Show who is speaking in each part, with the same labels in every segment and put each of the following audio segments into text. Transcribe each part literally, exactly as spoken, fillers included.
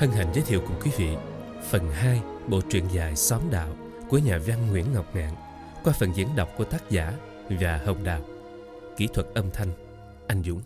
Speaker 1: hân hạnh giới thiệu cùng quý vị phần hai bộ truyện dài Xóm Đạo của nhà văn Nguyễn Ngọc Ngạn qua phần diễn đọc của tác giả và Hồng Đào. Kỹ thuật âm thanh anh Dũng.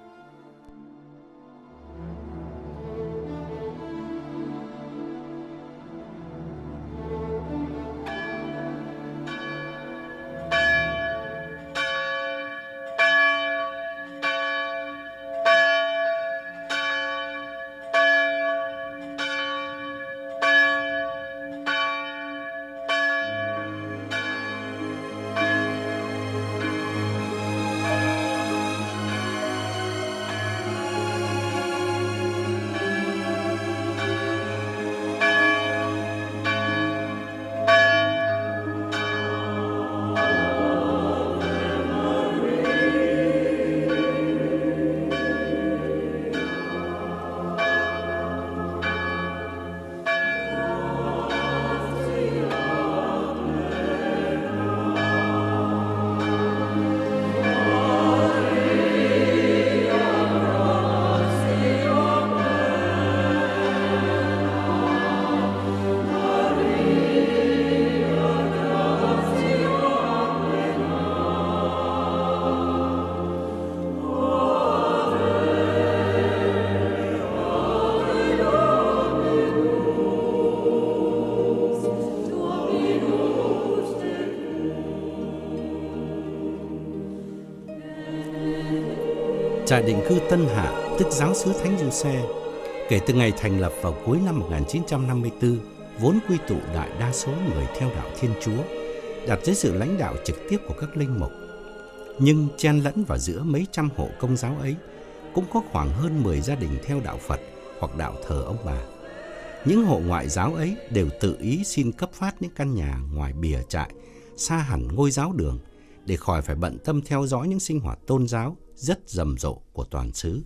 Speaker 2: Trại định cư Tân Hạ, tức giáo xứ Thánh Giuse, kể từ ngày thành lập vào cuối năm một nghìn chín trăm năm mươi tư, vốn quy tụ đại đa số người theo đạo Thiên Chúa, đặt dưới sự lãnh đạo trực tiếp của các linh mục. Nhưng chen lẫn vào giữa mấy trăm hộ Công giáo ấy, cũng có khoảng hơn mười gia đình theo đạo Phật hoặc đạo thờ ông bà. Những hộ ngoại giáo ấy đều tự ý xin cấp phát những căn nhà ngoài bìa trại, xa hẳn ngôi giáo đường, để khỏi phải bận tâm theo dõi những sinh hoạt tôn giáo rất rầm rộ của toàn xứ.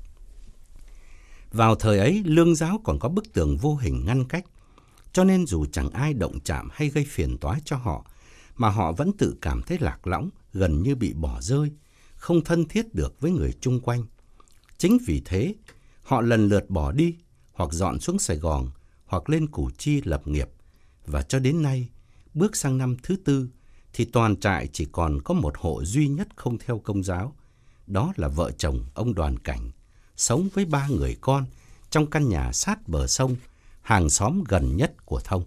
Speaker 2: Vào thời ấy, lương giáo còn có bức tường vô hình ngăn cách, cho nên dù chẳng ai động chạm hay gây phiền toái cho họ, mà họ vẫn tự cảm thấy lạc lõng, gần như bị bỏ rơi, không thân thiết được với người chung quanh. Chính vì thế, họ lần lượt bỏ đi, hoặc dọn xuống Sài Gòn, hoặc lên Củ Chi lập nghiệp. Và cho đến nay, bước sang năm thứ tư, thì toàn trại chỉ còn có một hộ duy nhất không theo Công giáo. Đó là vợ chồng ông Đoàn Cảnh, sống với ba người con trong căn nhà sát bờ sông, hàng xóm gần nhất của Thông.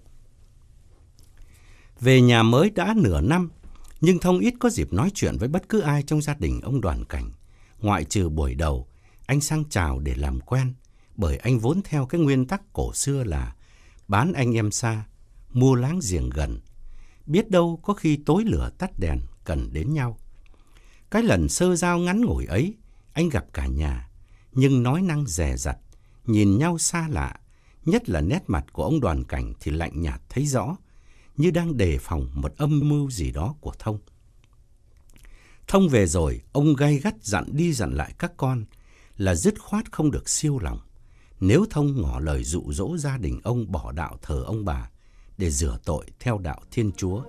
Speaker 2: Về nhà mới đã nửa năm, nhưng Thông ít có dịp nói chuyện với bất cứ ai trong gia đình ông Đoàn Cảnh. Ngoại trừ buổi đầu, anh sang chào để làm quen, bởi anh vốn theo cái nguyên tắc cổ xưa là bán anh em xa, mua láng giềng gần. Biết đâu có khi tối lửa tắt đèn cần đến nhau. Cái lần sơ giao ngắn ngủi ấy, anh gặp cả nhà, nhưng nói năng dè dặt, nhìn nhau xa lạ, nhất là nét mặt của ông Đoàn Cảnh thì lạnh nhạt thấy rõ, như đang đề phòng một âm mưu gì đó của Thông. Thông về rồi, ông gay gắt dặn đi dặn lại các con là dứt khoát không được siêu lòng. Nếu Thông ngỏ lời dụ dỗ gia đình ông bỏ đạo thờ ông bà để rửa tội theo đạo Thiên Chúa.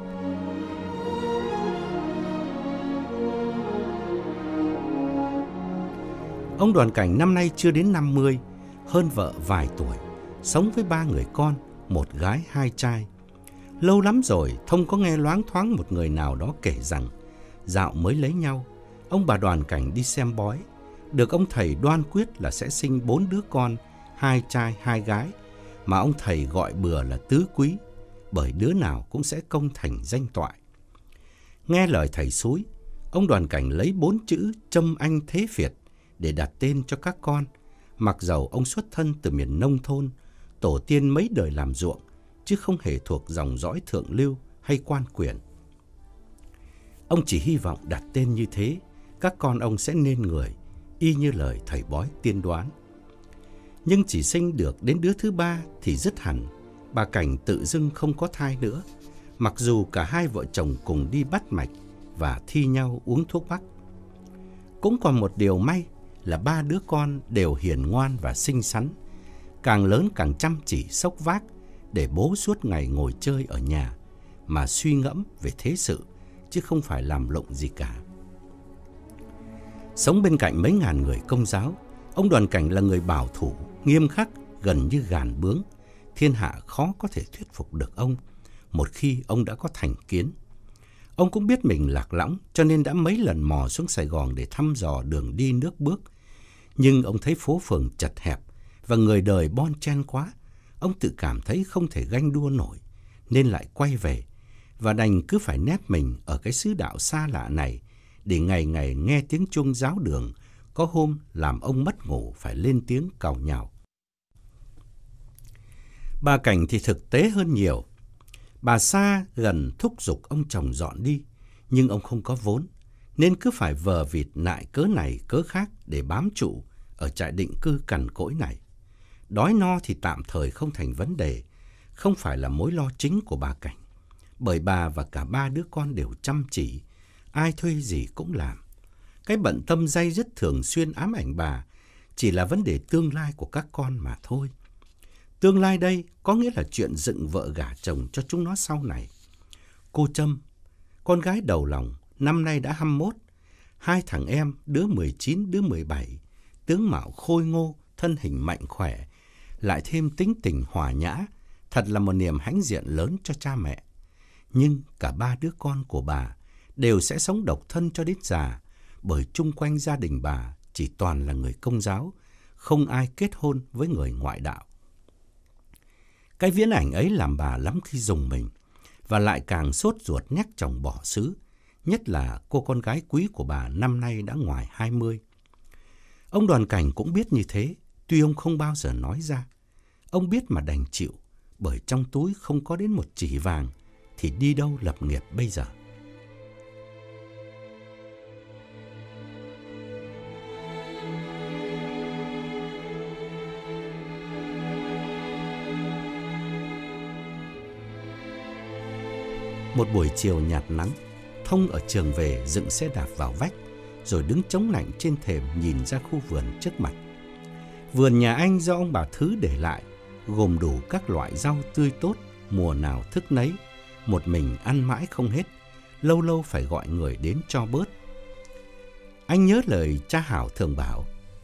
Speaker 2: Ông Đoàn Cảnh năm nay chưa đến năm mươi, hơn vợ vài tuổi, sống với ba người con, một gái hai trai. Lâu lắm rồi, Thông có nghe loáng thoáng một người nào đó kể rằng dạo mới lấy nhau, ông bà Đoàn Cảnh đi xem bói, được ông thầy đoan quyết là sẽ sinh bốn đứa con, hai trai hai gái, mà ông thầy gọi bừa là tứ quý, bởi đứa nào cũng sẽ công thành danh toại. Nghe lời thầy xúi, ông Đoàn Cảnh lấy bốn chữ Trâm Anh Thế Việt để đặt tên cho các con, mặc dầu ông xuất thân từ miền nông thôn, tổ tiên mấy đời làm ruộng, chứ không hề thuộc dòng dõi thượng lưu hay quan quyền. Ông chỉ hy vọng đặt tên như thế, các con ông sẽ nên người, y như lời thầy bói tiên đoán. Nhưng chỉ sinh được đến đứa thứ ba thì dứt hẳn, bà Cảnh tự dưng không có thai nữa, mặc dù cả hai vợ chồng cùng đi bắt mạch và thi nhau uống thuốc bắc. Cũng còn một điều may là ba đứa con đều hiền ngoan và xinh xắn, càng lớn càng chăm chỉ xốc vác để bố suốt ngày ngồi chơi ở nhà mà suy ngẫm về thế sự, chứ không phải làm lụng gì cả. Sống bên cạnh mấy ngàn người Công giáo, ông Đoàn Cảnh là người bảo thủ, nghiêm khắc gần như gàn bướng, thiên hạ khó có thể thuyết phục được ông một khi ông đã có thành kiến. Ông cũng biết mình lạc lõng, cho nên đã mấy lần mò xuống Sài Gòn để thăm dò đường đi nước bước. Nhưng ông thấy phố phường chật hẹp và người đời bon chen quá. Ông tự cảm thấy không thể ganh đua nổi, nên lại quay về và đành cứ phải nép mình ở cái xứ đạo xa lạ này để ngày ngày nghe tiếng chuông giáo đường, có hôm làm ông mất ngủ phải lên tiếng càu nhàu. Bà Cảnh thì thực tế hơn nhiều. Bà Sa gần thúc giục ông chồng dọn đi, nhưng ông không có vốn, nên cứ phải vờ vịt nại cớ này cớ khác để bám trụ ở trại định cư cằn cỗi này. Đói no thì tạm thời không thành vấn đề, không phải là mối lo chính của bà Cảnh, bởi bà và cả ba đứa con đều chăm chỉ, ai thuê gì cũng làm. Cái bận tâm day dứt thường xuyên ám ảnh bà chỉ là vấn đề tương lai của các con mà thôi. Tương lai đây có nghĩa là chuyện dựng vợ gả chồng cho chúng nó sau này. Cô Trâm, con gái đầu lòng, năm nay đã hai mươi mốt, hai thằng em, đứa mười chín, đứa mười bảy, tướng mạo khôi ngô, thân hình mạnh khỏe, lại thêm tính tình hòa nhã, thật là một niềm hãnh diện lớn cho cha mẹ. Nhưng cả ba đứa con của bà đều sẽ sống độc thân cho đến già, bởi chung quanh gia đình bà chỉ toàn là người Công giáo, không ai kết hôn với người ngoại đạo. Cái viễn ảnh ấy làm bà lắm khi rùng mình, và lại càng sốt ruột nhắc chồng bỏ xứ, nhất là cô con gái quý của bà năm nay đã ngoài hai mươi. Ông Đoàn Cảnh cũng biết như thế, tuy ông không bao giờ nói ra. Ông biết mà đành chịu, bởi trong túi không có đến một chỉ vàng, thì đi đâu lập nghiệp bây giờ. Một buổi chiều nhạt nắng, Thông ở trường về dựng xe đạp vào vách, rồi đứng chống nạnh trên thềm nhìn ra khu vườn trước mặt. Vườn nhà anh do ông bà Thứ để lại, gồm đủ các loại rau tươi tốt, mùa nào thức nấy, một mình ăn mãi không hết, lâu lâu phải gọi người đến cho bớt. Anh nhớ lời cha Hảo thường bảo,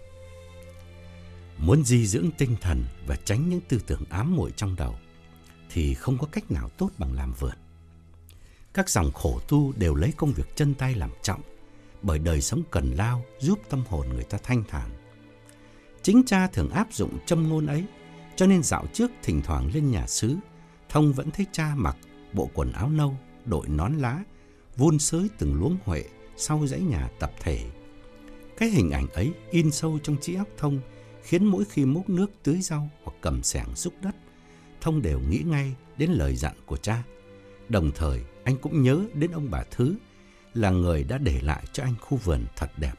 Speaker 2: muốn di dưỡng tinh thần và tránh những tư tưởng ám muội trong đầu, thì không có cách nào tốt bằng làm vườn. Các dòng khổ tu đều lấy công việc chân tay làm trọng, bởi đời sống cần lao giúp tâm hồn người ta thanh thản. Chính cha thường áp dụng châm ngôn ấy, cho nên dạo trước thỉnh thoảng lên nhà xứ, Thông vẫn thấy cha mặc bộ quần áo nâu, đội nón lá, vun sới từng luống huệ sau dãy nhà tập thể. Cái hình ảnh ấy in sâu trong trí óc Thông, khiến mỗi khi múc nước tưới rau hoặc cầm xẻng xúc đất, Thông đều nghĩ ngay đến lời dặn của cha. Đồng thời anh cũng nhớ đến ông bà Thứ, là người đã để lại cho anh khu vườn thật đẹp.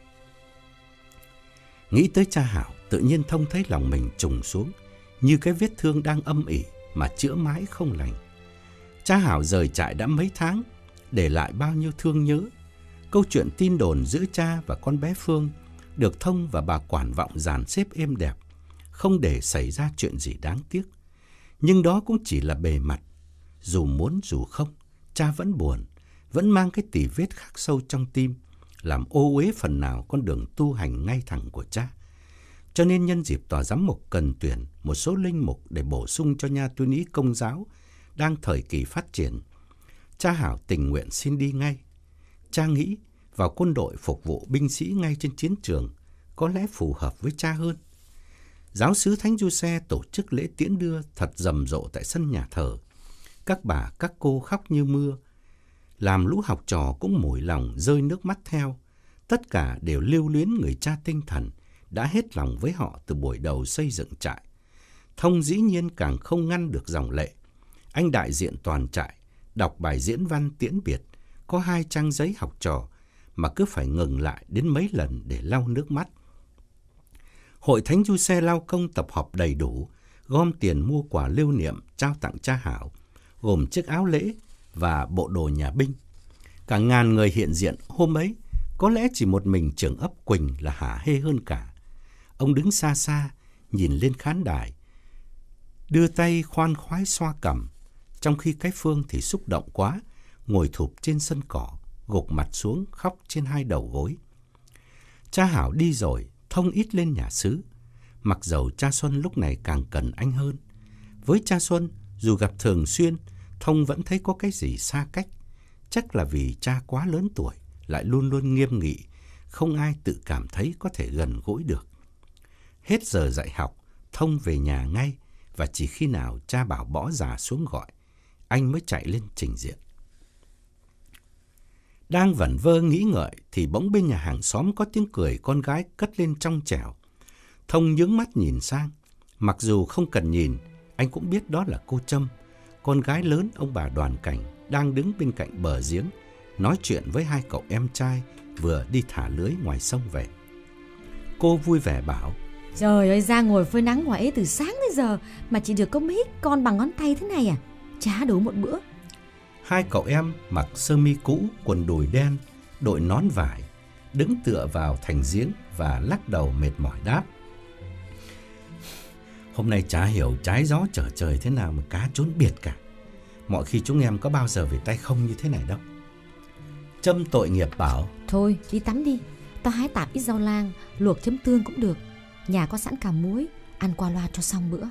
Speaker 2: Nghĩ tới cha Hảo, tự nhiên Thông thấy lòng mình trùng xuống, như cái vết thương đang âm ỉ mà chữa mãi không lành. Cha Hảo rời trại đã mấy tháng, để lại bao nhiêu thương nhớ. Câu chuyện tin đồn giữa cha và con bé Phương được Thông và bà quản vọng dàn xếp êm đẹp, không để xảy ra chuyện gì đáng tiếc. Nhưng đó cũng chỉ là bề mặt. Dù muốn dù không, cha vẫn buồn, vẫn mang cái tỉ vết khắc sâu trong tim, làm ô uế phần nào con đường tu hành ngay thẳng của cha. Cho nên nhân dịp tòa giám mục cần tuyển một số linh mục để bổ sung cho nha tuyên ý Công giáo đang thời kỳ phát triển, cha Hảo tình nguyện xin đi ngay. Cha nghĩ vào quân đội phục vụ binh sĩ ngay trên chiến trường có lẽ phù hợp với cha hơn. Giáo xứ Thánh Giuse tổ chức lễ tiễn đưa thật rầm rộ tại sân nhà thờ. Các bà, các cô khóc như mưa, làm lũ học trò cũng mủi lòng rơi nước mắt theo. Tất cả đều lưu luyến người cha tinh thần đã hết lòng với họ từ buổi đầu xây dựng trại. Thông dĩ nhiên càng không ngăn được dòng lệ. Anh đại diện toàn trại, đọc bài diễn văn tiễn biệt, có hai trang giấy học trò mà cứ phải ngừng lại đến mấy lần để lau nước mắt. Hội Thánh Giuse lao công tập họp đầy đủ, gom tiền mua quà lưu niệm trao tặng cha Hảo, gồm chiếc áo lễ và bộ đồ nhà binh. Cả ngàn người hiện diện hôm ấy, có lẽ chỉ một mình trưởng ấp Quỳnh là hả hê hơn cả. Ông đứng xa xa, nhìn lên khán đài, đưa tay khoan khoái xoa cằm, trong khi cái Phương thì xúc động quá, ngồi thụp trên sân cỏ, gục mặt xuống khóc trên hai đầu gối. Cha Hảo đi rồi, Thông ít lên nhà xứ. mặc dầu cha Xuân lúc này càng cần anh hơn. Với cha Xuân, dù gặp thường xuyên, Thông vẫn thấy có cái gì xa cách. Chắc là vì cha quá lớn tuổi, lại luôn luôn nghiêm nghị, không ai tự cảm thấy có thể gần gũi được. Hết giờ dạy học, Thông về nhà ngay, và chỉ khi nào cha bảo bỏ già xuống gọi, anh mới chạy lên trình diện. Đang vẩn vơ nghĩ ngợi thì bỗng bên nhà hàng xóm có tiếng cười con gái cất lên trong trẻo. Thông nhướng mắt nhìn sang. Mặc dù không cần nhìn, anh cũng biết đó là cô Trâm, con gái lớn ông bà Đoàn Cảnh, đang đứng bên cạnh bờ giếng, nói chuyện với hai cậu em trai vừa đi thả lưới ngoài sông về. Cô vui vẻ bảo:
Speaker 3: Trời ơi, ra ngồi phơi nắng ngoài ấy từ sáng đến giờ mà chỉ được có mấy con bằng ngón tay thế này à? Chả đủ một bữa.
Speaker 2: Hai cậu em mặc sơ mi cũ, quần đùi đen, đội nón vải, đứng tựa vào thành giếng và lắc đầu mệt mỏi đáp: Hôm nay chả hiểu trái gió trở trời thế nào mà cá trốn biệt cả. Mọi khi chúng em có bao giờ về tay không như thế này đâu. Trâm tội nghiệp bảo:
Speaker 3: Thôi đi tắm đi, tao hái tạp ít rau lang, luộc chấm tương cũng được. Nhà có sẵn cả muối, ăn qua loa cho xong bữa.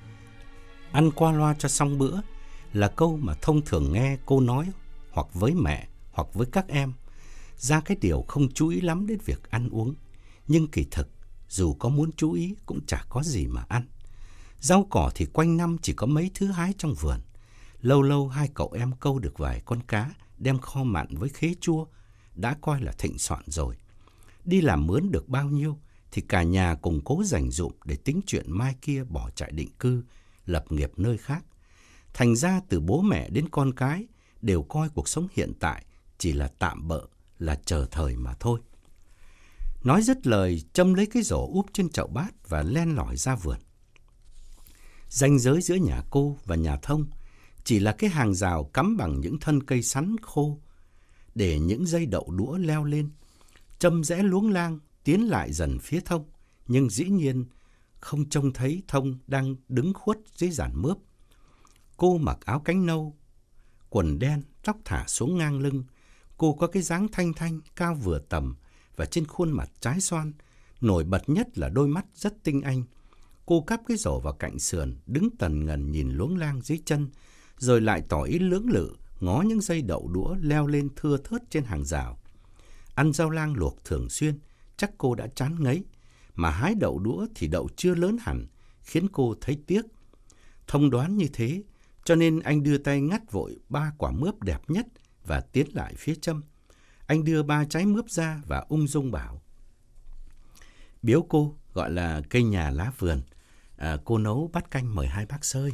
Speaker 2: Ăn qua loa cho xong bữa là câu mà Thông thường nghe cô nói, hoặc với mẹ, hoặc với các em, ra cái điều không chú ý lắm đến việc ăn uống. Nhưng kỳ thực, dù có muốn chú ý cũng chả có gì mà ăn. Rau cỏ thì quanh năm chỉ có mấy thứ hái trong vườn. Lâu lâu hai cậu em câu được vài con cá, đem kho mặn với khế chua, đã coi là thịnh soạn rồi. Đi làm mướn được bao nhiêu thì cả nhà cùng cố dành dụm để tính chuyện mai kia bỏ trại định cư, lập nghiệp nơi khác. Thành ra từ bố mẹ đến con cái đều coi cuộc sống hiện tại chỉ là tạm bợ, là chờ thời mà thôi. Nói dứt lời, Trâm lấy cái rổ úp trên chậu bát và len lỏi ra vườn. Ranh giới giữa nhà cô và nhà Thông chỉ là cái hàng rào cắm bằng những thân cây sắn khô, để những dây đậu đũa leo lên. Trâm rẽ luống lang tiến lại dần phía Thông, nhưng dĩ nhiên không trông thấy Thông đang đứng khuất dưới giàn mướp. Cô mặc áo cánh nâu, quần đen, tóc thả xuống ngang lưng. Cô có cái dáng thanh thanh, cao vừa tầm, và trên khuôn mặt trái xoan, nổi bật nhất là đôi mắt rất tinh anh. Cô cắp cái rổ vào cạnh sườn, đứng tần ngần nhìn luống lang dưới chân, rồi lại tỏ ý lưỡng lự, ngó những dây đậu đũa leo lên thưa thớt trên hàng rào. Ăn rau lang luộc thường xuyên, chắc cô đã chán ngấy, mà hái đậu đũa thì đậu chưa lớn hẳn, khiến cô thấy tiếc. Thông đoán như thế, cho nên anh đưa tay ngắt vội ba quả mướp đẹp nhất và tiến lại phía Trâm. Anh đưa ba trái mướp ra và ung dung bảo: Biếu cô, gọi là cây nhà lá vườn, à, cô nấu bát canh mời hai bác xơi.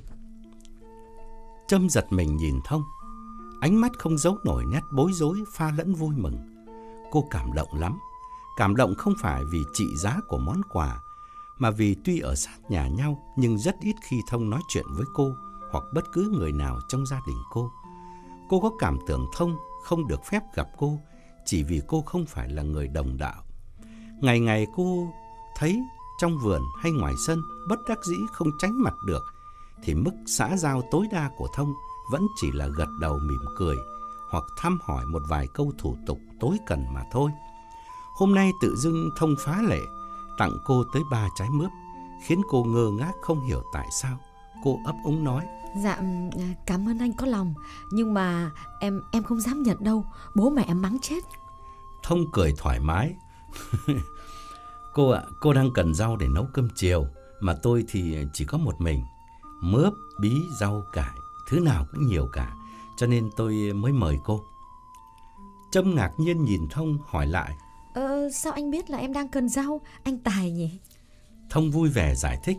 Speaker 2: Trâm giật mình nhìn Thông, ánh mắt không giấu nổi nét bối rối pha lẫn vui mừng. Cô cảm động lắm. Cảm động không phải vì trị giá của món quà, mà vì tuy ở sát nhà nhau nhưng rất ít khi Thông nói chuyện với cô hoặc bất cứ người nào trong gia đình cô. Cô có cảm tưởng Thông không được phép gặp cô chỉ vì cô không phải là người đồng đạo. Ngày ngày cô thấy trong vườn hay ngoài sân bất đắc dĩ không tránh mặt được, thì mức xã giao tối đa của Thông vẫn chỉ là gật đầu mỉm cười hoặc thăm hỏi một vài câu thủ tục tối cần mà thôi. Hôm nay tự dưng Thông phá lệ tặng cô tới ba trái mướp, khiến cô ngơ ngác không hiểu tại sao. Cô ấp úng nói:
Speaker 3: Dạ, cảm ơn anh có lòng, nhưng mà em em không dám nhận đâu, bố mẹ em mắng chết.
Speaker 2: Thông cười thoải mái: Cô ạ, à, cô đang cần rau để nấu cơm chiều, mà tôi thì chỉ có một mình. Mướp, bí, rau cải, thứ nào cũng nhiều cả, cho nên tôi mới mời cô. Trâm ngạc nhiên nhìn Thông hỏi lại:
Speaker 3: Ờ, sao anh biết là em đang cần rau, anh tài nhỉ?
Speaker 2: Thông vui vẻ giải thích: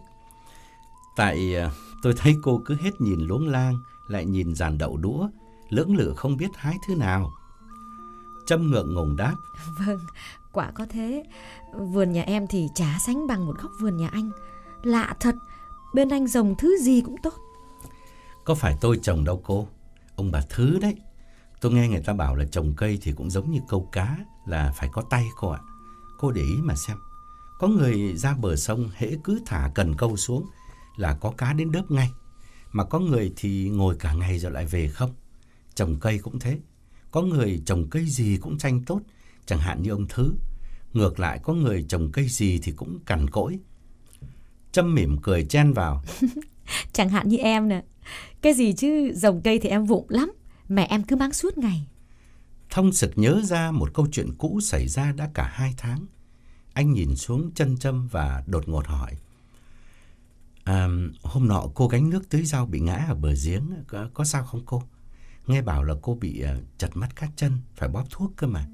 Speaker 2: Tại tôi thấy cô cứ hết nhìn luống lang, lại nhìn dàn đậu đũa, lưỡng lự không biết hái thứ nào. Trâm ngượng ngùng đáp:
Speaker 3: Vâng, quả có thế. Vườn nhà em thì chả sánh bằng một góc vườn nhà anh. Lạ thật, bên anh trồng thứ gì cũng tốt.
Speaker 2: Có phải tôi trồng đâu cô, ông bà Thứ đấy. Tôi nghe người ta bảo là trồng cây thì cũng giống như câu cá, là phải có tay cô ạ. Cô để ý mà xem, có người ra bờ sông hễ cứ thả cần câu xuống là có cá đến đớp ngay. Mà có người thì ngồi cả ngày rồi lại về không. Trồng cây cũng thế, có người trồng cây gì cũng tranh tốt, chẳng hạn như ông Thứ. Ngược lại có người trồng cây gì thì cũng cằn cỗi. Trâm mỉm cười chen vào.
Speaker 3: Chẳng hạn như em nè. Cái gì chứ trồng cây thì em vụng lắm. Mẹ em cứ mắng suốt ngày.
Speaker 2: Thông sực nhớ ra một câu chuyện cũ xảy ra đã cả hai tháng. Anh nhìn xuống chân Trâm và đột ngột hỏi. À, hôm nọ cô gánh nước tưới rau bị ngã ở bờ giếng, có, có sao không cô? Nghe bảo là cô bị uh, chật mắt các chân, phải bóp thuốc cơ mà.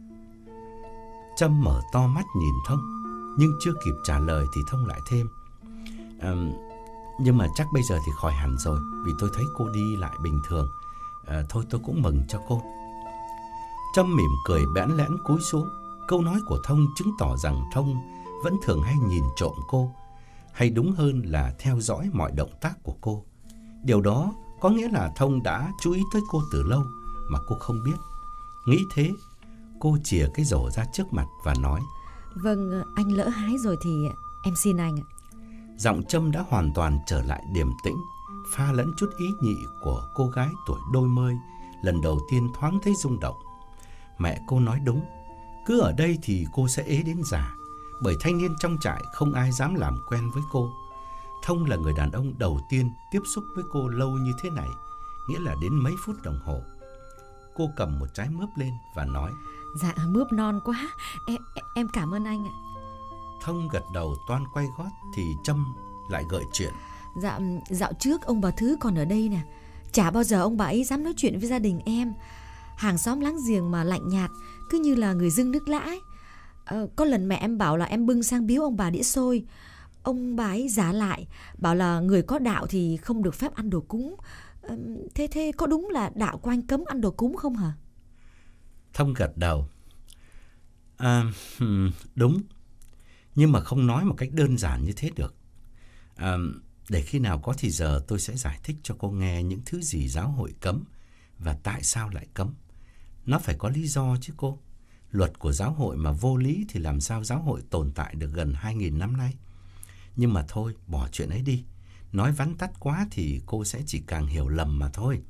Speaker 2: Trâm mở to mắt nhìn Thông, nhưng chưa kịp trả lời thì Thông lại thêm. À, nhưng mà chắc bây giờ thì khỏi hẳn rồi, vì tôi thấy cô đi lại bình thường. À, thôi tôi cũng mừng cho cô. Trâm mỉm cười bẽn lẽn cúi xuống. Câu nói của Thông chứng tỏ rằng Thông vẫn thường hay nhìn trộm cô, hay đúng hơn là theo dõi mọi động tác của cô. Điều đó có nghĩa là Thông đã chú ý tới cô từ lâu mà cô không biết. Nghĩ thế, cô chìa cái rổ ra trước mặt và nói.
Speaker 3: Vâng, anh lỡ hái rồi thì em xin anh ạ.
Speaker 2: Giọng Trâm đã hoàn toàn trở lại điềm tĩnh, pha lẫn chút ý nhị của cô gái tuổi đôi mươi, lần đầu tiên thoáng thấy rung động. Mẹ cô nói đúng, cứ ở đây thì cô sẽ ế đến già, bởi thanh niên trong trại không ai dám làm quen với cô. Thông là người đàn ông đầu tiên tiếp xúc với cô lâu như thế này, nghĩa là đến mấy phút đồng hồ. Cô cầm một trái mướp lên và nói.
Speaker 3: Dạ mướp non quá, em, em cảm ơn anh ạ.
Speaker 2: Thông gật đầu toan quay gót thì Trâm lại gợi chuyện.
Speaker 3: Dạ, dạo trước ông bà Thứ còn ở đây nè. Chả bao giờ ông bà ấy dám nói chuyện với gia đình em. Hàng xóm láng giềng mà lạnh nhạt, cứ như là người dưng nước lã ấy. Ờ, có lần mẹ em bảo là em bưng sang biếu ông bà đĩa xôi. Ông bà ấy giả lại, bảo là người có đạo thì không được phép ăn đồ cúng. ờ, Thế thế có đúng là đạo của anh cấm ăn đồ cúng không hả?
Speaker 2: Thông gật đầu. À, đúng. Nhưng mà không nói một cách đơn giản như thế được. À, để khi nào có thì giờ tôi sẽ giải thích cho cô nghe những thứ gì giáo hội cấm và tại sao lại cấm. Nó phải có lý do chứ cô. Luật của giáo hội mà vô lý thì làm sao giáo hội tồn tại được gần hai nghìn năm nay. Nhưng mà thôi, bỏ chuyện ấy đi. Nói vắn tắt quá thì cô sẽ chỉ càng hiểu lầm mà thôi.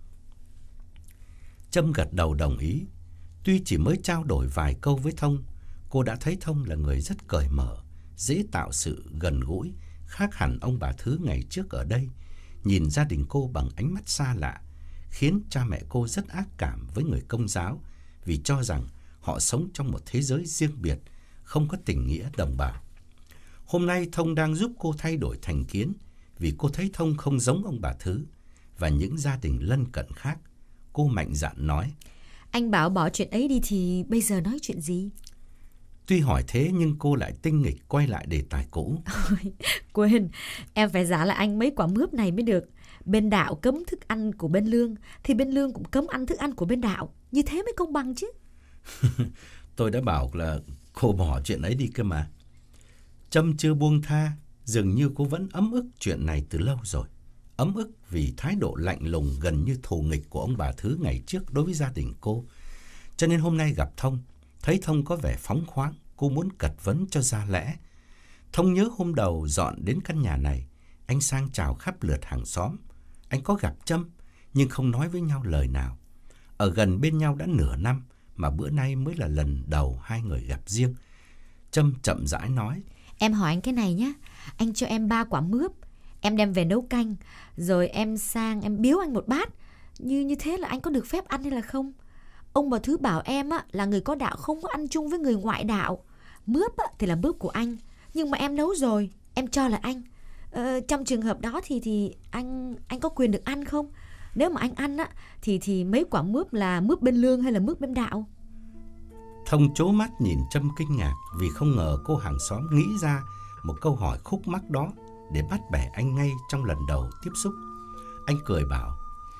Speaker 2: Trâm gật đầu đồng ý. Tuy chỉ mới trao đổi vài câu với Thông, cô đã thấy Thông là người rất cởi mở, dễ tạo sự gần gũi, khác hẳn ông bà Thứ ngày trước ở đây, nhìn gia đình cô bằng ánh mắt xa lạ, khiến cha mẹ cô rất ác cảm với người Công giáo vì cho rằng họ sống trong một thế giới riêng biệt, không có tình nghĩa đồng bào. Hôm nay Thông đang giúp cô thay đổi thành kiến vì cô thấy Thông không giống ông bà Thứ và những gia đình lân cận khác. Cô mạnh dạn nói.
Speaker 3: Anh bảo bỏ chuyện ấy đi thì bây giờ nói chuyện gì?
Speaker 2: Tuy hỏi thế nhưng cô lại tinh nghịch quay lại đề tài cũ.
Speaker 3: Ôi, quên, em phải giả lại anh mấy quả mướp này mới được. Bên đạo cấm thức ăn của bên lương thì bên lương cũng cấm ăn thức ăn của bên đạo. Như thế mới công bằng chứ.
Speaker 2: Tôi đã bảo là cô bỏ chuyện ấy đi cơ mà. Trâm chưa buông tha, dường như cô vẫn ấm ức chuyện này từ lâu rồi. Ấm ức vì thái độ lạnh lùng gần như thù nghịch của ông bà Thứ ngày trước đối với gia đình cô. Cho nên hôm nay gặp Thông, thấy Thông có vẻ phóng khoáng, cô muốn cật vấn cho ra lẽ. Thông nhớ hôm đầu dọn đến căn nhà này, anh sang chào khắp lượt hàng xóm. Anh có gặp Trâm, nhưng không nói với nhau lời nào. Ở gần bên nhau đã nửa năm, mà bữa nay mới là lần đầu hai người gặp riêng. Trâm chậm rãi nói.
Speaker 3: Em hỏi anh cái này nhé, anh cho em ba quả mướp, em đem về nấu canh, rồi em sang em biếu anh một bát. Như như thế là anh có được phép ăn hay là không? Ông bà Thứ bảo em á, là người có đạo không có ăn chung với người ngoại đạo. Mướp á, thì là mướp của anh, nhưng mà em nấu rồi, em cho là anh. Ờ, trong trường hợp đó thì thì anh anh có quyền được ăn không? Nếu mà anh ăn á, thì thì mấy quả mướp là mướp bên lương hay là mướp bên đạo?
Speaker 2: Thông trố mắt nhìn Trâm kinh ngạc vì không ngờ cô hàng xóm nghĩ ra một câu hỏi khúc mắc đó để bắt bẻ anh ngay trong lần đầu tiếp xúc. Anh cười bảo.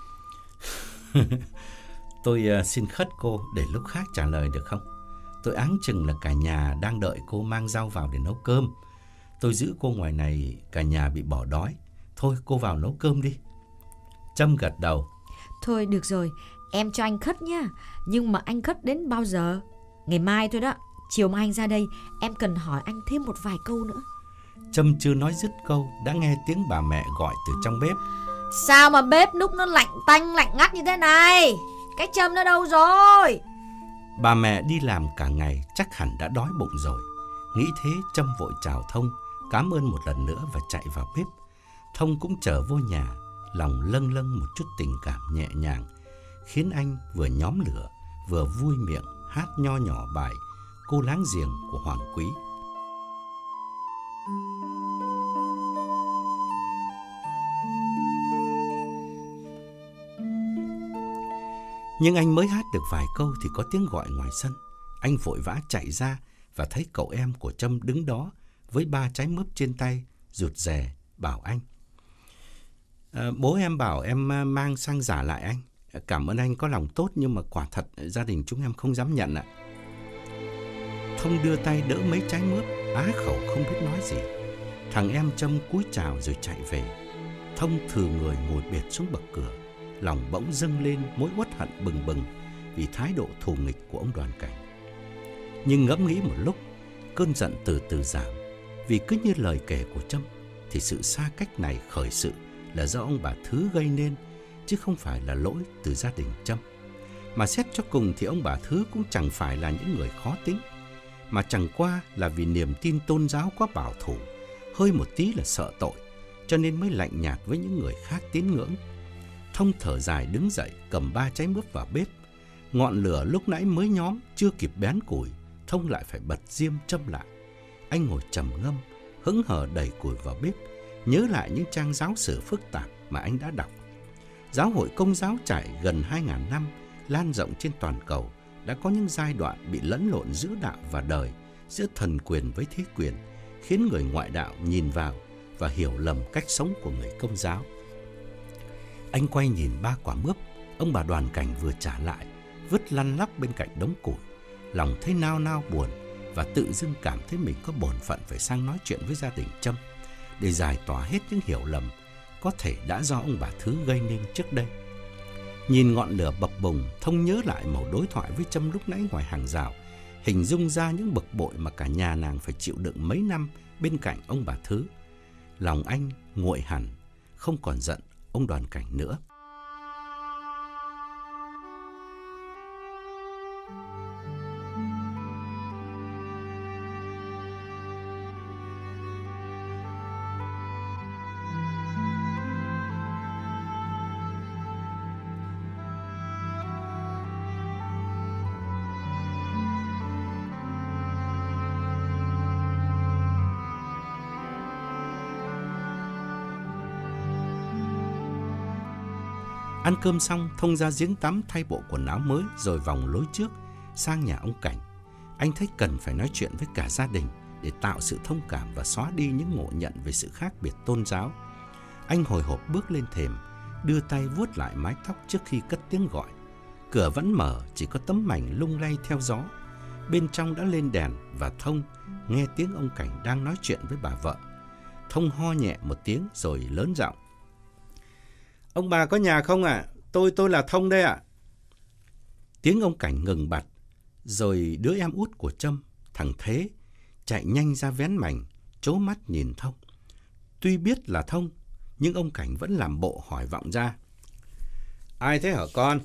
Speaker 2: Tôi uh, xin khất cô để lúc khác trả lời được không? Tôi áng chừng là cả nhà đang đợi cô mang rau vào để nấu cơm. Tôi giữ cô ngoài này cả nhà bị bỏ đói. Thôi cô vào nấu cơm đi. Trâm gật đầu.
Speaker 3: Thôi được rồi, em cho anh khất nha. Nhưng mà anh khất đến bao giờ? Ngày mai thôi đó. Chiều mai anh ra đây, em cần hỏi anh thêm một vài câu nữa.
Speaker 2: Trâm chưa nói dứt câu đã nghe tiếng bà mẹ gọi từ trong bếp.
Speaker 3: Sao mà bếp núc nó lạnh tanh lạnh ngắt như thế này? Cái Trâm nó đâu rồi?
Speaker 2: Bà mẹ đi làm cả ngày chắc hẳn đã đói bụng rồi. Nghĩ thế Trâm vội chào Thông, Cảm ơn một lần nữa và chạy vào bếp. Thông cũng trở vô nhà, lòng lâng lâng một chút tình cảm nhẹ nhàng, khiến anh vừa nhóm lửa, vừa vui miệng hát nho nhỏ bài Cô Láng Giềng của Hoàng Quý. Nhưng anh mới hát được vài câu thì có tiếng gọi ngoài sân. Anh vội vã chạy ra và thấy cậu em của Trâm đứng đó với ba trái mướp trên tay, rụt rè bảo anh: à, bố em bảo em mang sang giả lại anh. Cảm ơn anh có lòng tốt, nhưng mà quả thật gia đình chúng em không dám nhận ạ. Thông đưa tay đỡ mấy trái mướp, á khẩu không biết nói gì. Thằng em Trâm cúi chào rồi chạy về. Thông thừ người ngồi bệt xuống bậc cửa, lòng bỗng dâng lên mối uất hận bừng bừng vì thái độ thù nghịch của ông Đoàn Cảnh. Nhưng ngẫm nghĩ một lúc, cơn giận từ từ giảm, vì cứ như lời kể của Trâm thì sự xa cách này khởi sự là do ông bà Thứ gây nên, chứ không phải là lỗi từ gia đình Trâm. Mà xét cho cùng thì ông bà Thứ cũng chẳng phải là những người khó tính, mà chẳng qua là vì niềm tin tôn giáo quá bảo thủ, hơi một tí là sợ tội, cho nên mới lạnh nhạt với những người khác tín ngưỡng. Thông thở dài đứng dậy, cầm ba trái mướp vào bếp. Ngọn lửa lúc nãy mới nhóm, chưa kịp bén củi, Thông lại phải bật diêm châm lại. Anh ngồi trầm ngâm, hững hờ đẩy củi vào bếp, nhớ lại những trang giáo sử phức tạp mà anh đã đọc. Giáo hội Công giáo trải gần hai ngàn năm, lan rộng trên toàn cầu, đã có những giai đoạn bị lẫn lộn giữa đạo và đời, giữa thần quyền với thế quyền, khiến người ngoại đạo nhìn vào và hiểu lầm cách sống của người Công giáo. Anh quay nhìn ba quả mướp ông bà Đoàn Cảnh vừa trả lại, vứt lăn lóc bên cạnh đống củi, lòng thấy nao nao buồn và tự dưng cảm thấy mình có bổn phận phải sang nói chuyện với gia đình Trâm để giải tỏa hết những hiểu lầm có thể đã do ông bà Thứ gây nên trước đây. Nhìn ngọn lửa bập bùng, Thông nhớ lại mẩu đối thoại với Trâm lúc nãy ngoài hàng rào, hình dung ra những bực bội mà cả nhà nàng phải chịu đựng mấy năm bên cạnh ông bà Thứ. Lòng anh nguội hẳn, không còn giận ông Đoàn Cảnh nữa. Ăn cơm xong, Thông ra giếng tắm thay bộ quần áo mới rồi vòng lối trước sang nhà ông Cảnh. Anh thấy cần phải nói chuyện với cả gia đình để tạo sự thông cảm và xóa đi những ngộ nhận về sự khác biệt tôn giáo. Anh hồi hộp bước lên thềm, đưa tay vuốt lại mái tóc trước khi cất tiếng gọi. Cửa vẫn mở, chỉ có tấm mảnh lung lay theo gió. Bên trong đã lên đèn và Thông nghe tiếng ông Cảnh đang nói chuyện với bà vợ. Thông ho nhẹ một tiếng rồi lớn giọng: "Ông bà có nhà không ạ? À? Tôi tôi là Thông đây ạ." À. Tiếng ông Cảnh ngừng bặt, rồi đứa em út của Trâm, thằng Thế, chạy nhanh ra vén mảnh, trố mắt nhìn Thông. Tuy biết là Thông, nhưng ông Cảnh vẫn làm bộ hỏi vọng ra: "Ai thế hả con?"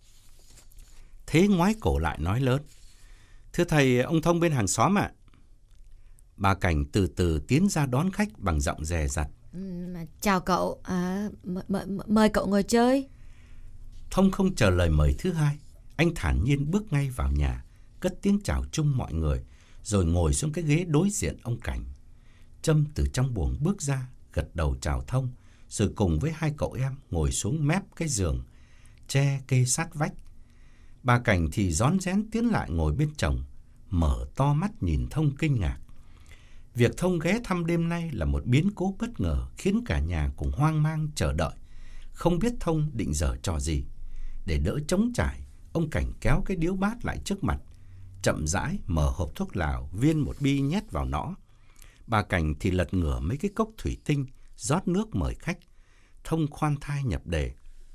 Speaker 2: Thế ngoái cổ lại nói lớn: "Thưa thầy, ông Thông bên hàng xóm ạ." À. Bà Cảnh từ từ tiến ra đón khách bằng giọng dè dặt:
Speaker 3: "Chào cậu, à, mời, mời, mời cậu ngồi chơi."
Speaker 2: Thông không chờ lời mời thứ hai, anh thản nhiên bước ngay vào nhà, cất tiếng chào chung mọi người, rồi ngồi xuống cái ghế đối diện ông Cảnh. Trâm từ trong buồng bước ra, gật đầu chào Thông, rồi cùng với hai cậu em ngồi xuống mép cái giường tre kê sát vách. Bà Cảnh thì rón rén tiến lại ngồi bên chồng, mở to mắt nhìn Thông kinh ngạc. Việc Thông ghé thăm đêm nay là một biến cố bất ngờ khiến cả nhà cùng hoang mang chờ đợi, không biết Thông định giở trò gì. Để đỡ trống trải, ông Cảnh kéo cái điếu bát lại trước mặt, chậm rãi mở hộp thuốc lào, viên một bi nhét vào nõ. Bà Cảnh thì lật ngửa mấy cái cốc thủy tinh, rót nước mời khách. Thông khoan thai nhập đề: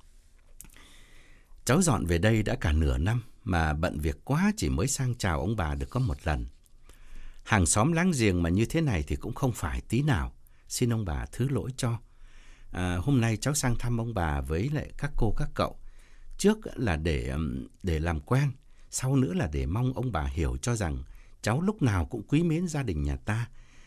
Speaker 2: "Cháu dọn về đây đã cả nửa năm, mà bận việc quá chỉ mới sang chào ông bà được có một lần. Hàng xóm láng giềng mà như thế này thì cũng không phải tí nào, xin ông bà thứ lỗi cho. À, hôm nay cháu sang thăm ông bà với lại các cô các cậu. Trước là để để làm quen, sau nữa là để mong ông bà hiểu cho rằng cháu lúc nào cũng quý mến gia đình nhà ta,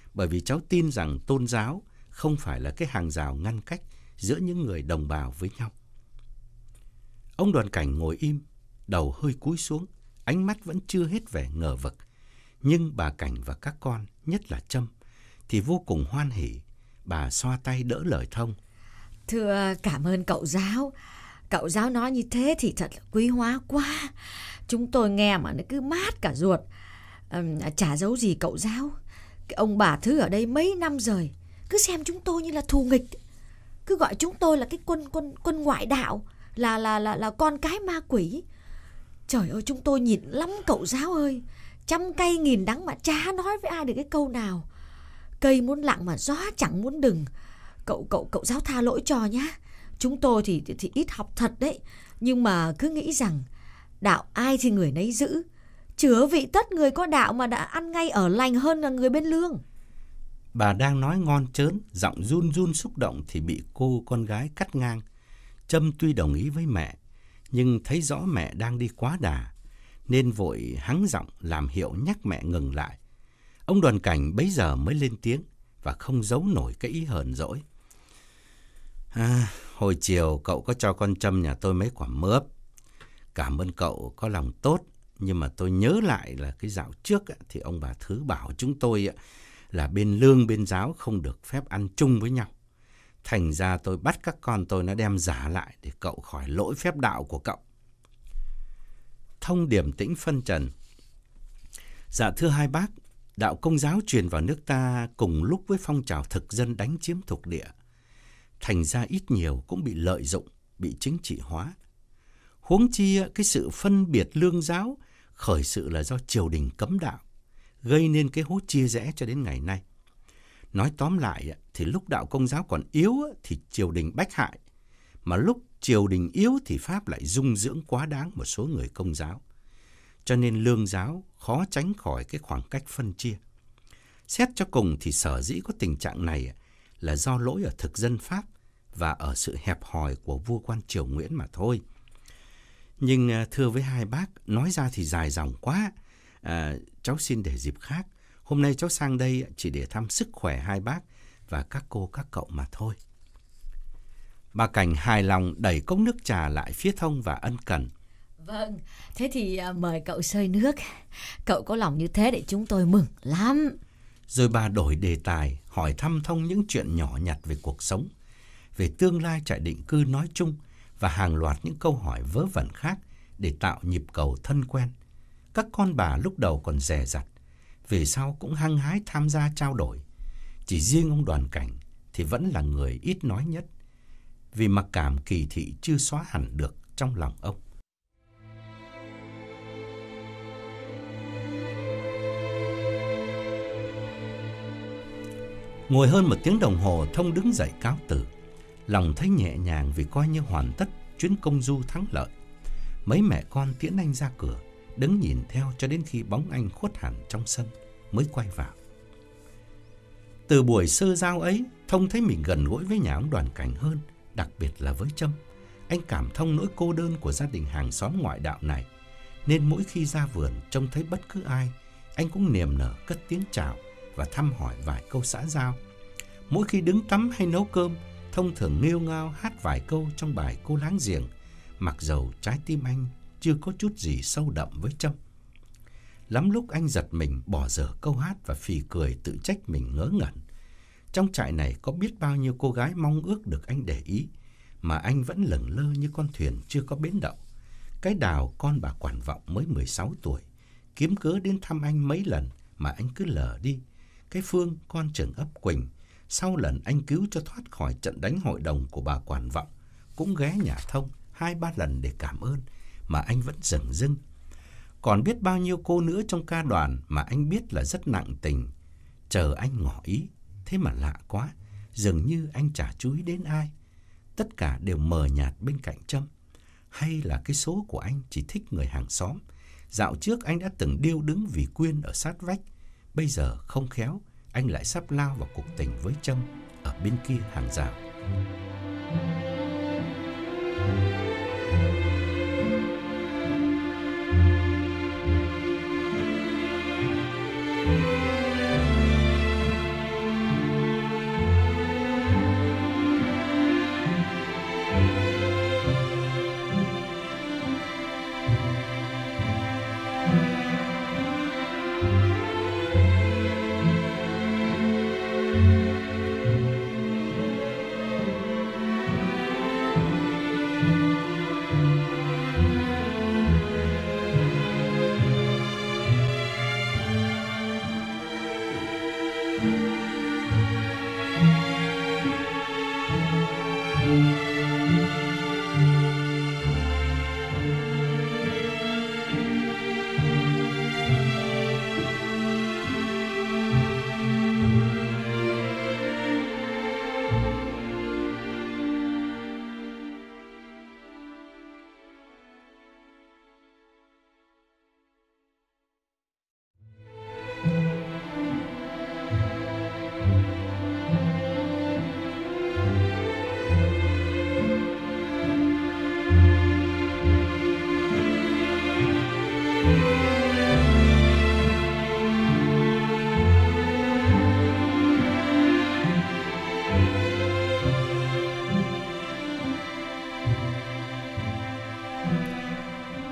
Speaker 2: bởi vì cháu tin rằng tôn giáo không phải là cái hàng rào ngăn cách giữa những người đồng bào với nhau. Ông Đoàn Cảnh ngồi im, đầu hơi cúi xuống, ánh mắt vẫn chưa hết vẻ ngờ vực. Nhưng bà Cảnh và các con, nhất là Trâm, thì vô cùng hoan hỉ. Bà xoa tay đỡ lời Thông.
Speaker 3: Thưa cảm ơn cậu giáo. Cậu giáo nói như thế thì thật là quý hóa quá. Chúng tôi nghe mà nó cứ mát cả ruột. à, Chả giấu gì cậu giáo, cái ông bà Thứ ở đây mấy năm rồi cứ xem chúng tôi như là thù nghịch, cứ gọi chúng tôi là cái quân quân quân ngoại đạo, là là là là con cái ma quỷ. Trời ơi, chúng tôi nhịn lắm cậu giáo ơi. Trăm cây nghìn đắng mà chả nói với ai được cái câu nào. Cây muốn lặng mà gió chẳng muốn đừng. Cậu cậu cậu giáo tha lỗi cho nhá. Chúng tôi thì thì ít học thật đấy, nhưng mà cứ nghĩ rằng đạo ai thì người nấy giữ. Chứa vị tất người có đạo mà đã ăn ngay ở lành hơn là người bên lương.
Speaker 2: Bà đang nói ngon chớn, giọng run run xúc động thì bị cô con gái cắt ngang. Trâm tuy đồng ý với mẹ, nhưng thấy rõ mẹ đang đi quá đà, nên vội hắng giọng làm hiệu nhắc mẹ ngừng lại. Ông Đoàn Cảnh bấy giờ mới lên tiếng và không giấu nổi cái ý hờn dỗi. À, hồi chiều cậu có cho con Trâm nhà tôi mấy quả mướp. Cảm ơn cậu có lòng tốt, nhưng mà tôi nhớ lại là cái dạo trước thì ông bà Thứ bảo chúng tôi là bên lương bên giáo không được phép ăn chung với nhau. Thành ra tôi bắt các con tôi nó đem giả lại để cậu khỏi lỗi phép đạo của cậu. Thông điềm tĩnh phân trần. Dạ thưa hai bác, đạo Công giáo truyền vào nước ta cùng lúc với phong trào thực dân đánh chiếm thuộc địa. Thành ra ít nhiều cũng bị lợi dụng, bị chính trị hóa. Huống chi cái sự phân biệt lương giáo khởi sự là do triều đình cấm đạo, gây nên cái hố chia rẽ cho đến ngày nay. Nói tóm lại thì lúc đạo Công giáo còn yếu thì triều đình bách hại, mà lúc triều đình yếu thì Pháp lại dung dưỡng quá đáng một số người Công giáo. Cho nên lương giáo khó tránh khỏi cái khoảng cách phân chia. Xét cho cùng thì sở dĩ có tình trạng này là do lỗi ở thực dân Pháp và ở sự hẹp hòi của vua quan Triều Nguyễn mà thôi. Nhưng thưa với hai bác, nói ra thì dài dòng quá, à, cháu xin để dịp khác. Hôm nay cháu sang đây chỉ để thăm sức khỏe hai bác và các cô các cậu mà thôi. Bà Cảnh hài lòng đẩy cốc nước trà lại phía Thông và ân cần.
Speaker 3: Vâng, thế thì mời cậu xơi nước. Cậu có lòng như thế để chúng tôi mừng lắm.
Speaker 2: Rồi bà đổi đề tài, hỏi thăm Thông những chuyện nhỏ nhặt về cuộc sống, về tương lai trại định cư nói chung và hàng loạt những câu hỏi vớ vẩn khác để tạo nhịp cầu thân quen. Các con bà lúc đầu còn dè dặt, về sau cũng hăng hái tham gia trao đổi. Chỉ riêng ông Đoàn Cảnh thì vẫn là người ít nói nhất, vì mặc cảm kỳ thị chưa xóa hẳn được trong lòng ông. Ngồi hơn một tiếng đồng hồ, Thông đứng dậy cáo từ. Lòng thấy nhẹ nhàng vì coi như hoàn tất chuyến công du thắng lợi. Mấy mẹ con tiễn anh ra cửa, đứng nhìn theo cho đến khi bóng anh khuất hẳn trong sân mới quay vào. Từ buổi sơ giao ấy, Thông thấy mình gần gũi với nhà ông Đoàn Cảnh hơn, đặc biệt là với Trâm. Anh cảm thông nỗi cô đơn của gia đình hàng xóm ngoại đạo này, nên mỗi khi ra vườn trông thấy bất cứ ai, anh cũng niềm nở cất tiếng chào và thăm hỏi vài câu xã giao. Mỗi khi đứng tắm hay nấu cơm, Thông thường nghêu ngao hát vài câu trong bài Cô Láng Giềng, mặc dầu trái tim anh chưa có chút gì sâu đậm với Trâm. Lắm lúc anh giật mình bỏ dở câu hát và phì cười tự trách mình ngớ ngẩn. Trong trại này có biết bao nhiêu cô gái mong ước được anh để ý, mà anh vẫn lẩn lơ như con thuyền chưa có bến đậu. Cái Đào con bà quản vọng mới mười sáu tuổi, kiếm cớ đến thăm anh mấy lần mà anh cứ lờ đi. Cái Phương con trưởng ấp Quỳnh, sau lần anh cứu cho thoát khỏi trận đánh hội đồng của bà quản vọng, cũng ghé nhà Thông hai ba lần để cảm ơn, mà anh vẫn dửng dưng. Còn biết bao nhiêu cô nữa trong ca đoàn mà anh biết là rất nặng tình, chờ anh ngỏ ý. Thế mà lạ quá, dường như anh chả chú ý đến ai. Tất cả đều mờ nhạt bên cạnh Trâm. Hay là cái số của anh chỉ thích người hàng xóm. Dạo trước anh đã từng điêu đứng vì Quyên ở sát vách, bây giờ không khéo anh lại sắp lao vào cuộc tình với Trâm ở bên kia hàng rào.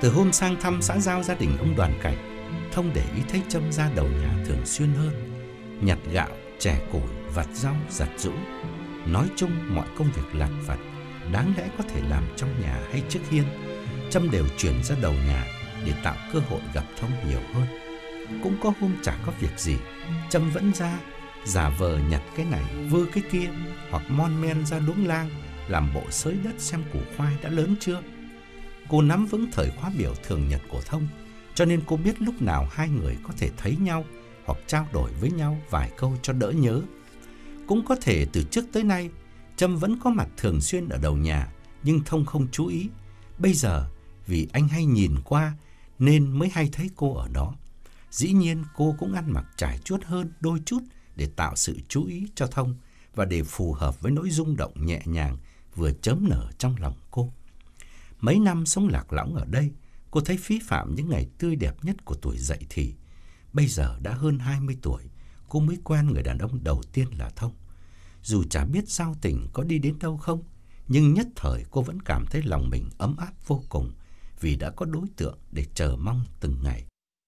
Speaker 2: Từ hôm sang thăm xã giao gia đình ông Đoàn Cảnh, Thông để ý thấy Trâm ra đầu nhà thường xuyên hơn, nhặt gạo, chẻ củi, vặt rau, giặt giũ. Nói chung mọi công việc lặt vặt đáng lẽ có thể làm trong nhà hay trước hiên, Trâm đều chuyển ra đầu nhà để tạo cơ hội gặp Thông nhiều hơn. Cũng có hôm chả có việc gì, Trâm vẫn ra, giả vờ nhặt cái này vơ cái kia, hoặc mon men ra luống lang làm bộ xới đất xem củ khoai đã lớn chưa. Cô nắm vững thời khóa biểu thường nhật của Thông, cho nên cô biết lúc nào hai người có thể thấy nhau hoặc trao đổi với nhau vài câu cho đỡ nhớ. Cũng có thể từ trước tới nay Trâm vẫn có mặt thường xuyên ở đầu nhà, nhưng Thông không chú ý. Bây giờ vì anh hay nhìn qua nên mới hay thấy cô ở đó. Dĩ nhiên cô cũng ăn mặc trải chuốt hơn đôi chút để tạo sự chú ý cho Thông và để phù hợp với nỗi rung động nhẹ nhàng vừa chớm nở trong lòng cô. Mấy năm sống lạc lõng ở đây, cô thấy phí phạm những ngày tươi đẹp nhất của tuổi dậy thì. Bây giờ đã hơn hai mươi tuổi, cô mới quen người đàn ông đầu tiên là Thông. Dù chả biết giao tình có đi đến đâu không, nhưng nhất thời cô vẫn cảm thấy lòng mình ấm áp vô cùng vì đã có đối tượng để chờ mong từng ngày.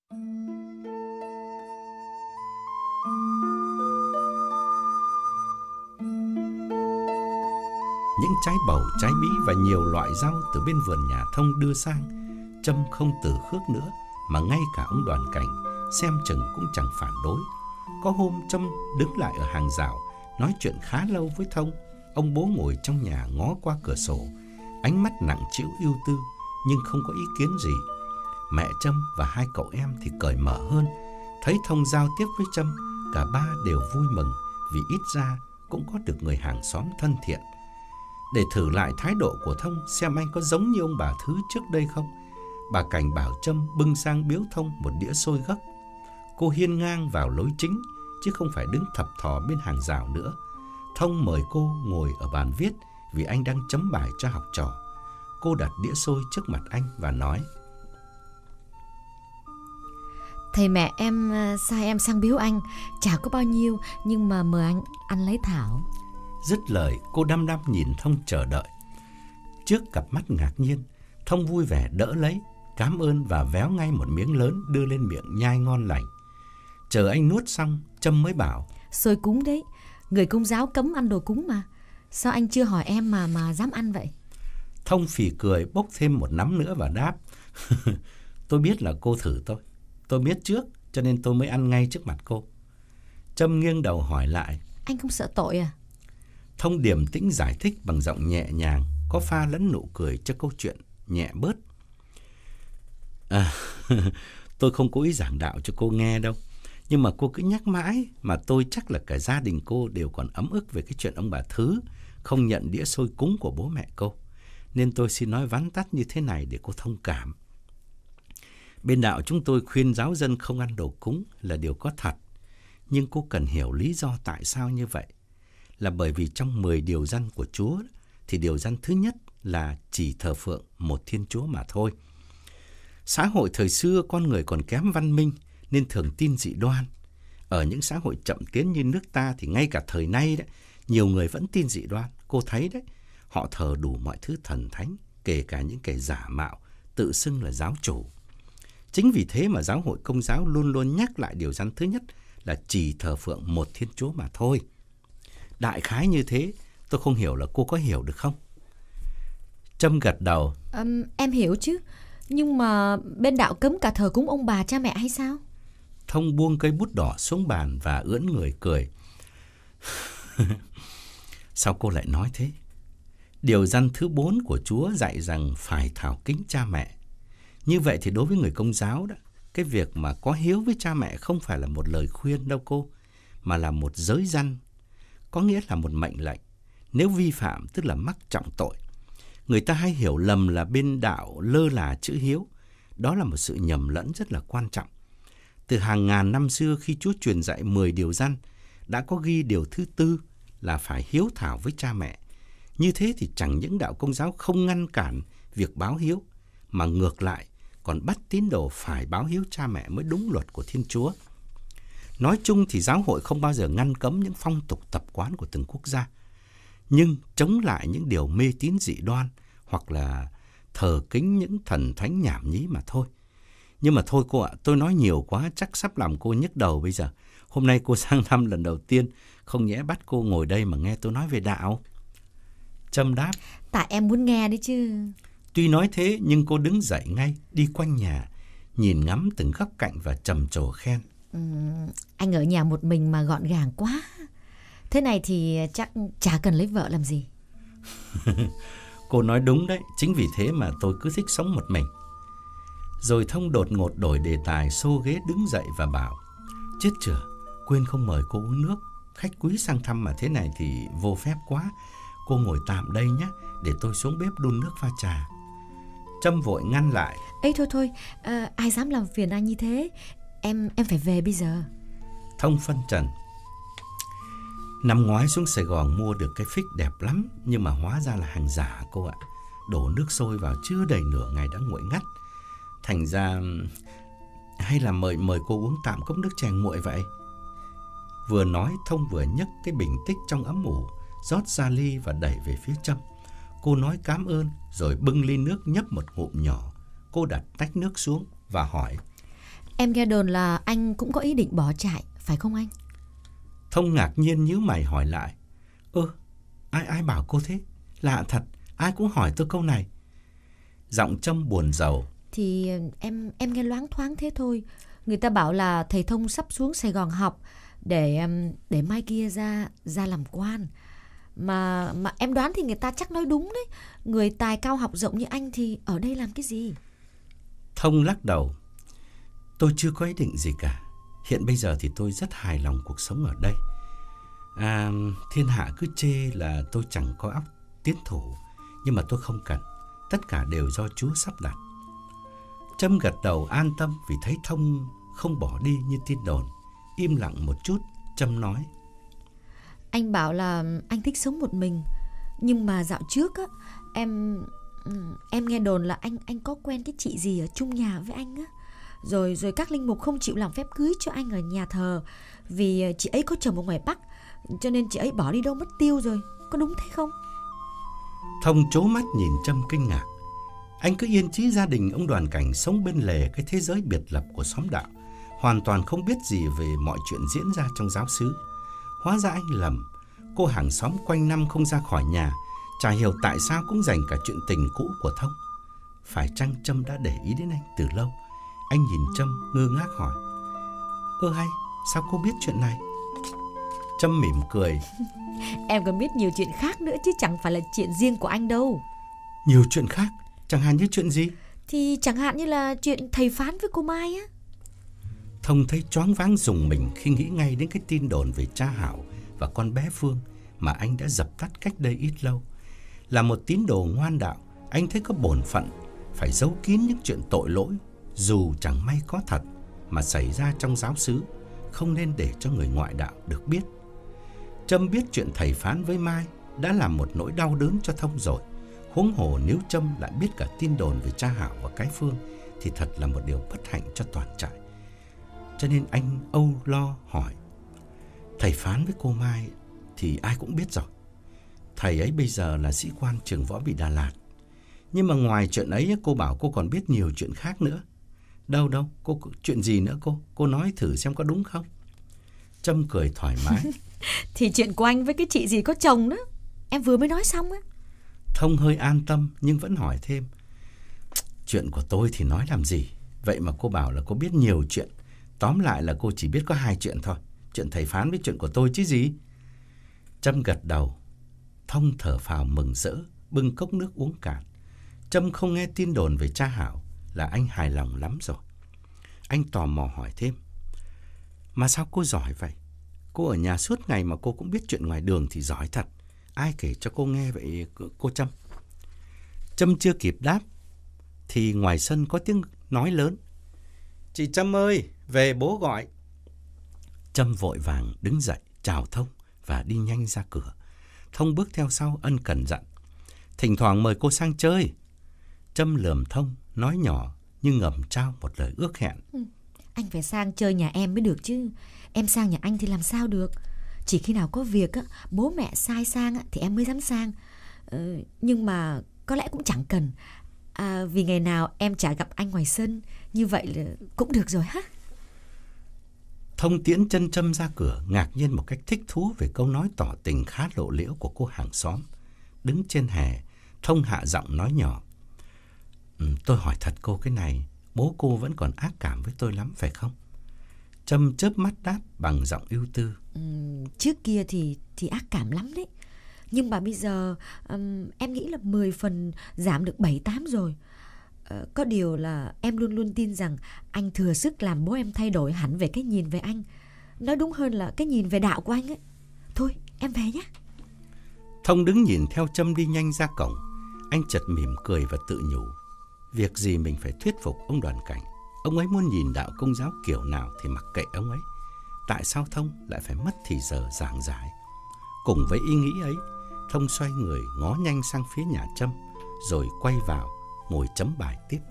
Speaker 2: Những trái bầu, trái bí và nhiều loại rau từ bên vườn nhà Thông đưa sang, Trâm không từ khước nữa, mà ngay cả ông Đoàn Cảnh xem chừng cũng chẳng phản đối. Có hôm Trâm đứng lại ở hàng rào nói chuyện khá lâu với Thông. Ông bố ngồi trong nhà ngó qua cửa sổ, ánh mắt nặng trĩu ưu tư nhưng không có ý kiến gì. Mẹ Trâm và hai cậu em thì cởi mở hơn. Thấy Thông giao tiếp với Trâm, cả ba đều vui mừng vì ít ra cũng có được người hàng xóm thân thiện. Để thử lại thái độ của Thông xem anh có giống như ông bà Thứ trước đây không, bà Cảnh bảo Trâm bưng sang biếu Thông một đĩa xôi gấc. Cô hiên ngang vào lối chính chứ không phải đứng thập thò bên hàng rào nữa. Thông mời cô ngồi ở bàn viết vì anh đang chấm bài cho học trò. Cô đặt đĩa xôi trước mặt anh và nói:
Speaker 3: Thầy mẹ em sai em sang biếu anh, chả có bao nhiêu, nhưng mà mời anh ăn lấy thảo.
Speaker 2: Dứt lời, cô đăm đăm nhìn Thông chờ đợi. Trước cặp mắt ngạc nhiên, Thông vui vẻ đỡ lấy, cảm ơn và véo ngay một miếng lớn đưa lên miệng nhai ngon lành. Chờ anh nuốt xong, Trâm mới bảo:
Speaker 3: Xôi cúng đấy, người Công giáo cấm ăn đồ cúng mà. Sao anh chưa hỏi em mà mà dám ăn vậy?
Speaker 2: Thông phì cười bốc thêm một nắm nữa và đáp: Tôi biết là cô thử tôi. Tôi biết trước cho nên tôi mới ăn ngay trước mặt cô. Trâm nghiêng đầu hỏi lại:
Speaker 3: Anh không sợ tội à?
Speaker 2: Thông điềm tĩnh giải thích bằng giọng nhẹ nhàng, có pha lẫn nụ cười cho câu chuyện nhẹ bớt. À, tôi không cố ý giảng đạo cho cô nghe đâu. Nhưng mà cô cứ nhắc mãi, mà tôi chắc là cả gia đình cô đều còn ấm ức về cái chuyện ông bà Thứ không nhận đĩa xôi cúng của bố mẹ cô. Nên tôi xin nói vắn tắt như thế này để cô thông cảm. Bên đạo chúng tôi khuyên giáo dân không ăn đồ cúng là điều có thật. Nhưng cô cần hiểu lý do tại sao như vậy. Là bởi vì trong mười điều răn của Chúa thì điều răn thứ nhất là chỉ thờ phượng một Thiên Chúa mà thôi. Xã hội thời xưa con người còn kém văn minh nên thường tin dị đoan. Ở những xã hội chậm tiến như nước ta thì ngay cả thời nay đấy, nhiều người vẫn tin dị đoan. Cô thấy đấy, họ thờ đủ mọi thứ thần thánh, kể cả những kẻ giả mạo, tự xưng là giáo chủ. Chính vì thế mà giáo hội Công giáo luôn luôn nhắc lại điều răn thứ nhất là chỉ thờ phượng một Thiên Chúa mà thôi. Đại khái như thế, tôi không hiểu là cô có hiểu được không? Trâm gật đầu.
Speaker 3: Um, em hiểu chứ, nhưng mà bên đạo cấm cả thờ cúng ông bà cha mẹ hay sao?
Speaker 2: Thông buông cây bút đỏ xuống bàn và ưỡn người cười. Sao cô lại nói thế? Điều răn thứ bốn của Chúa dạy rằng phải thảo kính cha mẹ. Như vậy thì đối với người Công giáo đó, cái việc mà có hiếu với cha mẹ không phải là một lời khuyên đâu cô, mà là một giới răn, có nghĩa là một mệnh lệnh. Nếu vi phạm tức là mắc trọng tội. Người ta hay hiểu lầm là bên đạo lơ là chữ hiếu. Đó là một sự nhầm lẫn rất là quan trọng. Từ hàng ngàn năm xưa khi Chúa truyền dạy mười điều răn, đã có ghi điều thứ tư là phải hiếu thảo với cha mẹ. Như thế thì chẳng những đạo Công giáo không ngăn cản việc báo hiếu, mà ngược lại còn bắt tín đồ phải báo hiếu cha mẹ mới đúng luật của Thiên Chúa. Nói chung thì giáo hội không bao giờ ngăn cấm những phong tục tập quán của từng quốc gia, nhưng chống lại những điều mê tín dị đoan hoặc là thờ kính những thần thánh nhảm nhí mà thôi. Nhưng mà thôi cô ạ, tôi nói nhiều quá chắc sắp làm cô nhức đầu bây giờ. Hôm nay cô sang thăm lần đầu tiên, không nhẽ bắt cô ngồi đây mà nghe tôi nói về đạo. Trâm đáp:
Speaker 3: Tại em muốn nghe đấy chứ.
Speaker 2: Tuy nói thế nhưng cô đứng dậy ngay, đi quanh nhà, nhìn ngắm từng góc cạnh và trầm trồ khen.
Speaker 3: Ừ, anh ở nhà một mình mà gọn gàng quá. Thế này thì chắc chả cần lấy vợ làm gì.
Speaker 2: Cô nói đúng đấy, chính vì thế mà tôi cứ thích sống một mình. Rồi Thông đột ngột đổi đề tài, xô ghế đứng dậy và bảo: Chết chửa, quên không mời cô uống nước. Khách quý sang thăm mà thế này thì vô phép quá. Cô ngồi tạm đây nhé, để tôi xuống bếp đun nước pha trà. Trâm vội ngăn lại:
Speaker 3: Ê thôi thôi, à, ai dám làm phiền anh như thế. Em em phải về bây giờ.
Speaker 2: Thông phân trần: Năm ngoái xuống Sài Gòn mua được cái phích đẹp lắm, nhưng mà hóa ra là hàng giả cô ạ. Đổ nước sôi vào chưa đầy nửa ngày đã nguội ngắt. Thành ra hay là mời mời cô uống tạm cốc nước chè nguội vậy. Vừa nói Thông vừa nhấc cái bình tích trong ấm ủ, rót ra ly và đẩy về phía Trâm. Cô nói cảm ơn rồi bưng ly nước nhấp một ngụm nhỏ. Cô đặt tách nước xuống và hỏi:
Speaker 3: Em nghe đồn là anh cũng có ý định bỏ trại, phải không anh?
Speaker 2: Thông ngạc nhiên nhíu mày hỏi lại: Ơ, ai ai bảo cô thế? Lạ thật, ai cũng hỏi tôi câu này. Giọng Trâm buồn rầu:
Speaker 3: Thì em em nghe loáng thoáng thế thôi. Người ta bảo là thầy Thông sắp xuống Sài Gòn học để để mai kia ra ra làm quan. Mà mà em đoán thì người ta chắc nói đúng đấy. Người tài cao học rộng như anh thì ở đây làm cái gì?
Speaker 2: Thông lắc đầu: Tôi chưa có ý định gì cả. Hiện bây giờ thì tôi rất hài lòng cuộc sống ở đây. À, thiên hạ cứ chê là tôi chẳng có óc tiến thủ, nhưng mà tôi không cần. Tất cả đều do Chúa sắp đặt. Trâm gật đầu an tâm vì thấy Thông không bỏ đi như tin đồn. Im lặng một chút, Trâm nói:
Speaker 3: Anh bảo là anh thích sống một mình, nhưng mà dạo trước á, em em nghe đồn là anh anh có quen cái chị gì ở chung nhà với anh á. Rồi rồi các linh mục không chịu làm phép cưới cho anh ở nhà thờ vì chị ấy có chồng ở ngoài Bắc, cho nên chị ấy bỏ đi đâu mất tiêu rồi. Có đúng thế không?
Speaker 2: Thông trố mắt nhìn Trâm kinh ngạc. Anh cứ yên chí gia đình ông Đoàn Cảnh sống bên lề cái thế giới biệt lập của xóm đạo, hoàn toàn không biết gì về mọi chuyện diễn ra trong giáo xứ. Hóa ra anh lầm. Cô hàng xóm quanh năm không ra khỏi nhà, chả hiểu tại sao cũng dành cả chuyện tình cũ của Thông. Phải chăng Trâm đã để ý đến anh từ lâu? Anh nhìn Trâm ngơ ngác hỏi: Ơ hay, sao cô biết chuyện này? Trâm mỉm cười:
Speaker 3: Em còn biết nhiều chuyện khác nữa chứ chẳng phải là chuyện riêng của anh đâu.
Speaker 2: Nhiều chuyện khác? Chẳng hạn như chuyện gì?
Speaker 3: Thì chẳng hạn như là chuyện thầy Phán với cô Mai á.
Speaker 2: Thông thấy choáng váng rùng mình khi nghĩ ngay đến cái tin đồn về cha Hảo và con bé Phương mà anh đã dập tắt cách đây ít lâu. Là một tín đồ ngoan đạo, anh thấy có bổn phận phải giấu kín những chuyện tội lỗi, dù chẳng may có thật mà xảy ra trong giáo xứ, không nên để cho người ngoại đạo được biết. Trâm biết chuyện thầy Phán với Mai đã làm một nỗi đau đớn cho Thông rồi. Huống hồ nếu Trâm lại biết cả tin đồn về cha Hảo và cái Phương thì thật là một điều bất hạnh cho toàn trại. Cho nên anh âu lo hỏi: Thầy Phán với cô Mai thì ai cũng biết rồi. Thầy ấy bây giờ là sĩ quan trường võ bị Đà Lạt. Nhưng mà ngoài chuyện ấy cô bảo cô còn biết nhiều chuyện khác nữa. Đâu đâu, cô chuyện gì nữa cô? Cô nói thử xem có đúng không? Trâm cười thoải mái:
Speaker 3: Thì chuyện của anh với cái chị gì có chồng đó, em vừa mới nói xong á.
Speaker 2: Thông hơi an tâm nhưng vẫn hỏi thêm: Chuyện của tôi thì nói làm gì? Vậy mà cô bảo là cô biết nhiều chuyện. Tóm lại là cô chỉ biết có hai chuyện thôi, chuyện thầy Phán với chuyện của tôi chứ gì. Trâm gật đầu. Thông thở phào mừng rỡ, bưng cốc nước uống cạn. Trâm không nghe tin đồn về cha Hảo là anh hài lòng lắm rồi. Anh tò mò hỏi thêm: Mà sao cô giỏi vậy? Cô ở nhà suốt ngày mà cô cũng biết chuyện ngoài đường thì giỏi thật. Ai kể cho cô nghe vậy cô Trâm? Trâm chưa kịp đáp thì ngoài sân có tiếng nói lớn: Chị Trâm ơi, về bố gọi. Trâm vội vàng đứng dậy chào Thông và đi nhanh ra cửa. Thông bước theo sau ân cần dặn: Thỉnh thoảng mời cô sang chơi. Trâm lườm Thông, nói nhỏ nhưng ngầm trao một lời ước hẹn:
Speaker 3: ừ, Anh phải sang chơi nhà em mới được chứ. Em sang nhà anh thì làm sao được. Chỉ khi nào có việc á, bố mẹ sai sang á, thì em mới dám sang. ờ, Nhưng mà có lẽ cũng chẳng cần. À, vì ngày nào em chả gặp anh ngoài sân, như vậy là cũng được rồi ha.
Speaker 2: Thông tiễn chân Trâm ra cửa, ngạc nhiên một cách thích thú về câu nói tỏ tình khá lộ liễu của cô hàng xóm. Đứng trên hè, Thông hạ giọng nói nhỏ. Ừ, tôi hỏi thật cô cái này, bố cô vẫn còn ác cảm với tôi lắm phải không? Trâm chớp mắt đáp bằng giọng ưu tư.
Speaker 3: Ừ, trước kia thì thì ác cảm lắm đấy. Nhưng mà bây giờ um, em nghĩ là mười phần giảm được bảy tám rồi. uh, Có điều là em luôn luôn tin rằng anh thừa sức làm bố em thay đổi hẳn về cái nhìn về anh. Nói đúng hơn là cái nhìn về đạo của anh ấy. Thôi em về nhé.
Speaker 2: Thông đứng nhìn theo Trâm đi nhanh ra cổng. Anh chợt mỉm cười và tự nhủ, việc gì mình phải thuyết phục ông Đoàn Cảnh. Ông ấy muốn nhìn đạo Công giáo kiểu nào thì mặc kệ ông ấy. Tại sao Thông lại phải mất thì giờ giảng giải? Cùng với ý nghĩ ấy, Thông xoay người ngó nhanh sang phía nhà Trâm, rồi quay vào ngồi chấm bài tiếp.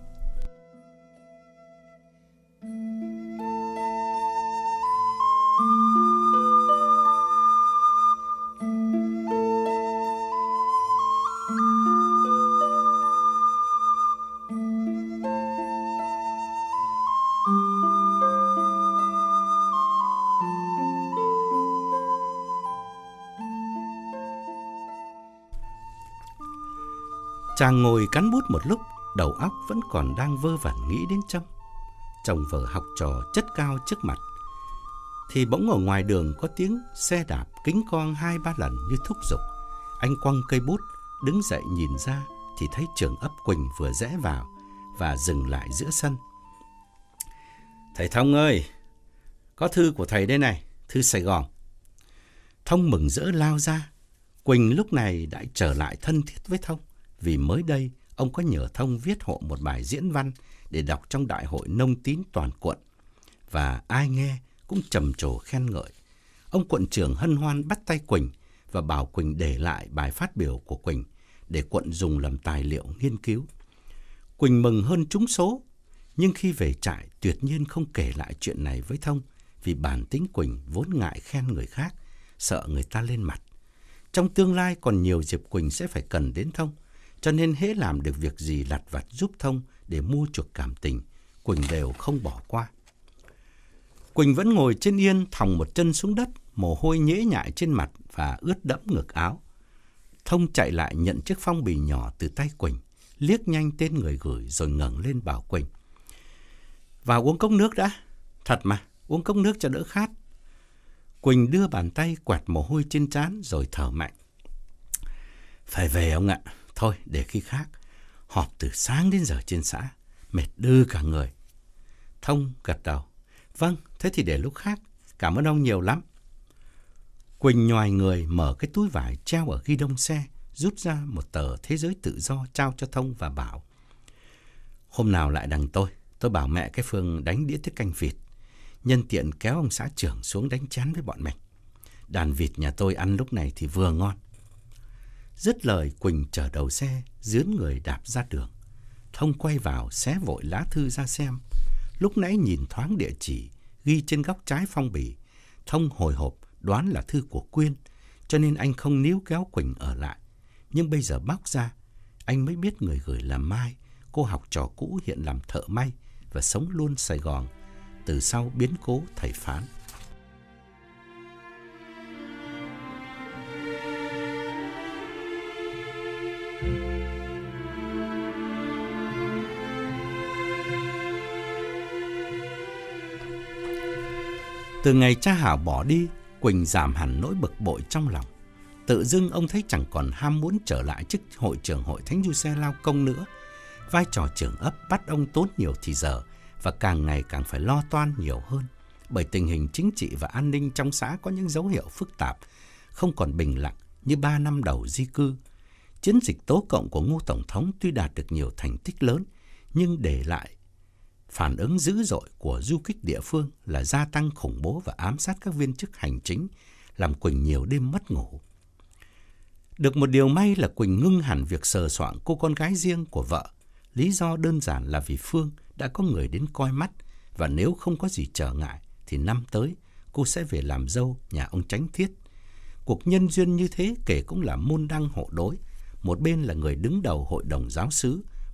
Speaker 2: Chàng ngồi cắn bút một lúc, đầu óc vẫn còn đang vơ vẩn nghĩ đến Trâm. Chồng vợ học trò chất cao trước mặt, thì bỗng ở ngoài đường có tiếng xe đạp kính con hai ba lần như thúc giục. Anh quăng cây bút, đứng dậy nhìn ra thì thấy trưởng ấp Quỳnh vừa rẽ vào và dừng lại giữa sân. Thầy Thông ơi, có thư của thầy đây này, thư Sài Gòn. Thông mừng rỡ lao ra. Quỳnh lúc này đã trở lại thân thiết với Thông, vì mới đây ông có nhờ Thông viết hộ một bài diễn văn để đọc trong đại hội nông tín toàn quận. Và ai nghe cũng trầm trồ khen ngợi. Ông quận trưởng hân hoan bắt tay Quỳnh và bảo Quỳnh để lại bài phát biểu của Quỳnh để quận dùng làm tài liệu nghiên cứu. Quỳnh mừng hơn trúng số, nhưng khi về trại tuyệt nhiên không kể lại chuyện này với Thông, vì bản tính Quỳnh vốn ngại khen người khác, sợ người ta lên mặt. Trong tương lai còn nhiều dịp Quỳnh sẽ phải cần đến Thông, cho nên hễ làm được việc gì lặt vặt giúp Thông để mua chuộc cảm tình, Quỳnh đều không bỏ qua. Quỳnh vẫn ngồi trên yên, thòng một chân xuống đất, mồ hôi nhễ nhại trên mặt và ướt đẫm ngực áo. Thông chạy lại nhận chiếc phong bì nhỏ từ tay Quỳnh, liếc nhanh tên người gửi rồi ngẩng lên bảo Quỳnh. Vào uống cốc nước đã. Thật mà, uống cốc nước cho đỡ khát. Quỳnh đưa bàn tay quẹt mồ hôi trên trán rồi thở mạnh. Phải về ông ạ. Thôi để khi khác. Họp từ sáng đến giờ trên xã, mệt đư cả người. Thông gật đầu. Vâng, thế thì để lúc khác. Cảm ơn ông nhiều lắm. Quỳnh nhoài người mở cái túi vải treo ở ghi đông xe, rút ra một tờ Thế Giới Tự Do trao cho Thông và bảo. Hôm nào lại đằng tôi, tôi bảo mẹ cái Phương đánh đĩa tiết canh vịt. Nhân tiện kéo ông xã trưởng xuống đánh chén với bọn mình. Đàn vịt nhà tôi ăn lúc này thì vừa ngon. Dứt lời, Quỳnh chở đầu xe, dướn người đạp ra đường. Thông quay vào xé vội lá thư ra xem. Lúc nãy nhìn thoáng địa chỉ ghi trên góc trái phong bì, Thông hồi hộp đoán là thư của Quyên, cho nên anh không níu kéo Quỳnh ở lại. Nhưng bây giờ bóc ra, anh mới biết người gửi là Mai, cô học trò cũ hiện làm thợ may và sống luôn Sài Gòn từ sau biến cố thầy Phán. Từ ngày cha Hảo bỏ đi, Quỳnh giảm hẳn nỗi bực bội trong lòng. Tự dưng ông thấy chẳng còn ham muốn trở lại chức hội trưởng hội Thánh Giuse Lao Công nữa. Vai trò trưởng ấp bắt ông tốn nhiều thì giờ và càng ngày càng phải lo toan nhiều hơn. Bởi tình hình chính trị và an ninh trong xã có những dấu hiệu phức tạp, không còn bình lặng như ba năm đầu di cư. Chiến dịch tố cộng của Ngô Tổng thống tuy đạt được nhiều thành tích lớn, nhưng để lại phản ứng dữ dội của du kích địa phương là gia tăng khủng bố và ám sát các viên chức hành chính, làm Quỳnh nhiều đêm mất ngủ. Được một điều may là Quỳnh ngưng hẳn việc sờ soạng cô con gái riêng của vợ. Lý do đơn giản là vì Phương đã có người đến coi mắt, và nếu không có gì trở ngại thì năm tới cô sẽ về làm dâu nhà ông Chánh Thiết. Cuộc nhân duyên như thế kể cũng là môn đăng hộ đối. Một bên là người đứng đầu hội đồng giáo xứ,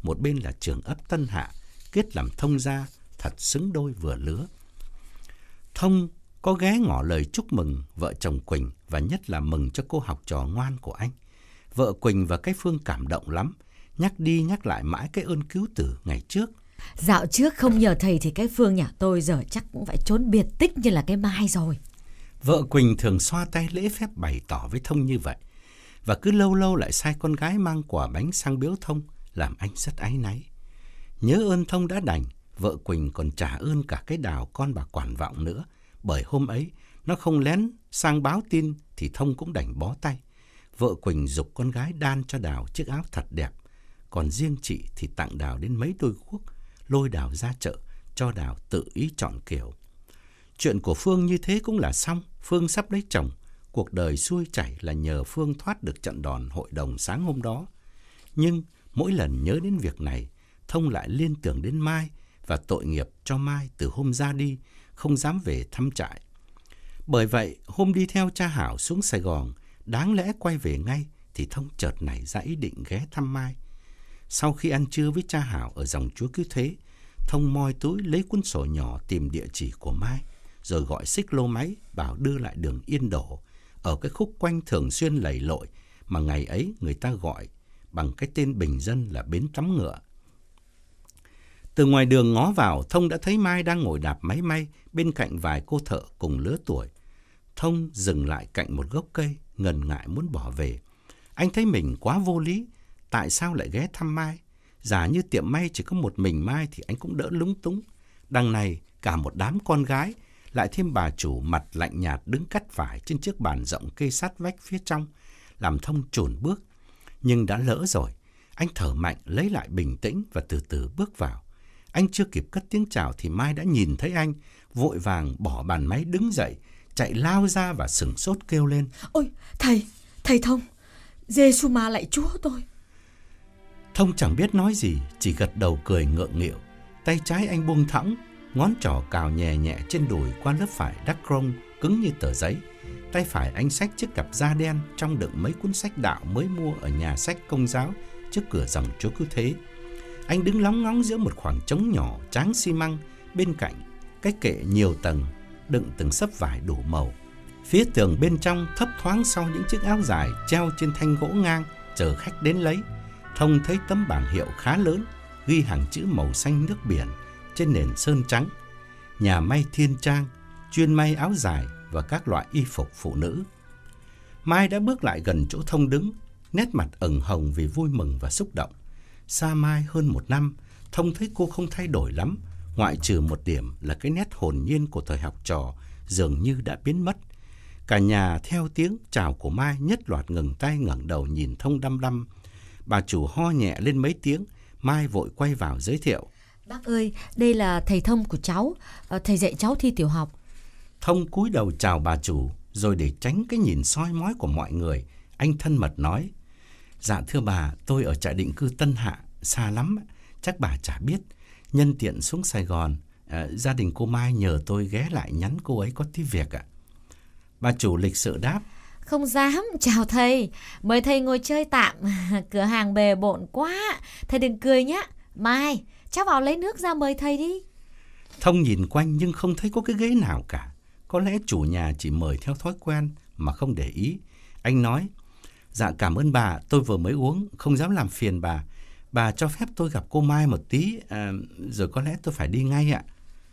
Speaker 2: một bên là trưởng ấp Tân Hạ, kết làm thông gia, thật xứng đôi vừa lứa. Thông có ghé ngỏ lời chúc mừng vợ chồng Quỳnh và nhất là mừng cho cô học trò ngoan của anh. Vợ Quỳnh và cái Phương cảm động lắm, nhắc đi nhắc lại mãi cái ơn cứu tử ngày trước.
Speaker 3: Dạo trước không nhờ thầy thì cái Phương nhà tôi giờ chắc cũng phải trốn biệt tích như là cái Mai rồi.
Speaker 2: Vợ Quỳnh thường xoa tay lễ phép bày tỏ với Thông như vậy, và cứ lâu lâu lại sai con gái mang quả bánh sang biếu Thông, làm anh rất áy náy. Nhớ ơn Thông đã đành, vợ Quỳnh còn trả ơn cả cái Đào con bà quản vọng nữa, bởi hôm ấy nó không lén sang báo tin thì Thông cũng đành bó tay. Vợ Quỳnh giục con gái đan cho Đào chiếc áo thật đẹp, còn riêng chị thì tặng Đào đến mấy đôi guốc, lôi Đào ra chợ cho Đào tự ý chọn kiểu. Chuyện của Phương như thế cũng là xong. Phương sắp lấy chồng, cuộc đời xuôi chảy là nhờ Phương thoát được trận đòn hội đồng sáng hôm đó. Nhưng mỗi lần nhớ đến việc này, Thông lại liên tưởng đến Mai và tội nghiệp cho Mai từ hôm ra đi, không dám về thăm trại. Bởi vậy, hôm đi theo cha Hảo xuống Sài Gòn, đáng lẽ quay về ngay, thì Thông chợt nảy ra ý định ghé thăm Mai. Sau khi ăn trưa với cha Hảo ở dòng Chúa Cứu Thế, Thông moi túi lấy cuốn sổ nhỏ tìm địa chỉ của Mai, rồi gọi xích lô máy bảo đưa lại đường Yên Đổ, ở cái khúc quanh thường xuyên lầy lội mà ngày ấy người ta gọi bằng cái tên bình dân là bến tắm ngựa. Từ ngoài đường ngó vào, Thông đã thấy Mai đang ngồi đạp máy may bên cạnh vài cô thợ cùng lứa tuổi. Thông dừng lại cạnh một gốc cây, ngần ngại muốn bỏ về. Anh thấy mình quá vô lý, tại sao lại ghé thăm Mai? Giả như tiệm may chỉ có một mình Mai thì anh cũng đỡ lúng túng. Đằng này cả một đám con gái, lại thêm bà chủ mặt lạnh nhạt đứng cắt vải trên chiếc bàn rộng kê sát vách phía trong, làm Thông chùn bước. Nhưng đã lỡ rồi, anh thở mạnh lấy lại bình tĩnh và từ từ bước vào. Anh chưa kịp cất tiếng chào thì Mai đã nhìn thấy anh, vội vàng bỏ bàn máy đứng dậy, chạy lao ra và sửng sốt kêu lên:
Speaker 3: Ôi, thầy, thầy Thông, Giê-xu ma lạy Chúa tôi.
Speaker 2: Thông chẳng biết nói gì, chỉ gật đầu cười ngượng nghịu. Tay trái anh buông thõng, ngón trỏ cào nhẹ nhẹ trên đùi qua lớp vải đắc rông cứng như tờ giấy. Tay phải anh xách chiếc cặp da đen trong đựng mấy cuốn sách đạo mới mua ở nhà sách Công giáo trước cửa dòng Chúa Cứu Thế. Anh đứng lóng ngóng giữa một khoảng trống nhỏ tráng xi măng, bên cạnh cái kệ nhiều tầng đựng từng xấp vải đủ màu. Phía tường bên trong thấp thoáng sau những chiếc áo dài treo trên thanh gỗ ngang chờ khách đến lấy. Thông thấy tấm bảng hiệu khá lớn ghi hàng chữ màu xanh nước biển trên nền sơn trắng: nhà may Thiên Trang, chuyên may áo dài và các loại y phục phụ nữ. Mai đã bước lại gần chỗ Thông đứng, nét mặt ửng hồng vì vui mừng và xúc động. Xa Mai hơn một năm, Thông thấy cô không thay đổi lắm, ngoại trừ một điểm là cái nét hồn nhiên của thời học trò dường như đã biến mất. Cả nhà theo tiếng chào của Mai nhất loạt ngừng tay ngẩng đầu nhìn Thông đăm đăm. Bà chủ ho nhẹ lên mấy tiếng, Mai vội quay vào giới thiệu:
Speaker 3: Bác ơi, đây là thầy Thông của cháu, thầy dạy cháu thi tiểu học.
Speaker 2: Thông cúi đầu chào bà chủ, rồi để tránh cái nhìn soi mói của mọi người, anh thân mật nói: Dạ thưa bà, tôi ở trại định cư Tân Hạ, xa lắm, chắc bà chả biết. Nhân tiện xuống Sài Gòn, à, gia đình cô Mai nhờ tôi ghé lại nhắn cô ấy có tí việc ạ. Bà chủ lịch sự đáp:
Speaker 3: Không dám, chào thầy, mời thầy ngồi chơi tạm, cửa hàng bề bộn quá, thầy đừng cười nhé. Mai, cháu vào lấy nước ra mời thầy đi.
Speaker 2: Thông nhìn quanh nhưng không thấy có cái ghế nào cả. Có lẽ chủ nhà chỉ mời theo thói quen mà không để ý. Anh nói: Dạ cảm ơn bà, tôi vừa mới uống, không dám làm phiền bà. Bà cho phép tôi gặp cô Mai một tí, à, rồi có lẽ tôi phải đi ngay ạ.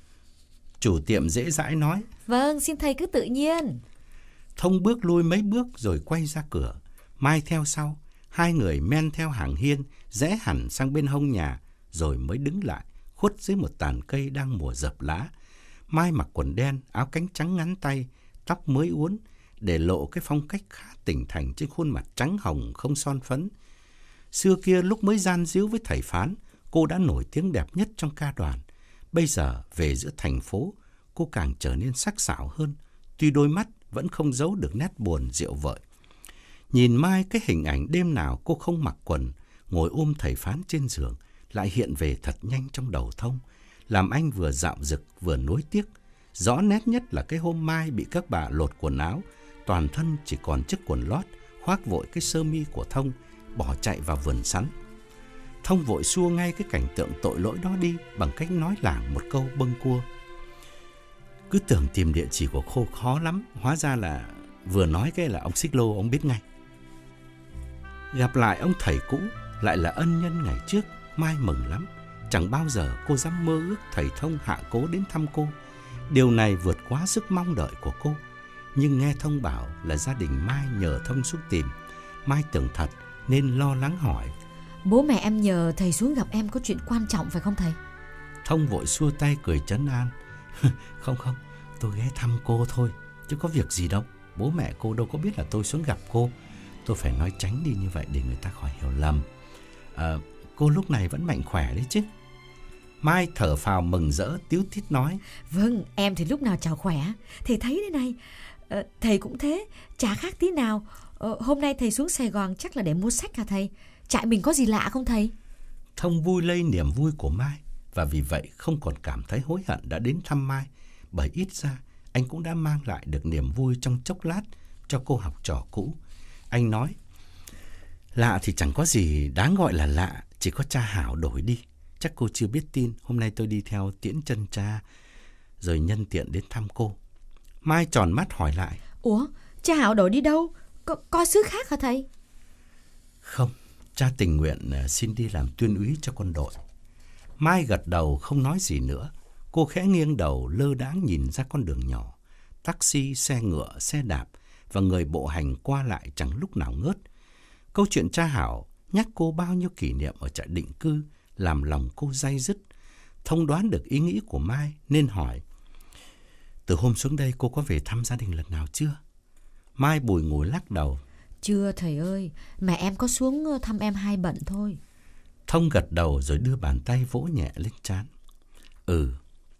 Speaker 2: Chủ tiệm dễ dãi nói:
Speaker 3: Vâng, xin thầy cứ tự nhiên.
Speaker 2: Thông bước lui mấy bước rồi quay ra cửa. Mai theo sau. Hai người men theo hàng hiên, rẽ hẳn sang bên hông nhà, rồi mới đứng lại, khuất dưới một tàn cây đang mùa dập lá. Mai mặc quần đen, áo cánh trắng ngắn tay, tóc mới uốn, để lộ cái phong cách khá tỉnh thành trên khuôn mặt trắng hồng không son phấn. Xưa kia lúc mới gian díu với thầy Phán, cô đã nổi tiếng đẹp nhất trong ca đoàn. Bây giờ về giữa thành phố, cô càng trở nên sắc sảo hơn, tuy đôi mắt vẫn không giấu được nét buồn dịu vợi. Nhìn Mai, cái hình ảnh đêm nào cô không mặc quần, ngồi ôm thầy Phán trên giường lại hiện về thật nhanh trong đầu Thông, làm anh vừa dạo dực vừa nuối tiếc. Rõ nét nhất là cái hôm Mai bị các bà lột quần áo, toàn thân chỉ còn chiếc quần lót, khoác vội cái sơ mi của Thông, bỏ chạy vào vườn sắn. Thông Thông vội xua ngay cái cảnh tượng tội lỗi đó đi bằng cách nói lảng một câu bâng cua. Cứ tưởng tìm địa chỉ của cô khó lắm, hóa ra là vừa nói cái là ông Xích Lô ông biết ngay. Gặp lại ông thầy cũ, lại là ân nhân ngày trước, Mai mừng lắm. Chẳng bao giờ cô dám mơ ước thầy Thông hạ cố đến thăm cô. Điều này vượt quá sức mong đợi của cô. Nhưng nghe Thông bảo là gia đình Mai nhờ Thông xuống tìm, Mai tưởng thật nên lo lắng hỏi:
Speaker 3: Bố mẹ em nhờ thầy xuống gặp em có chuyện quan trọng phải không thầy?
Speaker 2: Thông vội xua tay cười trấn an: Không không, tôi ghé thăm cô thôi, chứ có việc gì đâu. Bố mẹ cô đâu có biết là tôi xuống gặp cô. Tôi phải nói tránh đi như vậy để người ta khỏi hiểu lầm. à, Cô lúc này vẫn mạnh khỏe đấy chứ? Mai thở phào mừng rỡ, tíu tít nói:
Speaker 3: Vâng, em thì lúc nào chào khỏe. Thầy thấy đây này, à, thầy cũng thế, chả khác tí nào. à, Hôm nay thầy xuống Sài Gòn chắc là để mua sách hả thầy? Trại mình có gì lạ không thầy?
Speaker 2: Thông vui lây niềm vui của Mai, và vì vậy không còn cảm thấy hối hận đã đến thăm Mai, bởi ít ra anh cũng đã mang lại được niềm vui trong chốc lát cho cô học trò cũ. Anh nói: Lạ thì chẳng có gì đáng gọi là lạ, chỉ có cha Hảo đổi đi. Chắc cô chưa biết tin, hôm nay tôi đi theo tiễn chân cha, rồi nhân tiện đến thăm cô. Mai tròn mắt hỏi lại:
Speaker 3: Ủa, cha Hảo đổi đi đâu? Có, có xứ khác hả thầy?
Speaker 2: Không, cha tình nguyện xin đi làm tuyên úy cho quân đội. Mai gật đầu không nói gì nữa. Cô khẽ nghiêng đầu lơ đãng nhìn ra con đường nhỏ. Taxi, xe ngựa, xe đạp và người bộ hành qua lại chẳng lúc nào ngớt. Câu chuyện cha Hảo nhắc cô bao nhiêu kỷ niệm ở trại định cư làm lòng cô day dứt. Thông đoán được ý nghĩ của Mai nên hỏi: Từ hôm xuống đây cô có về thăm gia đình lần nào chưa? Mai bùi ngùi lắc đầu:
Speaker 3: Chưa thầy ơi, mẹ em có xuống thăm em hai bận thôi.
Speaker 2: Thông gật đầu rồi đưa bàn tay vỗ nhẹ lên trán. Ừ,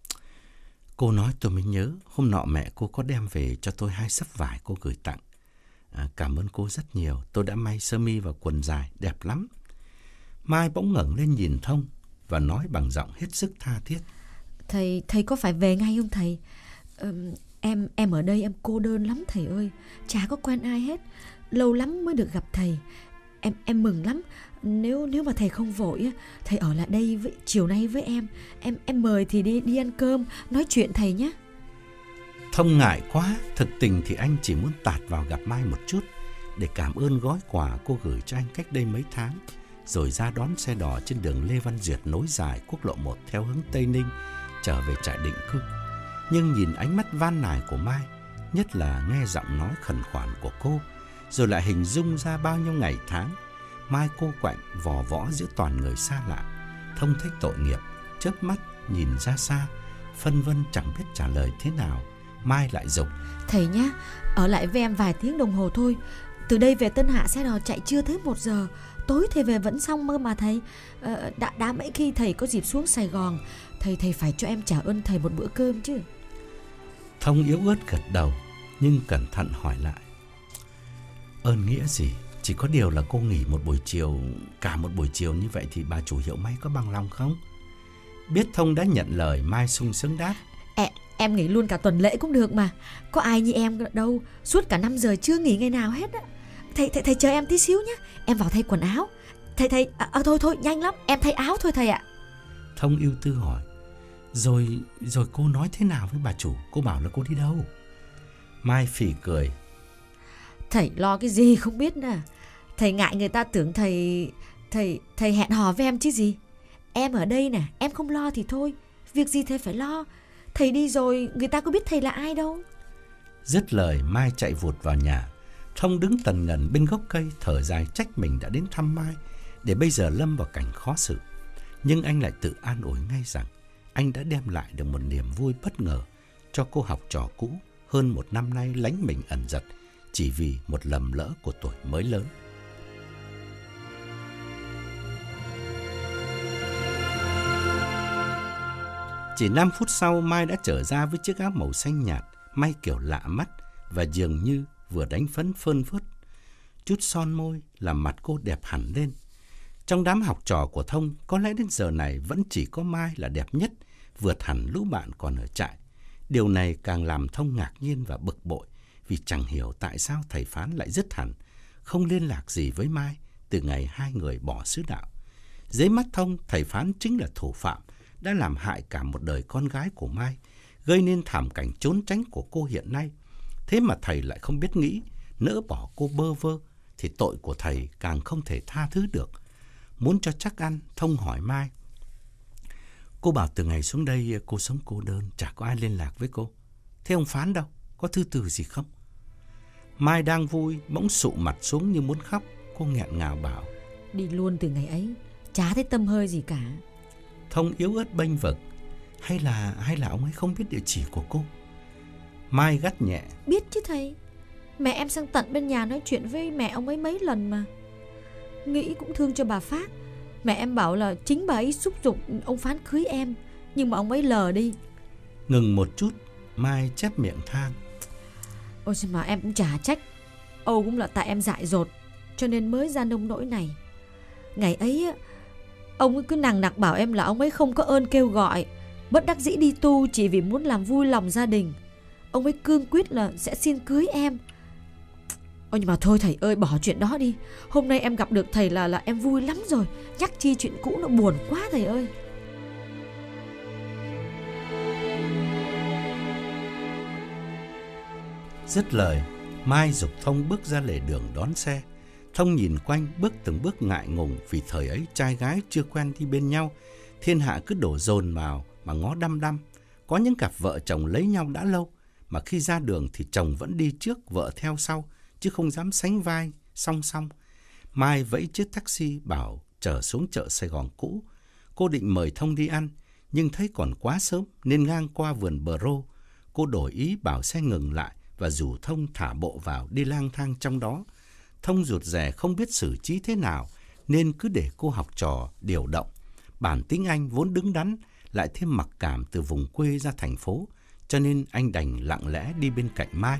Speaker 2: cô nói tôi mới nhớ, hôm nọ mẹ cô có đem về cho tôi hai xấp vải cô gửi tặng. À, cảm ơn cô rất nhiều, tôi đã may sơ mi và quần dài, đẹp lắm. Mai bỗng ngẩng lên nhìn Thông và nói bằng giọng hết sức tha thiết:
Speaker 3: Thầy, thầy có phải về ngay không thầy? Ừ, em, em ở đây em cô đơn lắm thầy ơi, chả có quen ai hết. Lâu lắm mới được gặp thầy. Em, em mừng lắm. Nếu, nếu mà thầy không vội, thầy ở lại đây với, chiều nay với em. Em, em mời thì đi, đi ăn cơm, nói chuyện thầy nhé.
Speaker 2: Thông ngại quá, thực tình thì anh chỉ muốn tạt vào gặp Mai một chút để cảm ơn gói quà cô gửi cho anh cách đây mấy tháng, rồi ra đón xe đò trên đường Lê Văn Duyệt nối dài quốc lộ một theo hướng Tây Ninh trở về trại định cư. Nhưng nhìn ánh mắt van nài của Mai, nhất là nghe giọng nói khẩn khoản của cô, rồi lại hình dung ra bao nhiêu ngày tháng Mai cô quạnh vò võ giữa toàn người xa lạ, Thông thấy tội nghiệp, chớp mắt nhìn ra xa, phân vân chẳng biết trả lời thế nào. Mai lại dục:
Speaker 3: Thầy nhá, ở lại với em vài tiếng đồng hồ thôi. Từ đây về Tân Hạ xe đò chạy chưa tới một giờ, tối thầy về vẫn xong mơ mà thầy. ờ, đã, đã mấy khi thầy có dịp xuống Sài Gòn, Thầy thầy phải cho em trả ơn thầy một bữa cơm chứ.
Speaker 2: Thông yếu ớt gật đầu, nhưng cẩn thận hỏi lại: Ơn nghĩa gì? Chỉ có điều là cô nghỉ một buổi chiều, cả một buổi chiều như vậy thì bà chủ hiệu may có bằng lòng không? Biết Thông đã nhận lời, Mai sung sướng đáp:
Speaker 3: À, em nghỉ luôn cả tuần lễ cũng được mà. Có ai như em đâu, suốt cả năm giờ chưa nghỉ ngày nào hết á. Thầy, thầy, thầy chờ em tí xíu nhé, em vào thay quần áo. Thầy, thầy, à, à, thôi thôi, nhanh lắm, em thay áo thôi thầy ạ.
Speaker 2: Thông ưu tư hỏi: Rồi, rồi cô nói thế nào với bà chủ? Cô bảo là cô đi đâu? Mai phì cười:
Speaker 3: Thầy lo cái gì không biết nè. Thầy ngại người ta tưởng thầy, thầy, thầy hẹn hò với em chứ gì. Em ở đây nè, em không lo thì thôi, việc gì thầy phải lo. Thầy đi rồi, người ta có biết thầy là ai đâu.
Speaker 2: Dứt lời, Mai chạy vụt vào nhà. Thông đứng tần ngần bên gốc cây, thở dài trách mình đã đến thăm Mai, để bây giờ lâm vào cảnh khó xử. Nhưng anh lại tự an ủi ngay rằng anh đã đem lại được một niềm vui bất ngờ cho cô học trò cũ hơn một năm nay lánh mình ẩn giật chỉ vì một lầm lỡ của tuổi mới lớn. Chỉ năm phút sau, Mai đã trở ra với chiếc áo màu xanh nhạt, may kiểu lạ mắt và dường như vừa đánh phấn phơn phớt. Chút son môi làm mặt cô đẹp hẳn lên. Trong đám học trò của Thông, có lẽ đến giờ này vẫn chỉ có Mai là đẹp nhất, vượt hẳn lũ bạn còn ở trại. Điều này càng làm Thông ngạc nhiên và bực bội, vì chẳng hiểu tại sao thầy Phán lại dứt hẳn, không liên lạc gì với Mai từ ngày hai người bỏ xứ đạo. Dưới mắt Thông, thầy Phán chính là thủ phạm đã làm hại cả một đời con gái của Mai, gây nên thảm cảnh trốn tránh của cô hiện nay. Thế mà thầy lại không biết nghĩ, nỡ bỏ cô bơ vơ, thì tội của thầy càng không thể tha thứ được. Muốn cho chắc ăn, Thông hỏi Mai: cô bảo từ ngày xuống đây cô sống cô đơn, chả có ai liên lạc với cô. Thế ông Phán đâu? Có thư từ gì không? Mai đang vui, bỗng sụ mặt xuống như muốn khóc. Cô nghẹn ngào bảo:
Speaker 3: đi luôn từ ngày ấy, chả thấy tâm hơi gì cả.
Speaker 2: Thông yếu ớt bênh vực: Hay là hay là ông ấy không biết địa chỉ của cô? Mai gắt nhẹ:
Speaker 3: biết chứ thầy, mẹ em sang tận bên nhà nói chuyện với mẹ ông ấy mấy lần mà. Nghĩ cũng thương cho bà Phát. Mẹ em bảo là chính bà ấy xúc giục ông Phán cưới em, nhưng mà ông ấy lờ đi.
Speaker 2: Ngừng một chút, Mai chép miệng than:
Speaker 3: ôi mà em cũng chả trách. Âu cũng là tại em dại dột, cho nên mới ra nông nỗi này. Ngày ấy ông ấy cứ nằng nặc bảo em là ông ấy không có ơn kêu gọi, bất đắc dĩ đi tu chỉ vì muốn làm vui lòng gia đình. Ông ấy cương quyết là sẽ xin cưới em. Ôi nhưng mà thôi thầy ơi, bỏ chuyện đó đi. Hôm nay em gặp được thầy là là em vui lắm rồi. Nhắc chi chuyện cũ nó buồn quá thầy ơi.
Speaker 2: Dứt lời, Mai giục Thông bước ra lề đường đón xe. Thông nhìn quanh, bước từng bước ngại ngùng, vì thời ấy trai gái chưa quen đi bên nhau, thiên hạ cứ đổ dồn vào mà ngó đăm đăm. Có những cặp vợ chồng lấy nhau đã lâu, mà khi ra đường thì chồng vẫn đi trước, vợ theo sau, chứ không dám sánh vai song song. Mai vẫy chiếc taxi bảo chở xuống chợ Sài Gòn cũ. Cô định mời Thông đi ăn, nhưng thấy còn quá sớm nên ngang qua vườn bờ rô. Cô đổi ý bảo xe ngừng lại và rủ Thông thả bộ vào đi lang thang trong đó. Thông rụt rè không biết xử trí thế nào nên cứ để cô học trò điều động. Bản tính anh vốn đứng đắn, lại thêm mặc cảm từ vùng quê ra thành phố, cho nên anh đành lặng lẽ đi bên cạnh Mai.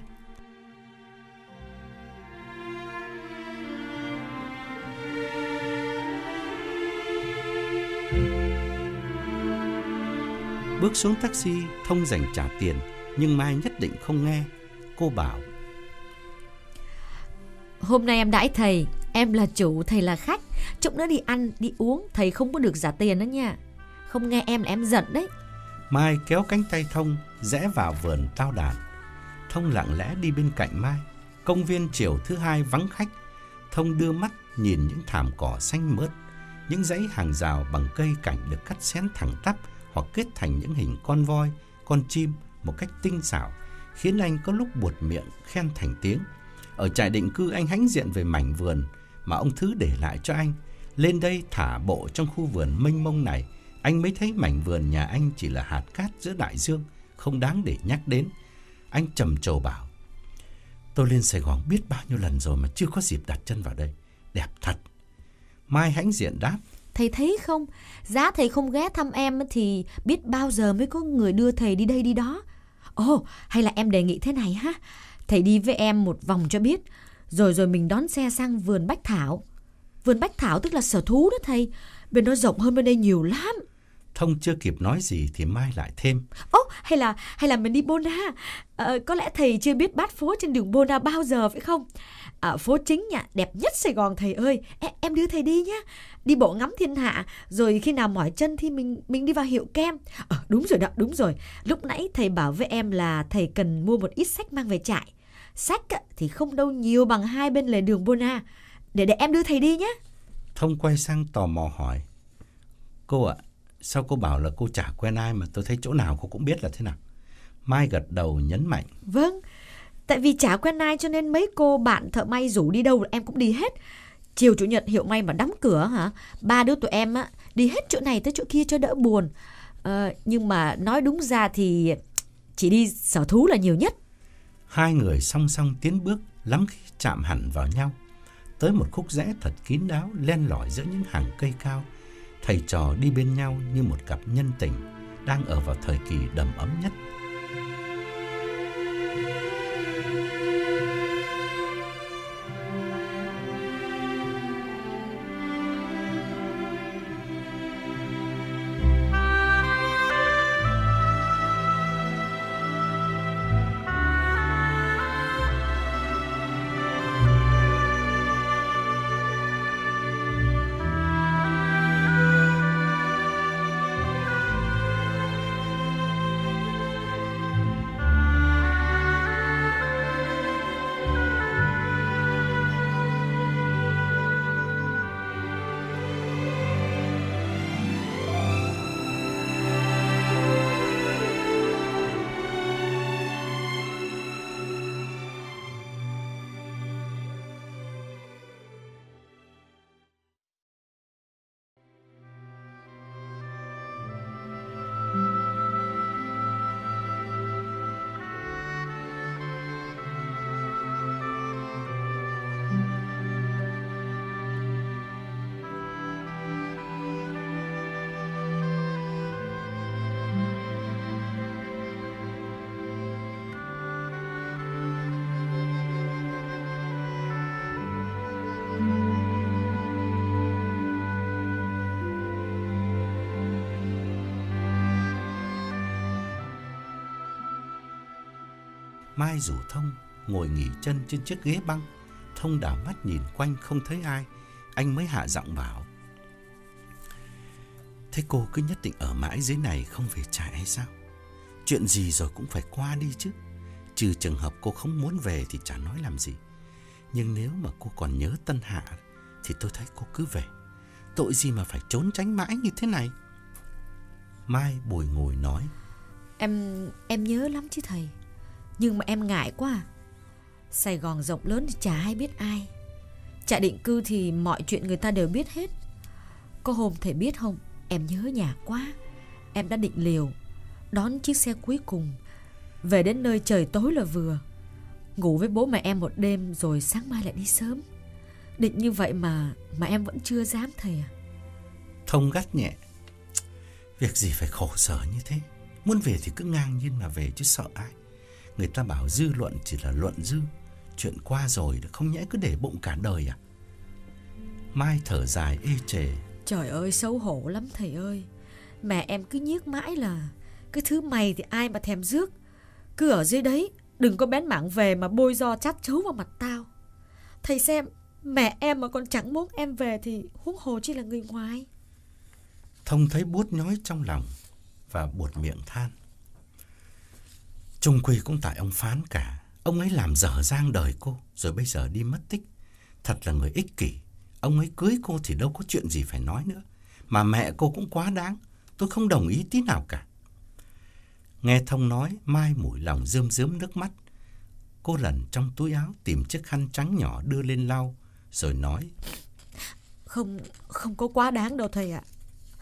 Speaker 2: Bước xuống taxi, Thông dành trả tiền, nhưng Mai nhất định không nghe. Cô bảo:
Speaker 3: hôm nay em đãi thầy, em là chủ, thầy là khách. Chút nữa đi ăn, đi uống, thầy không có được trả tiền đó nha. Không nghe em là em giận đấy.
Speaker 2: Mai kéo cánh tay Thông rẽ vào vườn tao đàn. Thông lặng lẽ đi bên cạnh Mai. Công viên chiều thứ hai vắng khách. Thông đưa mắt nhìn những thảm cỏ xanh mướt, những dãy hàng rào bằng cây cảnh được cắt xén thẳng tắp hoặc kết thành những hình con voi, con chim một cách tinh xảo, khiến anh có lúc buột miệng khen thành tiếng. Ở trại định cư, anh hãnh diện về mảnh vườn mà ông Thứ để lại cho anh. Lên đây thả bộ trong khu vườn mênh mông này, anh mới thấy mảnh vườn nhà anh chỉ là hạt cát giữa đại dương, không đáng để nhắc đến. Anh trầm trồ bảo: tôi lên Sài Gòn biết bao nhiêu lần rồi mà chưa có dịp đặt chân vào đây. Đẹp thật. Mai hãnh diện đáp:
Speaker 3: thầy thấy không, giá thầy không ghé thăm em thì biết bao giờ mới có người đưa thầy đi đây đi đó. Ồ, hay là em đề nghị thế này ha, thầy đi với em một vòng cho biết, rồi rồi mình đón xe sang vườn Bách Thảo. Vườn Bách Thảo tức là sở thú đó thầy, bên đó rộng hơn bên đây nhiều lắm.
Speaker 2: Thông chưa kịp nói gì thì Mai lại thêm:
Speaker 3: Ồ, hay là hay là mình đi Bona. À, có lẽ thầy chưa biết bát phố trên đường Bona bao giờ phải không? À, phố chính nha, đẹp nhất Sài Gòn thầy ơi. E, em đưa thầy đi nhá. Đi bộ ngắm thiên hạ, rồi khi nào mỏi chân thì mình mình đi vào hiệu kem. À, đúng rồi đó, đúng rồi. Lúc nãy thầy bảo với em là thầy cần mua một ít sách mang về trại. Sách thì không đâu nhiều bằng hai bên lề đường Bona. Để để em đưa thầy đi nhé.
Speaker 2: Thông quay sang tò mò hỏi: cô ạ, sao cô bảo là cô chả quen ai mà tôi thấy chỗ nào cô cũng biết là thế nào? Mai gật đầu nhấn mạnh:
Speaker 3: vâng, tại vì chả quen ai cho nên mấy cô bạn thợ may rủ đi đâu em cũng đi hết. Chiều chủ nhật hiệu may mà đóng cửa hả, ba đứa tụi em á đi hết chỗ này tới chỗ kia cho đỡ buồn. À, nhưng mà nói đúng ra thì chỉ đi sở thú là nhiều nhất.
Speaker 2: Hai người song song tiến bước, lắm khi chạm hẳn vào nhau, tới một khúc rẽ thật kín đáo len lỏi giữa những hàng cây cao. Thầy trò đi bên nhau như một cặp nhân tình đang ở vào thời kỳ đầm ấm nhất. Mai rủ Thông ngồi nghỉ chân trên chiếc ghế băng. Thông đảo mắt nhìn quanh không thấy ai, anh mới hạ giọng bảo: thế cô cứ nhất định ở mãi dưới này không về trại hay sao? Chuyện gì rồi cũng phải qua đi chứ. Trừ trường hợp cô không muốn về thì chả nói làm gì. Nhưng nếu mà cô còn nhớ Tân Hạ thì tôi thấy cô cứ về. Tội gì mà phải trốn tránh mãi như thế này? Mai bùi ngùi nói:
Speaker 3: Em em nhớ lắm chứ thầy. Nhưng mà em ngại quá à. Sài Gòn rộng lớn thì chả ai biết ai. Trại định cư thì mọi chuyện người ta đều biết hết. Có hôm thầy biết không, em nhớ nhà quá. Em đã định liều đón chiếc xe cuối cùng, về đến nơi trời tối là vừa. Ngủ với bố mẹ em một đêm rồi sáng mai lại đi sớm. Định như vậy mà Mà em vẫn chưa dám thầy à.
Speaker 2: Thông gắt nhẹ: việc gì phải khổ sở như thế. Muốn về thì cứ ngang nhiên mà về chứ sợ ai. Người ta bảo dư luận chỉ là luận dư. Chuyện qua rồi không nhẽ cứ để bụng cả đời à? Mai thở dài ê chề:
Speaker 3: Trời ơi xấu hổ lắm thầy ơi. Mẹ em cứ nhiếc mãi là cái thứ mày thì ai mà thèm rước. Cứ ở dưới đấy, đừng có bén mảng về mà bôi do chát chấu vào mặt tao. Thầy xem, mẹ em mà còn chẳng muốn em về thì huống hồ chi là người ngoài.
Speaker 2: Thông thấy buốt nhói trong lòng và buột miệng than: chung quy cũng tại ông Phán cả. Ông ấy làm dở dang đời cô, rồi bây giờ đi mất tích. Thật là người ích kỷ. Ông ấy cưới cô thì đâu có chuyện gì phải nói nữa. Mà mẹ cô cũng quá đáng. Tôi không đồng ý tí nào cả. Nghe Thông nói, Mai mũi lòng rơm rớm nước mắt. Cô lần trong túi áo tìm chiếc khăn trắng nhỏ đưa lên lau, rồi nói:
Speaker 3: Không, không có quá đáng đâu thầy ạ.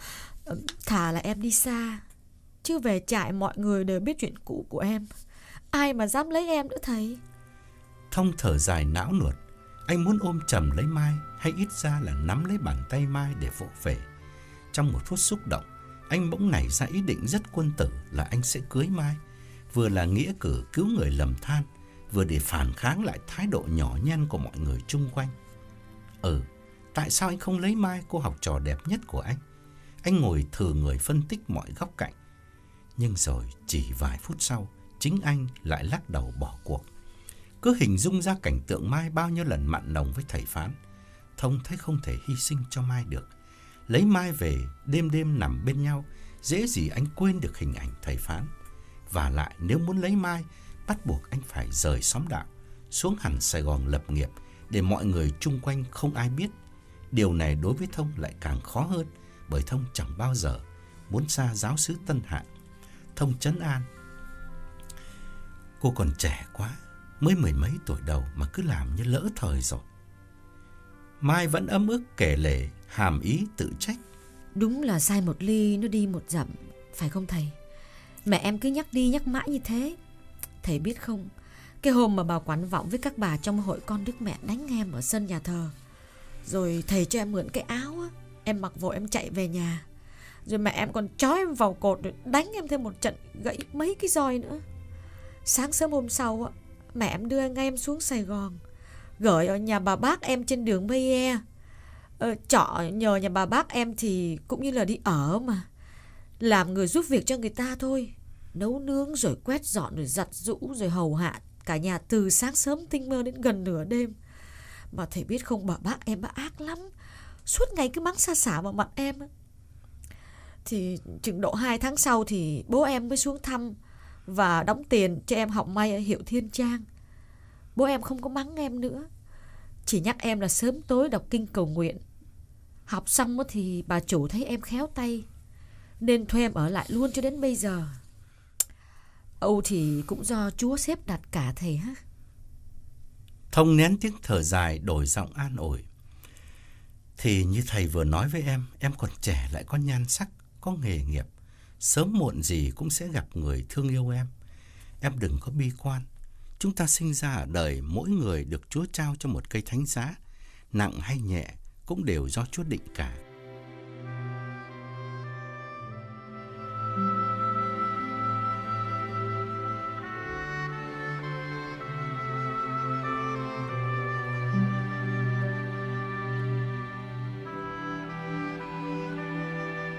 Speaker 3: Thà là em đi xa, chứ về trại mọi người đều biết chuyện cũ của em. Ai mà dám lấy em nữa thầy.
Speaker 2: Thông thở dài não nuột. Anh muốn ôm chầm lấy Mai, hay ít ra là nắm lấy bàn tay Mai để vỗ về. Trong một phút xúc động, anh bỗng nảy ra ý định rất quân tử là anh sẽ cưới Mai. Vừa là nghĩa cử cứu người lầm than, vừa để phản kháng lại thái độ nhỏ nhen của mọi người chung quanh. Ừ, tại sao anh không lấy Mai, cô học trò đẹp nhất của anh? Anh ngồi thử người phân tích mọi góc cạnh. Nhưng rồi chỉ vài phút sau, chính anh lại lắc đầu bỏ cuộc. Cứ hình dung ra cảnh tượng Mai bao nhiêu lần mặn nồng với thầy Phán, Thông thấy không thể hy sinh cho Mai được. Lấy Mai về, đêm đêm nằm bên nhau, dễ gì anh quên được hình ảnh thầy Phán. Và lại nếu muốn lấy Mai, bắt buộc anh phải rời xóm đạo, xuống hẳn Sài Gòn lập nghiệp, để mọi người chung quanh không ai biết. Điều này đối với Thông lại càng khó hơn, bởi Thông chẳng bao giờ muốn xa giáo xứ Tân Hạ. Thông trấn an: cô còn trẻ quá, mới mười mấy tuổi đầu mà cứ làm như lỡ thời rồi. Mai vẫn ấm ức kể lể, hàm ý tự trách:
Speaker 3: Đúng là sai một ly nó đi một dặm, phải không thầy? Mẹ em cứ nhắc đi nhắc mãi như thế. Thầy biết không, cái hôm mà bà Quán Vọng với các bà trong hội con Đức Mẹ đánh em ở sân nhà thờ, rồi thầy cho em mượn cái áo á, em mặc vội em chạy về nhà. Rồi mẹ em còn trói em vào cột rồi đánh em thêm một trận, gãy mấy cái roi nữa. Sáng sớm hôm sau á, mẹ em đưa ngay em xuống Sài Gòn, gửi ở nhà bà bác em trên đường Mây E. ờ, Trọ nhờ nhà bà bác em thì cũng như là đi ở mà, làm người giúp việc cho người ta thôi. Nấu nướng rồi quét dọn rồi giặt giũ rồi hầu hạ cả nhà từ sáng sớm tinh mơ đến gần nửa đêm. Mà thầy biết không, bà bác em bà ác lắm, suốt ngày cứ mắng xa xả vào mặt em. Thì chừng độ hai tháng sau thì bố em mới xuống thăm và đóng tiền cho em học may ở hiệu Thiên Trang. Bố em không có mắng em nữa, chỉ nhắc em là sớm tối đọc kinh cầu nguyện. Học xong thì bà chủ thấy em khéo tay nên thuê em ở lại luôn cho đến bây giờ. Âu thì cũng do Chúa xếp đặt cả thầy ha.
Speaker 2: Thông nén tiếng thở dài, đổi giọng an ủi: thì như thầy vừa nói với em, em còn trẻ lại có nhan sắc, có nghề nghiệp, sớm muộn gì cũng sẽ gặp người thương yêu em. Em đừng có bi quan. Chúng ta sinh ra ở đời, mỗi người được Chúa trao cho một cây thánh giá, nặng hay nhẹ cũng đều do Chúa định cả.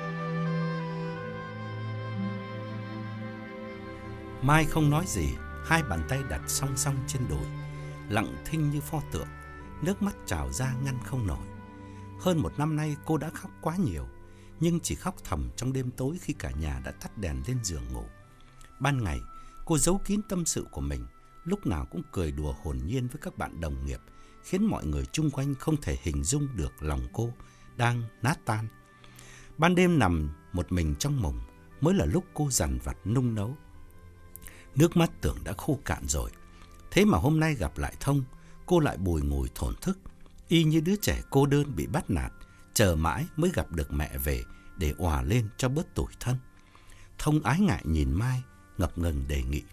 Speaker 2: Mai không nói gì, Hai bàn tay đặt song song trên đùi, lặng thinh như pho tượng, nước mắt trào ra ngăn không nổi. Hơn một năm nay cô đã khóc quá nhiều, nhưng chỉ khóc thầm trong đêm tối khi cả nhà đã tắt đèn lên giường ngủ. Ban ngày, cô giấu kín tâm sự của mình, lúc nào cũng cười đùa hồn nhiên với các bạn đồng nghiệp, khiến mọi người chung quanh không thể hình dung được lòng cô đang nát tan. Ban đêm nằm một mình trong mùng mới là lúc cô dằn vặt nung nấu. Nước mắt tưởng đã khô cạn rồi. Thế mà hôm nay gặp lại Thông, cô lại bùi ngùi thổn thức, y như đứa trẻ cô đơn bị bắt nạt, chờ mãi mới gặp được mẹ về để òa lên cho bớt tủi thân. Thông ái ngại nhìn Mai, ngập ngừng đề nghị.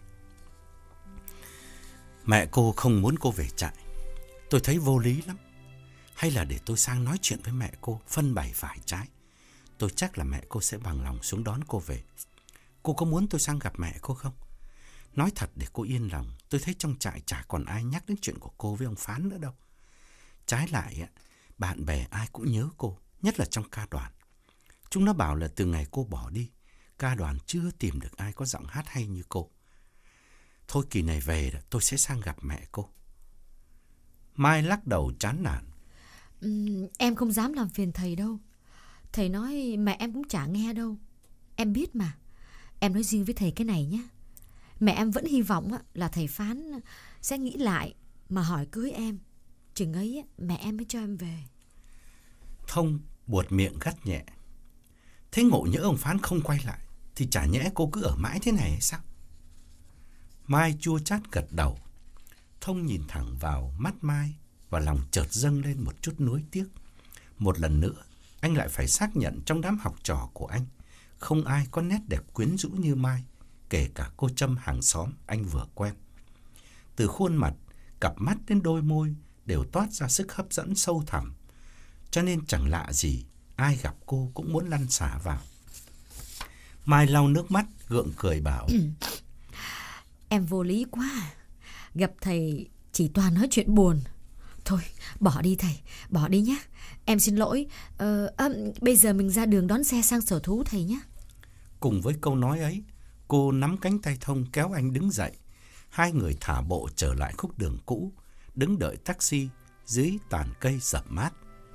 Speaker 2: Mẹ cô không muốn cô về trại. Tôi thấy vô lý lắm. Hay là để tôi sang nói chuyện với mẹ cô, phân bày phải trái. Tôi chắc là mẹ cô sẽ bằng lòng xuống đón cô về. Cô có muốn tôi sang gặp mẹ cô không? Nói thật để cô yên lòng, tôi thấy trong trại chả còn ai nhắc đến chuyện của cô với ông Phán nữa đâu. Trái lại, bạn bè ai cũng nhớ cô, nhất là trong ca đoàn. Chúng nó bảo là từ ngày cô bỏ đi, ca đoàn chưa tìm được ai có giọng hát hay như cô. Thôi kỳ này về tôi sẽ sang gặp mẹ cô. Mai lắc đầu chán nản.
Speaker 3: uhm, Em không dám làm phiền thầy đâu. Thầy nói mẹ em cũng chả nghe đâu. Em biết mà. Em nói riêng với thầy cái này nhé. Mẹ em vẫn hy vọng là thầy Phán sẽ nghĩ lại mà hỏi cưới em. Chừng ấy mẹ em mới cho em về.
Speaker 2: Thông buột miệng gắt nhẹ. Thế ngộ nhỡ ông Phán không quay lại thì chả nhẽ cô cứ ở mãi thế này hay sao? Mai chua chát gật đầu. Thông nhìn thẳng vào mắt Mai và lòng chợt dâng lên một chút nuối tiếc. Một lần nữa, anh lại phải xác nhận trong đám học trò của anh, không ai có nét đẹp quyến rũ như Mai, kể cả cô Trâm hàng xóm anh vừa quen. Từ khuôn mặt, cặp mắt đến đôi môi đều toát ra sức hấp dẫn sâu thẳm, cho nên chẳng lạ gì ai gặp cô cũng muốn lăn xả vào. Mai lau nước mắt, gượng cười bảo.
Speaker 3: Em vô lý quá. Gặp thầy chỉ toàn nói chuyện buồn. Thôi, bỏ đi thầy, bỏ đi nhé. Em xin lỗi. Ờ, à, bây giờ mình ra đường đón xe sang sở thú thầy nhé.
Speaker 2: Cùng với câu nói ấy, cô nắm cánh tay Thông kéo anh đứng dậy. Hai người thả bộ trở lại khúc đường cũ, đứng đợi taxi dưới tàn cây rậm mát.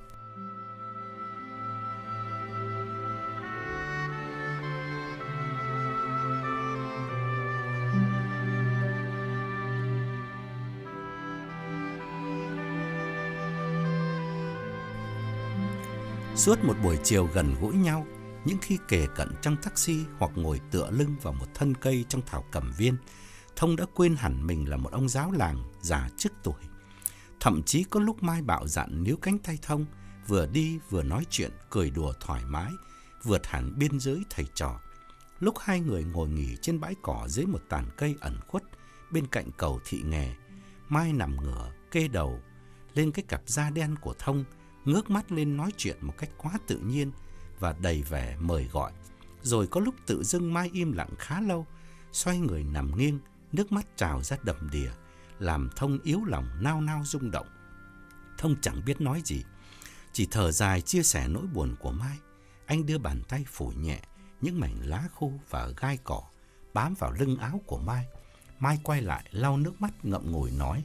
Speaker 2: Suốt một buổi chiều gần gũi nhau, những khi kề cận trong taxi hoặc ngồi tựa lưng vào một thân cây trong thảo cầm viên, Thông đã quên hẳn mình là một ông giáo làng già trước tuổi. Thậm chí có lúc Mai bạo dạn níu cánh tay Thông, vừa đi vừa nói chuyện, cười đùa thoải mái, vượt hẳn biên giới thầy trò. Lúc hai người ngồi nghỉ trên bãi cỏ dưới một tàn cây ẩn khuất bên cạnh cầu Thị Nghè, Mai nằm ngửa, kê đầu lên cái cặp da đen của Thông, ngước mắt lên nói chuyện một cách quá tự nhiên và đầy vẻ mời gọi. Rồi có lúc tự dưng Mai im lặng khá lâu, xoay người nằm nghiêng, nước mắt trào ra đầm đìa, làm Thông yếu lòng nao nao rung động. Thông chẳng biết nói gì, chỉ thở dài chia sẻ nỗi buồn của Mai. Anh đưa bàn tay phủi nhẹ những mảnh lá khô và gai cỏ bám vào lưng áo của Mai. Mai quay lại lau nước mắt ngậm ngùi nói.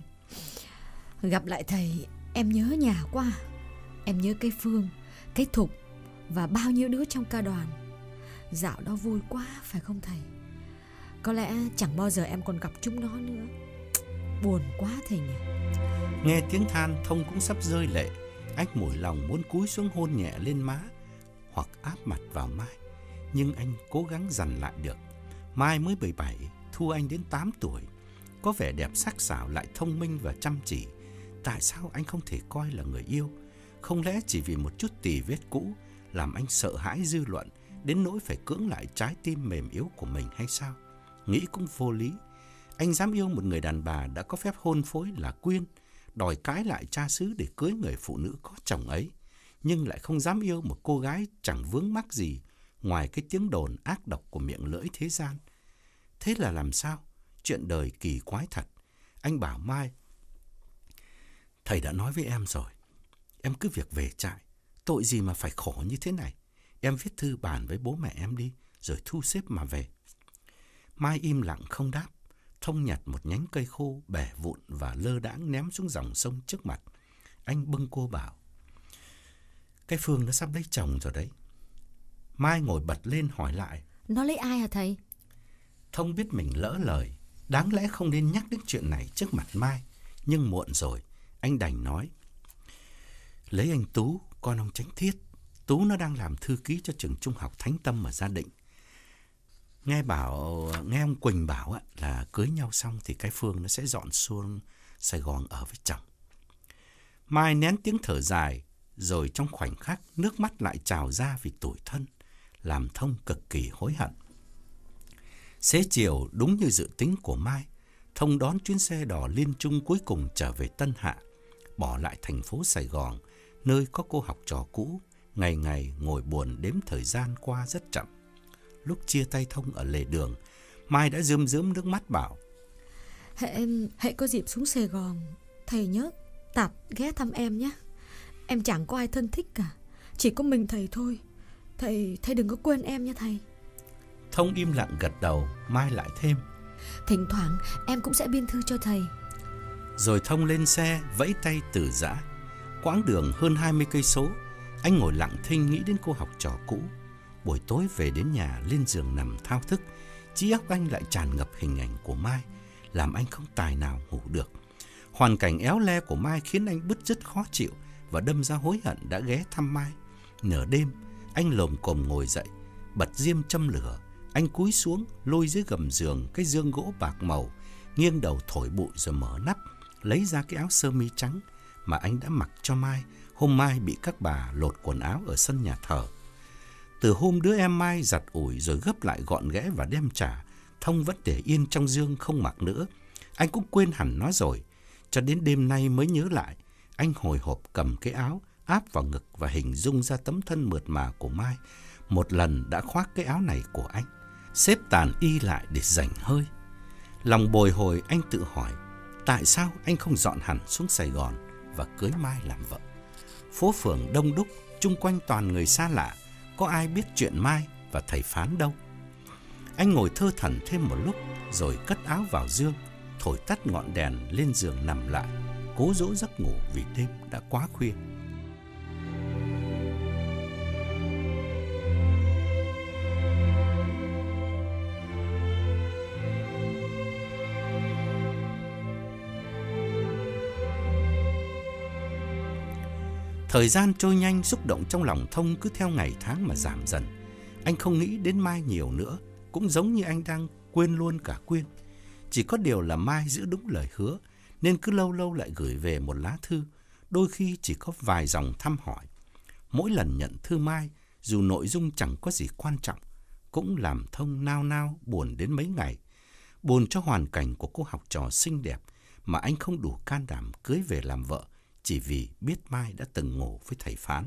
Speaker 3: Gặp lại thầy, em nhớ nhà quá. Em nhớ cái Phương, cái Thục và bao nhiêu đứa trong ca đoàn. Dạo đó vui quá phải không thầy? Có lẽ chẳng bao giờ em còn gặp chúng nó nữa. Buồn quá thầy nhỉ.
Speaker 2: Nghe tiếng than, Thông cũng sắp rơi lệ. Anh mủi lòng muốn cúi xuống hôn nhẹ lên má hoặc áp mặt vào Mai, nhưng anh cố gắng dằn lại được. Mai mới mười bảy, thua anh đến tám tuổi, có vẻ đẹp sắc sảo lại thông minh và chăm chỉ. Tại sao anh không thể coi là người yêu? Không lẽ chỉ vì một chút tì vết cũ làm anh sợ hãi dư luận đến nỗi phải cưỡng lại trái tim mềm yếu của mình hay sao? Nghĩ cũng vô lý. Anh dám yêu một người đàn bà đã có phép hôn phối là Quyên, đòi cãi lại cha xứ để cưới người phụ nữ có chồng ấy, nhưng lại không dám yêu một cô gái chẳng vướng mắc gì ngoài cái tiếng đồn ác độc của miệng lưỡi thế gian. Thế là làm sao? Chuyện đời kỳ quái thật. Anh bảo Mai, thầy đã nói với em rồi, em cứ việc về trại, tội gì mà phải khổ như thế này. Em viết thư bàn với bố mẹ em đi, rồi thu xếp mà về. Mai im lặng không đáp. Thông nhặt một nhánh cây khô bẻ vụn và lơ đãng ném xuống dòng sông trước mặt. Anh bâng quơ bảo: cái Phương nó sắp lấy chồng rồi đấy. Mai ngồi bật lên hỏi lại:
Speaker 3: Nó lấy ai hả thầy?
Speaker 2: Thông biết mình lỡ lời, đáng lẽ không nên nhắc đến chuyện này trước mặt Mai, nhưng muộn rồi, anh đành nói: lấy anh Tú, con ông Chánh Thiết. Tú nó đang làm thư ký cho trường trung học Thánh Tâm ở Gia Định. Nghe bảo, nghe ông Quỳnh bảo là cưới nhau xong thì cái Phương nó sẽ dọn xuống Sài Gòn ở với chồng. Mai nén tiếng thở dài, rồi trong khoảnh khắc nước mắt lại trào ra vì tủi thân, làm Thông cực kỳ hối hận. Xế chiều, đúng như dự tính của Mai, Thông đón chuyến xe đò liên trung cuối cùng trở về Tân Hạ, bỏ lại thành phố Sài Gòn, nơi có cô học trò cũ, ngày ngày ngồi buồn đếm thời gian qua rất chậm. Lúc chia tay Thông ở lề đường, Mai đã rơm rớm nước mắt bảo:
Speaker 3: Hệ, hệ có dịp xuống Sài Gòn, thầy nhớ tạt ghé thăm em nhé. Em chẳng có ai thân thích cả, chỉ có mình thầy thôi. Thầy, thầy đừng có quên em nha thầy.
Speaker 2: Thông im lặng gật đầu. Mai lại thêm:
Speaker 3: thỉnh thoảng em cũng sẽ biên thư cho thầy.
Speaker 2: Rồi Thông lên xe vẫy tay từ giã. Quãng đường hơn hai mươi cây số, anh ngồi lặng thinh nghĩ đến cô học trò cũ. Buổi tối về đến nhà, lên giường nằm thao thức, trí óc anh lại tràn ngập hình ảnh của Mai, làm anh không tài nào ngủ được. Hoàn cảnh éo le của Mai khiến anh bứt rứt khó chịu và đâm ra hối hận đã ghé thăm Mai. Nửa đêm, anh lồm cồm ngồi dậy, bật diêm châm lửa. Anh cúi xuống, lôi dưới gầm giường cái dương gỗ bạc màu, nghiêng đầu thổi bụi rồi mở nắp, lấy ra cái áo sơ mi trắng mà anh đã mặc cho Mai hôm Mai bị các bà lột quần áo ở sân nhà thờ. Từ hôm đứa em Mai giặt ủi rồi gấp lại gọn ghẽ và đem trả, Thông vẫn để yên trong dương không mặc nữa. Anh cũng quên hẳn nó rồi. Cho đến đêm nay mới nhớ lại, anh hồi hộp cầm cái áo, áp vào ngực và hình dung ra tấm thân mượt mà của Mai. Một lần đã khoác cái áo này của anh, xếp tàn y lại để rảnh hơi. Lòng bồi hồi, anh tự hỏi, tại sao anh không dọn hẳn xuống Sài Gòn và cưới Mai làm vợ? Phố phường đông đúc, chung quanh toàn người xa lạ, có ai biết chuyện Mai và thầy Phán đâu. Anh ngồi thơ thẩn thêm một lúc, rồi cất áo vào dương, thổi tắt ngọn đèn, lên giường nằm lại, cố dỗ giấc ngủ vì đêm đã quá khuya. Thời gian trôi nhanh, xúc động trong lòng Thông cứ theo ngày tháng mà giảm dần. Anh không nghĩ đến Mai nhiều nữa, cũng giống như anh đang quên luôn cả Quyên. Chỉ có điều là Mai giữ đúng lời hứa, nên cứ lâu lâu lại gửi về một lá thư, đôi khi chỉ có vài dòng thăm hỏi. Mỗi lần nhận thư Mai, dù nội dung chẳng có gì quan trọng, cũng làm Thông nao nao buồn đến mấy ngày. Buồn cho hoàn cảnh của cô học trò xinh đẹp mà anh không đủ can đảm cưới về làm vợ, chỉ vì biết Mai đã từng ngủ với thầy Phán.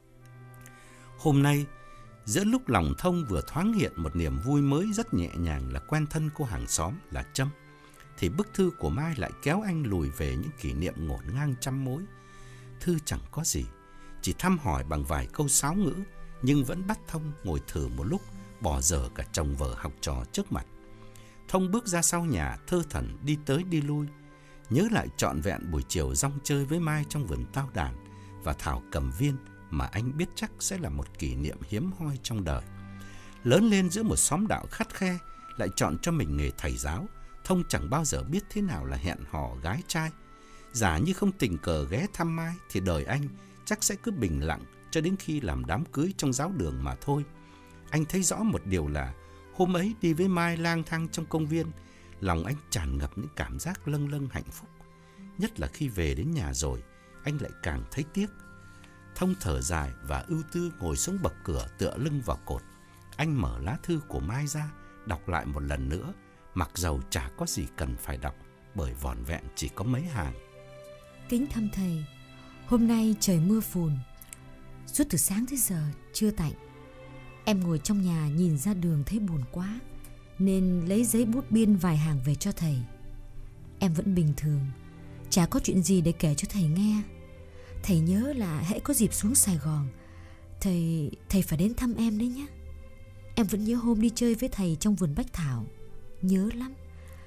Speaker 2: Hôm nay, giữa lúc lòng Thông vừa thoáng hiện một niềm vui mới rất nhẹ nhàng là quen thân cô hàng xóm là Trâm, thì bức thư của Mai lại kéo anh lùi về những kỷ niệm ngổn ngang trăm mối. Thư chẳng có gì, chỉ thăm hỏi bằng vài câu sáo ngữ, nhưng vẫn bắt Thông ngồi thử một lúc, bỏ dở cả chồng vợ học trò trước mặt. Thông bước ra sau nhà, thơ thẩn đi tới đi lui, nhớ lại trọn vẹn buổi chiều rong chơi với Mai trong vườn tao đàn và thảo cầm viên mà anh biết chắc sẽ là một kỷ niệm hiếm hoi trong đời. Lớn lên giữa một xóm đạo khắt khe, lại chọn cho mình nghề thầy giáo, Thông chẳng bao giờ biết thế nào là hẹn hò gái trai. Giả như không tình cờ ghé thăm Mai thì đời anh chắc sẽ cứ bình lặng cho đến khi làm đám cưới trong giáo đường mà thôi. Anh thấy rõ một điều là hôm ấy đi với Mai lang thang trong công viên, lòng anh tràn ngập những cảm giác lâng lâng hạnh phúc. Nhất là khi về đến nhà rồi, anh lại càng thấy tiếc. Thông thở dài và ưu tư ngồi xuống bậc cửa tựa lưng vào cột. Anh mở lá thư của Mai ra, đọc lại một lần nữa, mặc dầu chả có gì cần phải đọc, bởi vỏn vẹn chỉ có mấy hàng.
Speaker 3: Kính thăm thầy, hôm nay trời mưa phùn, suốt từ sáng tới giờ chưa tạnh. Em ngồi trong nhà nhìn ra đường thấy buồn quá, nên lấy giấy bút biên vài hàng về cho thầy. Em vẫn bình thường, chả có chuyện gì để kể cho thầy nghe. Thầy nhớ là hễ có dịp xuống Sài Gòn, Thầy thầy phải đến thăm em đấy nhé. Em vẫn nhớ hôm đi chơi với thầy trong vườn bách thảo, nhớ lắm.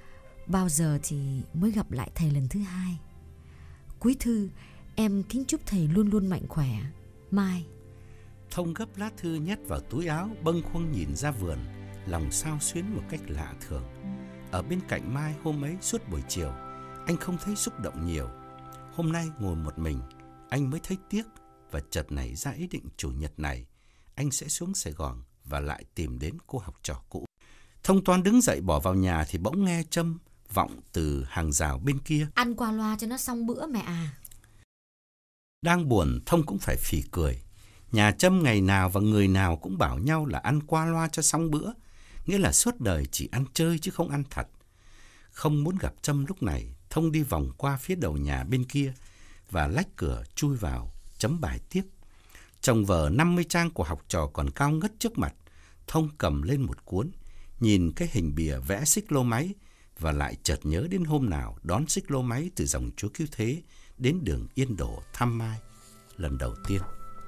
Speaker 3: bao giờ thì mới gặp lại thầy lần thứ hai. Cuối thư, em kính chúc thầy luôn luôn mạnh khỏe. Mai.
Speaker 2: Thông gấp lá thư nhét vào túi áo, bâng khuâng nhìn ra vườn, lòng xao xuyến một cách lạ thường. Ở bên cạnh Mai hôm ấy suốt buổi chiều, anh không thấy xúc động nhiều. Hôm nay ngồi một mình, anh mới thấy tiếc và chợt nảy ra ý định chủ nhật này anh sẽ xuống Sài Gòn và lại tìm đến cô học trò cũ. Thông toan đứng dậy bỏ vào nhà thì bỗng nghe Trâm vọng từ hàng rào bên kia:
Speaker 3: Ăn qua loa cho nó xong bữa mẹ à.
Speaker 2: Đang buồn, Thông cũng phải phì cười. Nhà Trâm ngày nào và người nào cũng bảo nhau là ăn qua loa cho xong bữa, nghĩa là suốt đời chỉ ăn chơi chứ không ăn thật. Không muốn gặp Trâm lúc này, Thông đi vòng qua phía đầu nhà bên kia và lách cửa chui vào chấm bài tiếp. Chồng vở năm mươi trang của học trò còn cao ngất trước mặt. Thông cầm lên một cuốn, nhìn cái hình bìa vẽ xích lô máy và lại chợt nhớ đến hôm nào đón xích lô máy từ dòng Chúa Cứu Thế đến đường Yên Đổ thăm Mai lần đầu tiên.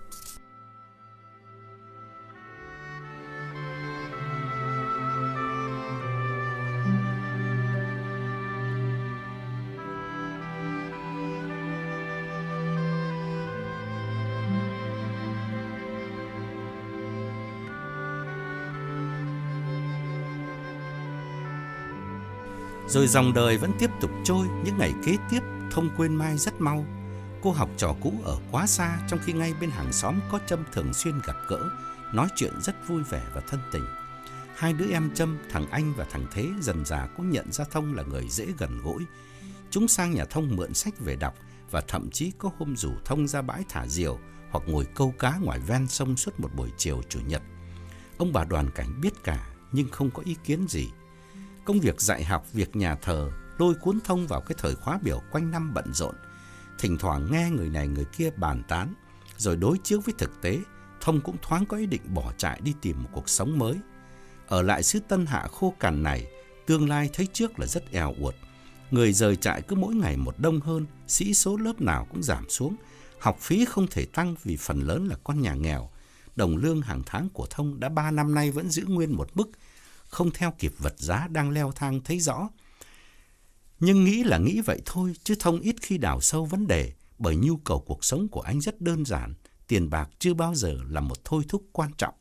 Speaker 2: Rồi dòng đời vẫn tiếp tục trôi. Những ngày kế tiếp, Thông quên Mai rất mau. Cô học trò cũ ở quá xa, trong khi ngay bên hàng xóm có Trâm thường xuyên gặp gỡ, nói chuyện rất vui vẻ và thân tình. Hai đứa em Trâm, thằng Anh và thằng Thế, dần dà cũng nhận ra Thông là người dễ gần gũi. Chúng sang nhà Thông mượn sách về đọc và thậm chí có hôm rủ Thông ra bãi thả diều hoặc ngồi câu cá ngoài ven sông suốt một buổi chiều chủ nhật. Ông bà Đoàn Cảnh biết cả nhưng không có ý kiến gì. Công việc dạy học, việc nhà thờ lôi cuốn Thông vào cái thời khóa biểu quanh năm bận rộn. Thỉnh thoảng nghe người này người kia bàn tán, rồi đối chiếu với thực tế, Thông cũng thoáng có ý định bỏ trại đi tìm một cuộc sống mới. Ở lại xứ Tân Hạ khô cằn này, tương lai thấy trước là rất eo uột. Người rời trại cứ mỗi ngày một đông hơn, sĩ số lớp nào cũng giảm xuống. Học phí không thể tăng vì phần lớn là con nhà nghèo. Đồng lương hàng tháng của Thông đã ba năm nay vẫn giữ nguyên một mức, không theo kịp vật giá đang leo thang thấy rõ. Nhưng nghĩ là nghĩ vậy thôi, chứ Thông ít khi đào sâu vấn đề, bởi nhu cầu cuộc sống của anh rất đơn giản, tiền bạc chưa bao giờ là một thôi thúc quan trọng.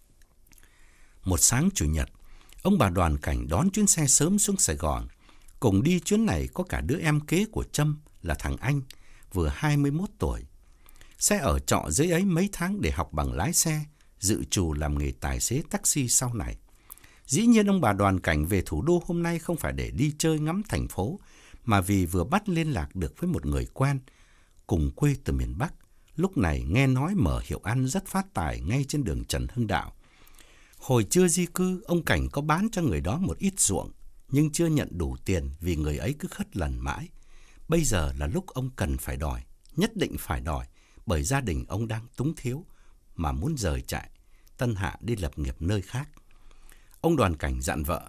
Speaker 2: Một sáng chủ nhật, ông bà Đoàn Cảnh đón chuyến xe sớm xuống Sài Gòn. Cùng đi chuyến này có cả đứa em kế của Trâm là thằng Anh, vừa hai mươi mốt tuổi. Sẽ ở trọ dưới ấy mấy tháng để học bằng lái xe, dự trù làm nghề tài xế taxi sau này. Dĩ nhiên ông bà Đoàn Cảnh về thủ đô hôm nay không phải để đi chơi ngắm thành phố, mà vì vừa bắt liên lạc được với một người quen, cùng quê từ miền Bắc. Lúc này nghe nói mở hiệu ăn rất phát tài ngay trên đường Trần Hưng Đạo. Hồi chưa di cư, ông Cảnh có bán cho người đó một ít ruộng, nhưng chưa nhận đủ tiền vì người ấy cứ khất lần mãi. Bây giờ là lúc ông cần phải đòi, nhất định phải đòi, bởi gia đình ông đang túng thiếu, mà muốn rời trại Tân Hạ đi lập nghiệp nơi khác. Ông Đoàn Cảnh dặn vợ: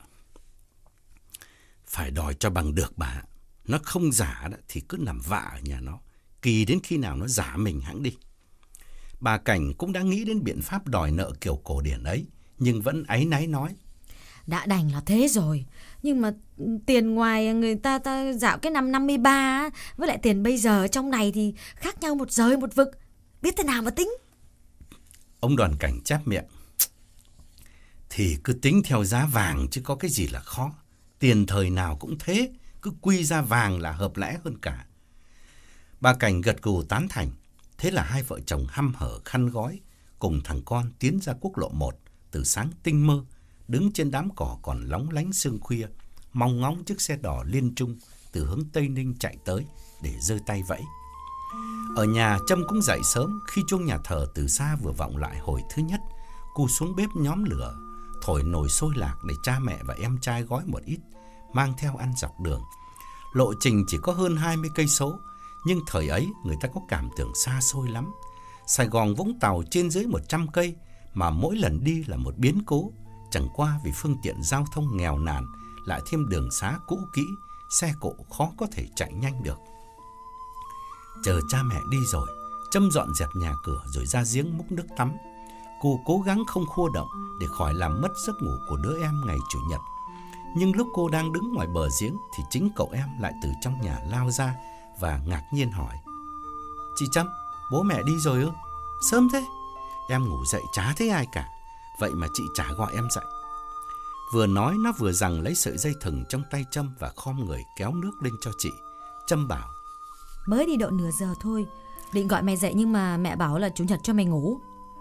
Speaker 2: phải đòi cho bằng được bà. Nó không giả đó, thì cứ nằm vạ ở nhà nó, kỳ đến khi nào nó giả mình hẵng đi. Bà Cảnh cũng đã nghĩ đến biện pháp đòi nợ kiểu cổ điển ấy, nhưng vẫn áy náy nói:
Speaker 3: đã đành là thế rồi, nhưng mà tiền ngoài người ta ta dạo cái năm năm mươi ba với lại tiền bây giờ trong này thì khác nhau một trời một vực, biết thế nào mà tính.
Speaker 2: Ông Đoàn Cảnh chép miệng: thì cứ tính theo giá vàng chứ có cái gì là khó. Tiền thời nào cũng thế, cứ quy ra vàng là hợp lẽ hơn cả. Bà Cảnh gật gù tán thành. Thế là hai vợ chồng hăm hở khăn gói cùng thằng con tiến ra quốc lộ một từ sáng tinh mơ, đứng trên đám cỏ còn lóng lánh sương khuya, mong ngóng chiếc xe đỏ Liên Trung từ hướng Tây Ninh chạy tới để giơ tay vẫy. Ở nhà, Trâm cũng dậy sớm. Khi chuông nhà thờ từ xa vừa vọng lại hồi thứ nhất, cô xuống bếp nhóm lửa, thổi nồi sôi lạc để cha mẹ và em trai gói một ít, mang theo ăn dọc đường. Lộ trình chỉ có hơn hai mươi cây số, nhưng thời ấy người ta có cảm tưởng xa xôi lắm. Sài Gòn Vũng Tàu trên dưới một trăm cây, mà mỗi lần đi là một biến cố. Chẳng qua vì phương tiện giao thông nghèo nàn, lại thêm đường xá cũ kỹ, xe cộ khó có thể chạy nhanh được. Chờ cha mẹ đi rồi, Trâm dọn dẹp nhà cửa rồi ra giếng múc nước tắm. Cô cố gắng không khua động để khỏi làm mất giấc ngủ của đứa em ngày chủ nhật. Nhưng lúc cô đang đứng ngoài bờ giếng thì chính cậu em lại từ trong nhà lao ra và ngạc nhiên hỏi: "Chị Trâm, bố mẹ đi rồi ư? Sớm thế." Em ngủ dậy chả thấy ai cả, vậy mà chị chả gọi em dậy. Vừa nói nó vừa giằng lấy sợi dây thừng trong tay Trâm và khom người kéo nước lên cho chị. Trâm bảo:
Speaker 3: "Mới đi độ nửa giờ thôi, định gọi mày dậy nhưng mà mẹ bảo là chủ nhật cho mày ngủ."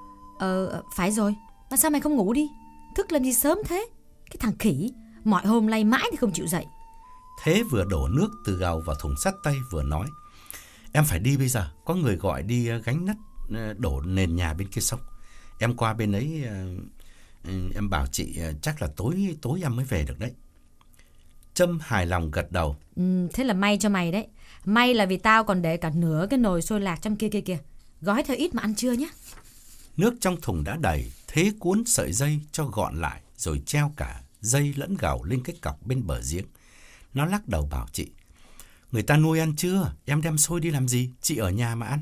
Speaker 3: Ờ, phải rồi, mà sao mày không ngủ đi? Thức làm gì sớm thế? Cái thằng khỉ, mọi hôm lay mãi thì không chịu dậy.
Speaker 2: Thế vừa đổ nước từ gầu vào thùng sắt tay vừa nói: "Em phải đi bây giờ, có người gọi đi gánh nđất đổ nền nhà bên kia sông. Em qua bên ấy, em bảo chị chắc là tối tối em mới về được đấy." Trâm hài lòng gật đầu.
Speaker 3: Ừ, thế là may cho mày đấy. May là vì tao còn để cả nửa cái nồi xôi lạc trong kia kia kìa. Gói theo ít mà ăn trưa nhé.
Speaker 2: Nước trong thùng đã đầy, Thế cuốn sợi dây cho gọn lại rồi treo cả dây lẫn gầu lên cái cọc bên bờ giếng. Nó lắc đầu bảo chị: "Người ta nuôi ăn chưa? Em đem xôi đi làm gì? Chị ở nhà mà ăn."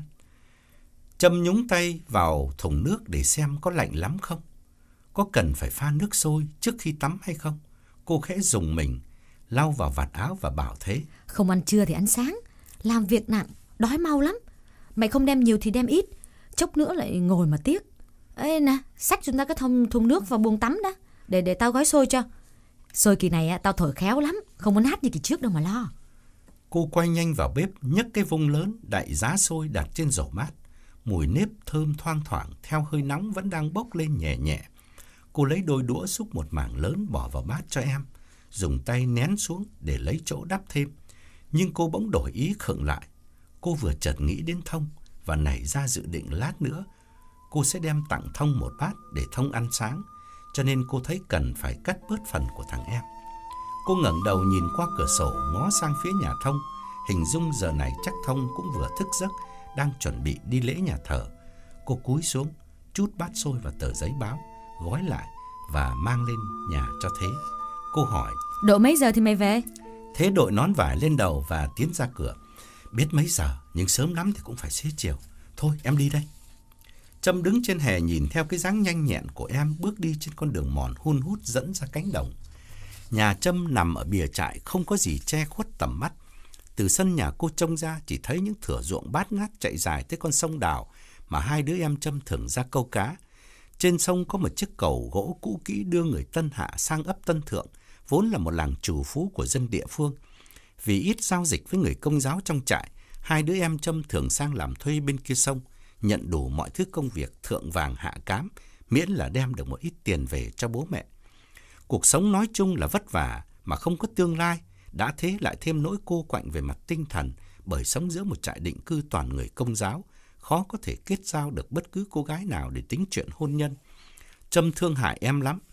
Speaker 2: Trâm nhúng tay vào thùng nước để xem có lạnh lắm không, có cần phải pha nước sôi trước khi tắm hay không. Cô khẽ rùng mình, lau vào vạt áo và bảo Thế:
Speaker 3: "Không ăn trưa thì ăn sáng. Làm việc nặng, đói mau lắm. Mày không đem nhiều thì đem ít, chốc nữa lại ngồi mà tiếc. Ê nè, xách chúng ta cái thùng, thùng nước vào buồng tắm đó, để để tao gói xôi cho. Xôi kỳ này tao thổi khéo lắm, không muốn hát như kỳ trước đâu mà lo."
Speaker 2: Cô quay nhanh vào bếp, nhấc cái vung lớn đậy giá xôi đặt trên rổ mát. Mùi nếp thơm thoang thoảng theo hơi nóng vẫn đang bốc lên nhẹ nhẹ. Cô lấy đôi đũa xúc một mảng lớn bỏ vào bát cho em, dùng tay nén xuống để lấy chỗ đắp thêm. Nhưng cô bỗng đổi ý khựng lại. Cô vừa chợt nghĩ đến Thông và nảy ra dự định lát nữa cô sẽ đem tặng Thông một bát để Thông ăn sáng, cho nên cô thấy cần phải cắt bớt phần của thằng em. Cô ngẩng đầu nhìn qua cửa sổ ngó sang phía nhà Thông, hình dung giờ này chắc Thông cũng vừa thức giấc, đang chuẩn bị đi lễ nhà thờ. Cô cúi xuống, trút bát xôi và tờ giấy báo, gói lại và mang lên nhà cho Thế. Cô hỏi:
Speaker 3: "Độ mấy giờ thì mày về?"
Speaker 2: Thế đội nón vải lên đầu và tiến ra cửa. "Biết mấy giờ, nhưng sớm lắm thì cũng phải xế chiều. Thôi em đi đây." Trâm đứng trên hè nhìn theo cái dáng nhanh nhẹn của em bước đi trên con đường mòn hun hút dẫn ra cánh đồng. Nhà Trâm nằm ở bìa trại, không có gì che khuất tầm mắt. Từ sân nhà cô trông ra chỉ thấy những thửa ruộng bát ngát chạy dài tới con sông Đào mà hai đứa em Trâm thường ra câu cá. Trên sông có một chiếc cầu gỗ cũ kỹ đưa người Tân Hạ sang ấp Tân Thượng, vốn là một làng trù phú của dân địa phương. Vì ít giao dịch với người Công giáo trong trại, hai đứa em Trâm thường sang làm thuê bên kia sông, nhận đủ mọi thứ công việc thượng vàng hạ cám, miễn là đem được một ít tiền về cho bố mẹ. Cuộc sống nói chung là vất vả mà không có tương lai, đã thế lại thêm nỗi cô quạnh về mặt tinh thần, bởi sống giữa một trại định cư toàn người Công giáo, khó có thể kết giao được bất cứ cô gái nào để tính chuyện hôn nhân. Trâm thương hại em lắm,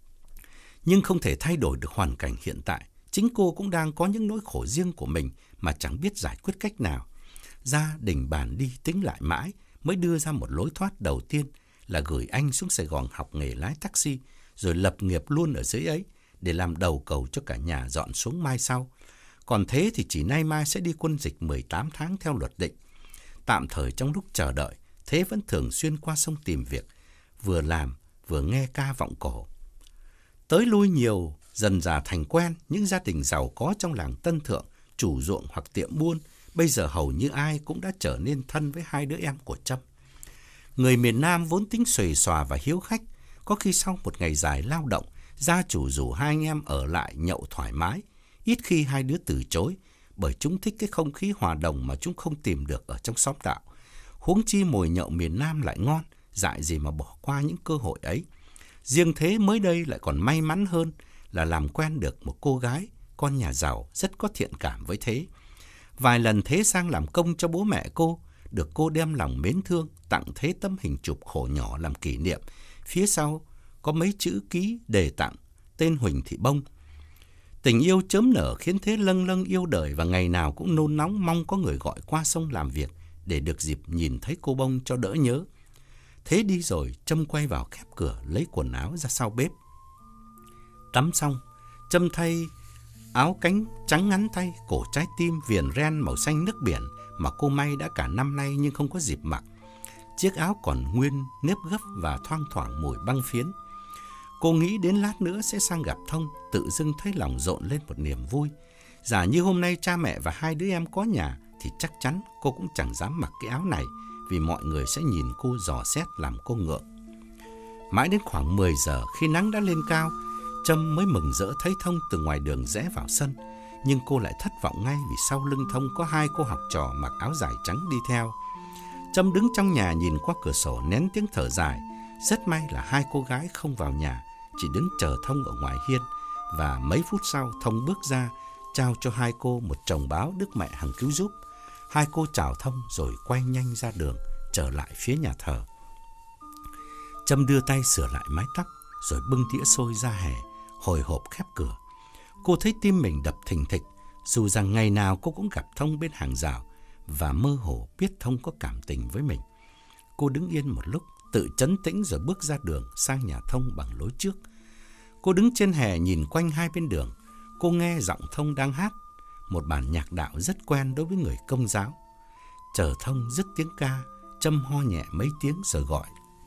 Speaker 2: nhưng không thể thay đổi được hoàn cảnh hiện tại. Chính cô cũng đang có những nỗi khổ riêng của mình mà chẳng biết giải quyết cách nào. Gia đình bàn đi tính lại mãi mới đưa ra một lối thoát đầu tiên là gửi anh xuống Sài Gòn học nghề lái taxi, rồi lập nghiệp luôn ở dưới ấy để làm đầu cầu cho cả nhà dọn xuống mai sau. Còn Thế thì chỉ nay mai sẽ đi quân dịch mười tám tháng theo luật định. Tạm thời trong lúc chờ đợi, Thế vẫn thường xuyên qua sông tìm việc, vừa làm vừa nghe ca vọng cổ. Tới lui nhiều, dần dà thành quen, những gia đình giàu có trong làng Tân Thượng, chủ ruộng hoặc tiệm buôn, bây giờ hầu như ai cũng đã trở nên thân với hai đứa em của Trâm. Người miền Nam vốn tính xuề xòa và hiếu khách, có khi sau một ngày dài lao động, gia chủ rủ hai anh em ở lại nhậu thoải mái. Ít khi hai đứa từ chối, bởi chúng thích cái không khí hòa đồng mà chúng không tìm được ở trong xóm đạo. Huống chi mồi nhậu miền Nam lại ngon, dại gì mà bỏ qua những cơ hội ấy. Riêng Thế mới đây lại còn may mắn hơn là làm quen được một cô gái, con nhà giàu, rất có thiện cảm với Thế. Vài lần Thế sang làm công cho bố mẹ cô, được cô đem lòng mến thương, tặng Thế tấm hình chụp khổ nhỏ làm kỷ niệm. Phía sau có mấy chữ ký đề tặng, tên Huỳnh Thị Bông. Tình yêu chớm nở khiến Thế lâng lâng yêu đời và ngày nào cũng nôn nóng mong có người gọi qua sông làm việc để được dịp nhìn thấy cô Bông cho đỡ nhớ. Thế đi rồi, Trâm quay vào khép cửa lấy quần áo ra sau bếp. Tắm xong, Trâm thay áo cánh trắng ngắn tay, cổ trái tim viền ren màu xanh nước biển mà cô may đã cả năm nay nhưng không có dịp mặc. Chiếc áo còn nguyên nếp gấp và thoang thoảng mùi băng phiến. Cô nghĩ đến lát nữa sẽ sang gặp Thông, tự dưng thấy lòng rộn lên một niềm vui. Giả như hôm nay cha mẹ và hai đứa em có nhà thì chắc chắn cô cũng chẳng dám mặc cái áo này, vì mọi người sẽ nhìn cô dò xét làm cô ngượng. Mãi đến khoảng mười giờ, khi nắng đã lên cao, Trâm mới mừng rỡ thấy Thông từ ngoài đường rẽ vào sân. Nhưng cô lại thất vọng ngay vì sau lưng Thông có hai cô học trò mặc áo dài trắng đi theo. Trâm đứng trong nhà nhìn qua cửa sổ nén tiếng thở dài. Rất may là hai cô gái không vào nhà, chỉ đứng chờ Thông ở ngoài hiên. Và mấy phút sau, Thông bước ra, trao cho hai cô một chồng báo Đức Mẹ Hằng Cứu Giúp. Hai cô chào Thông rồi quay nhanh ra đường, trở lại phía nhà thờ. Trâm đưa tay sửa lại mái tóc, rồi bưng đĩa xôi ra hè, hồi hộp khép cửa. Cô thấy tim mình đập thình thịch, dù rằng ngày nào cô cũng gặp Thông bên hàng rào và mơ hồ biết Thông có cảm tình với mình. Cô đứng yên một lúc, tự trấn tĩnh rồi bước ra đường sang nhà Thông bằng lối trước. Cô đứng trên hè nhìn quanh hai bên đường. Cô nghe giọng Thông đang hát một bản nhạc đạo rất quen đối với người Công giáo. Chờ Thông dứt tiếng ca, Trâm ho nhẹ mấy tiếng rồi gọi.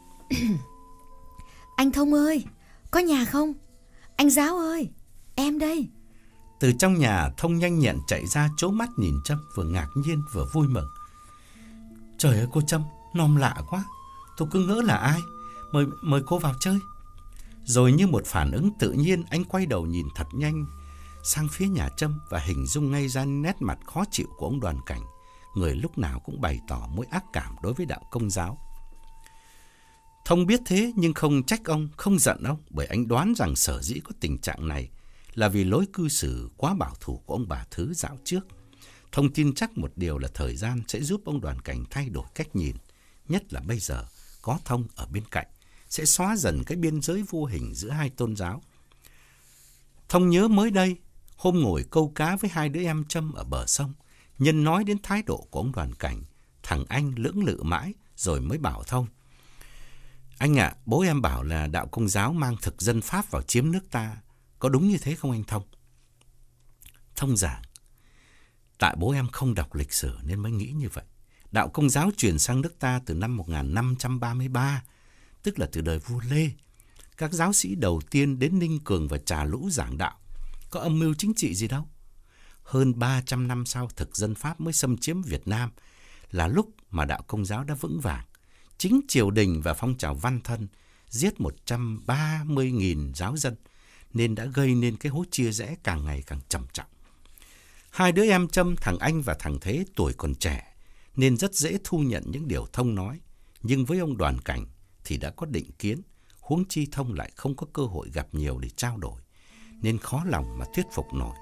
Speaker 3: Anh Thông ơi, có nhà không? Anh Giáo ơi, em đây.
Speaker 2: Từ trong nhà, Thông nhanh nhẹn chạy ra, trố mắt nhìn Trâm, vừa ngạc nhiên vừa vui mừng. Trời ơi cô Trâm, nom lạ quá. Tôi cứ ngỡ là ai. Mời, mời cô vào chơi. Rồi như một phản ứng tự nhiên, anh quay đầu nhìn thật nhanh sang phía nhà Trâm và hình dung ngay ra nét mặt khó chịu của ông Đoàn Cảnh, người lúc nào cũng bày tỏ mối ác cảm đối với đạo Công giáo. Thông biết thế nhưng không trách ông, không giận ông, bởi anh đoán rằng sở dĩ có tình trạng này là vì lối cư xử quá bảo thủ của ông bà Thứ dạo trước. Thông tin chắc một điều là thời gian sẽ giúp ông Đoàn Cảnh thay đổi cách nhìn, nhất là bây giờ có Thông ở bên cạnh, sẽ xóa dần cái biên giới vô hình giữa hai tôn giáo. Thông nhớ mới đây, hôm ngồi câu cá với hai đứa em Trâm ở bờ sông, nhân nói đến thái độ của ông Đoàn Cảnh, thằng anh lưỡng lự mãi rồi mới bảo Thông. Anh ạ, à, bố em bảo là đạo Công giáo mang thực dân Pháp vào chiếm nước ta. Có đúng như thế không anh Thông? Thông giảng. Tại bố em không đọc lịch sử nên mới nghĩ như vậy. Đạo Công giáo truyền sang nước ta từ năm một nghìn năm trăm ba mươi ba, tức là từ đời vua Lê. Các giáo sĩ đầu tiên đến Ninh Cường và Trà Lũ giảng đạo. Có âm mưu chính trị gì đâu. Hơn ba trăm năm sau, thực dân Pháp mới xâm chiếm Việt Nam, là lúc mà đạo Công giáo đã vững vàng. Chính triều đình và phong trào văn thân giết một trăm ba mươi nghìn giáo dân, nên đã gây nên cái hố chia rẽ càng ngày càng trầm trọng. Hai đứa em Trâm, thằng Anh và thằng Thế tuổi còn trẻ, nên rất dễ thu nhận những điều Thông nói. Nhưng với ông Đoàn Cảnh thì đã có định kiến, huống chi Thông lại không có cơ hội gặp nhiều để trao đổi, nên khó lòng mà thuyết phục nổi.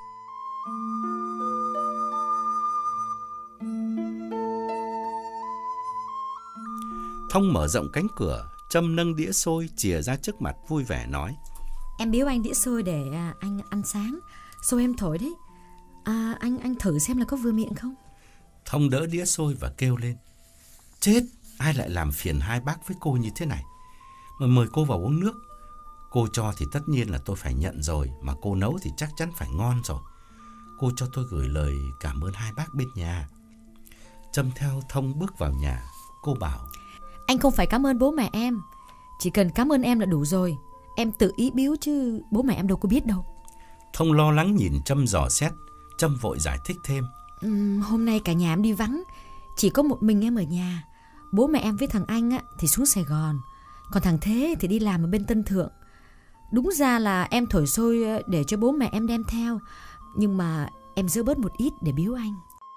Speaker 2: Thông mở rộng cánh cửa, Trâm nâng đĩa xôi chìa ra trước mặt vui vẻ nói.
Speaker 3: Em biếu anh đĩa xôi để à, anh ăn sáng. Xôi em thổi đấy. À, anh anh thử xem là có vừa miệng không.
Speaker 2: Thông đỡ đĩa xôi và kêu lên. Chết, ai lại làm phiền hai bác với cô như thế này. Mà mời cô vào uống nước. Cô cho thì tất nhiên là tôi phải nhận rồi, mà cô nấu thì chắc chắn phải ngon rồi. Cô cho tôi gửi lời cảm ơn hai bác bên nhà. Trâm theo Thông bước vào nhà. Cô bảo.
Speaker 3: Anh không phải cảm ơn bố mẹ em, chỉ cần cảm ơn em là đủ rồi. Em tự ý biếu chứ bố mẹ em đâu có biết đâu.
Speaker 2: Thông lo lắng nhìn Trâm dò xét. Trâm vội giải thích thêm.
Speaker 3: uhm, Hôm nay cả nhà em đi vắng, chỉ có một mình em ở nhà. Bố mẹ em với thằng Anh á, thì xuống Sài Gòn, còn thằng Thế thì đi làm ở bên Tân Thượng. Đúng ra là em thổi xôi để cho bố mẹ em đem theo, nhưng mà em giữ bớt một ít để biếu anh.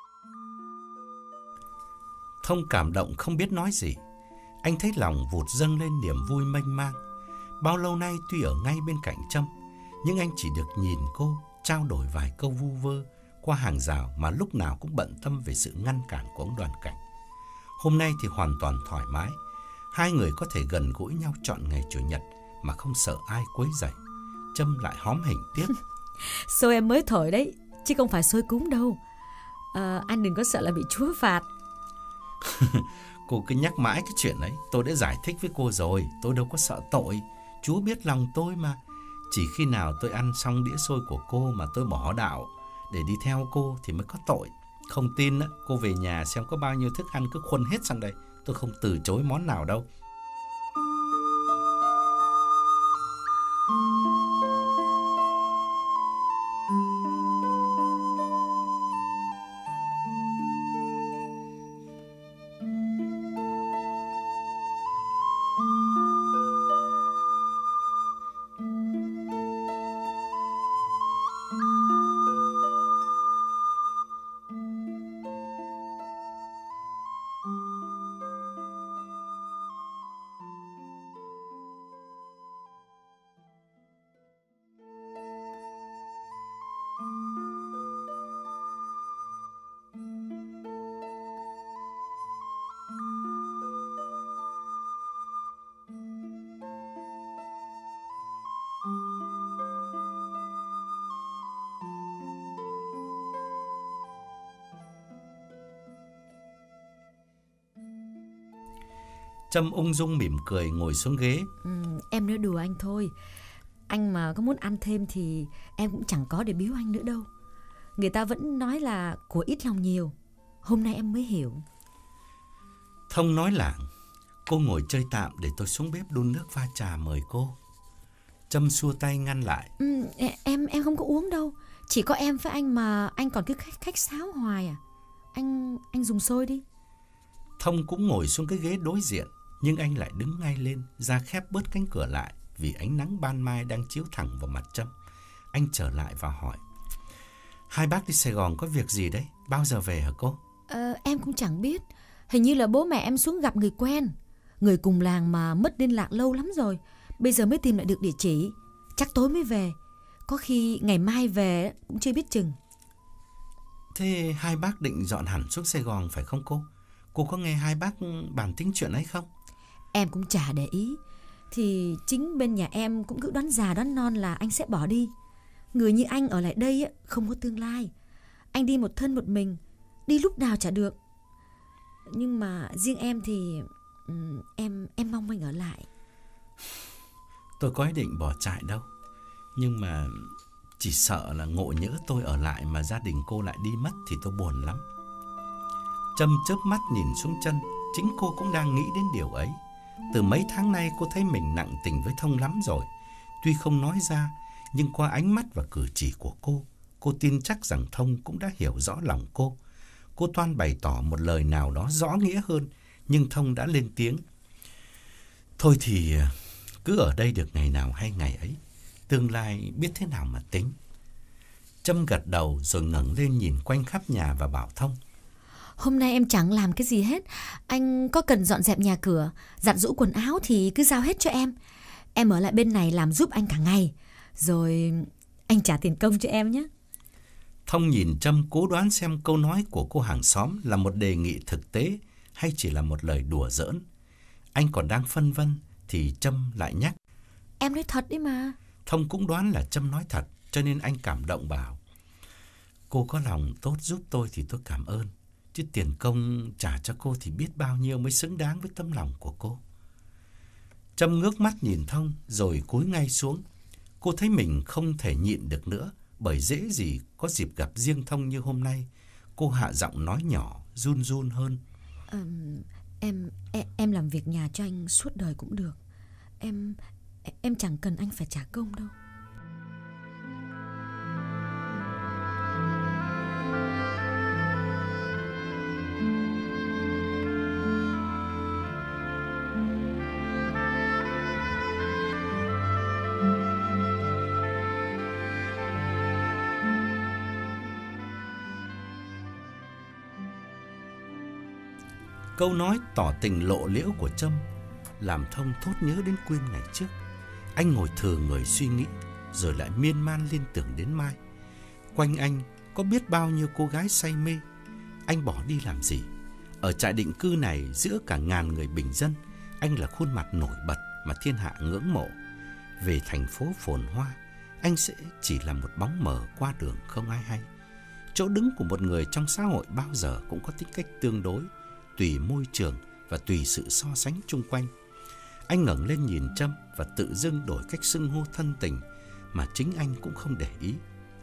Speaker 2: Thông cảm động không biết nói gì. Anh thấy lòng vụt dâng lên niềm vui mênh mang. Bao lâu nay tuy ở ngay bên cạnh Trâm, nhưng anh chỉ được nhìn cô, trao đổi vài câu vu vơ qua hàng rào mà lúc nào cũng bận tâm về sự ngăn cản của ông Đoàn Cảnh. Hôm nay thì hoàn toàn thoải mái. Hai người có thể gần gũi nhau trọn ngày Chủ nhật mà không sợ ai quấy rầy. Trâm lại hóm hình tiếp.
Speaker 3: Xôi em mới thổi đấy, chứ không phải xôi cúng đâu. à, Anh đừng có sợ là bị Chúa phạt.
Speaker 2: Cô cứ nhắc mãi cái chuyện ấy. Tôi đã giải thích với cô rồi. Tôi đâu có sợ tội. Chúa biết lòng tôi mà. Chỉ khi nào tôi ăn xong đĩa xôi của cô mà tôi bỏ đạo để đi theo cô thì mới có tội. Không tin á, cô về nhà xem có bao nhiêu thức ăn cứ khuân hết sang đây. Tôi không từ chối món nào đâu. Trâm ung dung mỉm cười ngồi xuống ghế.
Speaker 3: Ừ, em nói đùa anh thôi. Anh mà có muốn ăn thêm thì em cũng chẳng có để biếu anh nữa đâu. Người ta vẫn nói là của ít lòng nhiều. Hôm nay em mới hiểu.
Speaker 2: Thông nói lảng: cô ngồi chơi tạm để tôi xuống bếp đun nước pha trà mời cô. Trâm xua tay ngăn lại.
Speaker 3: Ừ, em em không có uống đâu. Chỉ có em với anh mà anh còn cứ khách, khách sáo hoài à. Anh anh dùng xôi đi.
Speaker 2: Thông cũng ngồi xuống cái ghế đối diện, nhưng anh lại đứng ngay lên, ra khép bớt cánh cửa lại vì ánh nắng ban mai đang chiếu thẳng vào mặt Trâm. Anh trở lại và hỏi: hai bác đi Sài Gòn có việc gì đấy? Bao giờ về hả cô?
Speaker 3: Ờ, em cũng chẳng biết. Hình như là bố mẹ em xuống gặp người quen, người cùng làng mà mất liên lạc lâu lắm rồi. Bây giờ mới tìm lại được địa chỉ. Chắc tối mới về. Có khi ngày mai về cũng chưa biết chừng.
Speaker 2: Thế hai bác định dọn hẳn xuống Sài Gòn phải không cô? Cô có nghe hai bác bàn tính chuyện ấy không?
Speaker 3: Em cũng chả để ý. Thì chính bên nhà em cũng cứ đoán già đoán non là anh sẽ bỏ đi. Người như anh ở lại đây không có tương lai. Anh đi một thân một mình, đi lúc nào chả được. Nhưng mà riêng em thì Em em mong anh ở lại.
Speaker 2: Tôi có ý định bỏ trại đâu, nhưng mà chỉ sợ là ngộ nhỡ tôi ở lại mà gia đình cô lại đi mất thì tôi buồn lắm. Trâm chớp mắt nhìn xuống chân. Chính cô cũng đang nghĩ đến điều ấy. Từ mấy tháng nay cô thấy mình nặng tình với Thông lắm rồi. Tuy không nói ra, nhưng qua ánh mắt và cử chỉ của cô, cô tin chắc rằng Thông cũng đã hiểu rõ lòng cô. Cô toan bày tỏ một lời nào đó rõ nghĩa hơn, nhưng Thông đã lên tiếng: thôi thì cứ ở đây được ngày nào hay ngày ấy, tương lai biết thế nào mà tính. Trâm gật đầu rồi ngẩng lên nhìn quanh khắp nhà và bảo Thông:
Speaker 3: hôm nay em chẳng làm cái gì hết. Anh có cần dọn dẹp nhà cửa, giặt giũ quần áo thì cứ giao hết cho em. Em ở lại bên này làm giúp anh cả ngày, rồi anh trả tiền công cho em nhé.
Speaker 2: Thông nhìn Trâm cố đoán xem câu nói của cô hàng xóm là một đề nghị thực tế hay chỉ là một lời đùa giỡn. Anh còn đang phân vân thì Trâm lại nhắc:
Speaker 3: em nói thật đấy mà.
Speaker 2: Thông cũng đoán là Trâm nói thật, cho nên anh cảm động bảo: cô có lòng tốt giúp tôi thì tôi cảm ơn, chứ tiền công trả cho cô thì biết bao nhiêu mới xứng đáng với tấm lòng của cô. Trâm ngước mắt nhìn Thông rồi cúi ngay xuống. Cô thấy mình không thể nhịn được nữa, bởi dễ gì có dịp gặp riêng Thông như hôm nay. Cô hạ giọng nói nhỏ, run run hơn:
Speaker 3: à, em, em em làm việc nhà cho anh suốt đời cũng được. Em em chẳng cần anh phải trả công đâu.
Speaker 2: Câu nói tỏ tình lộ liễu của Trâm làm Thông thốt nhớ đến Quyên ngày trước. Anh ngồi thừ người suy nghĩ, rồi lại miên man liên tưởng đến Mai. Quanh anh có biết bao nhiêu cô gái say mê. Anh bỏ đi làm gì? Ở trại định cư này, giữa cả ngàn người bình dân, anh là khuôn mặt nổi bật mà thiên hạ ngưỡng mộ. Về thành phố phồn hoa, anh sẽ chỉ là một bóng mờ qua đường không ai hay. Chỗ đứng của một người trong xã hội bao giờ cũng có tính cách tương đối, tùy môi trường và tùy sự so sánh chung quanh. Anh ngẩng lên nhìn Trâm và tự dưng đổi cách xưng hô thân tình mà chính anh cũng không để ý.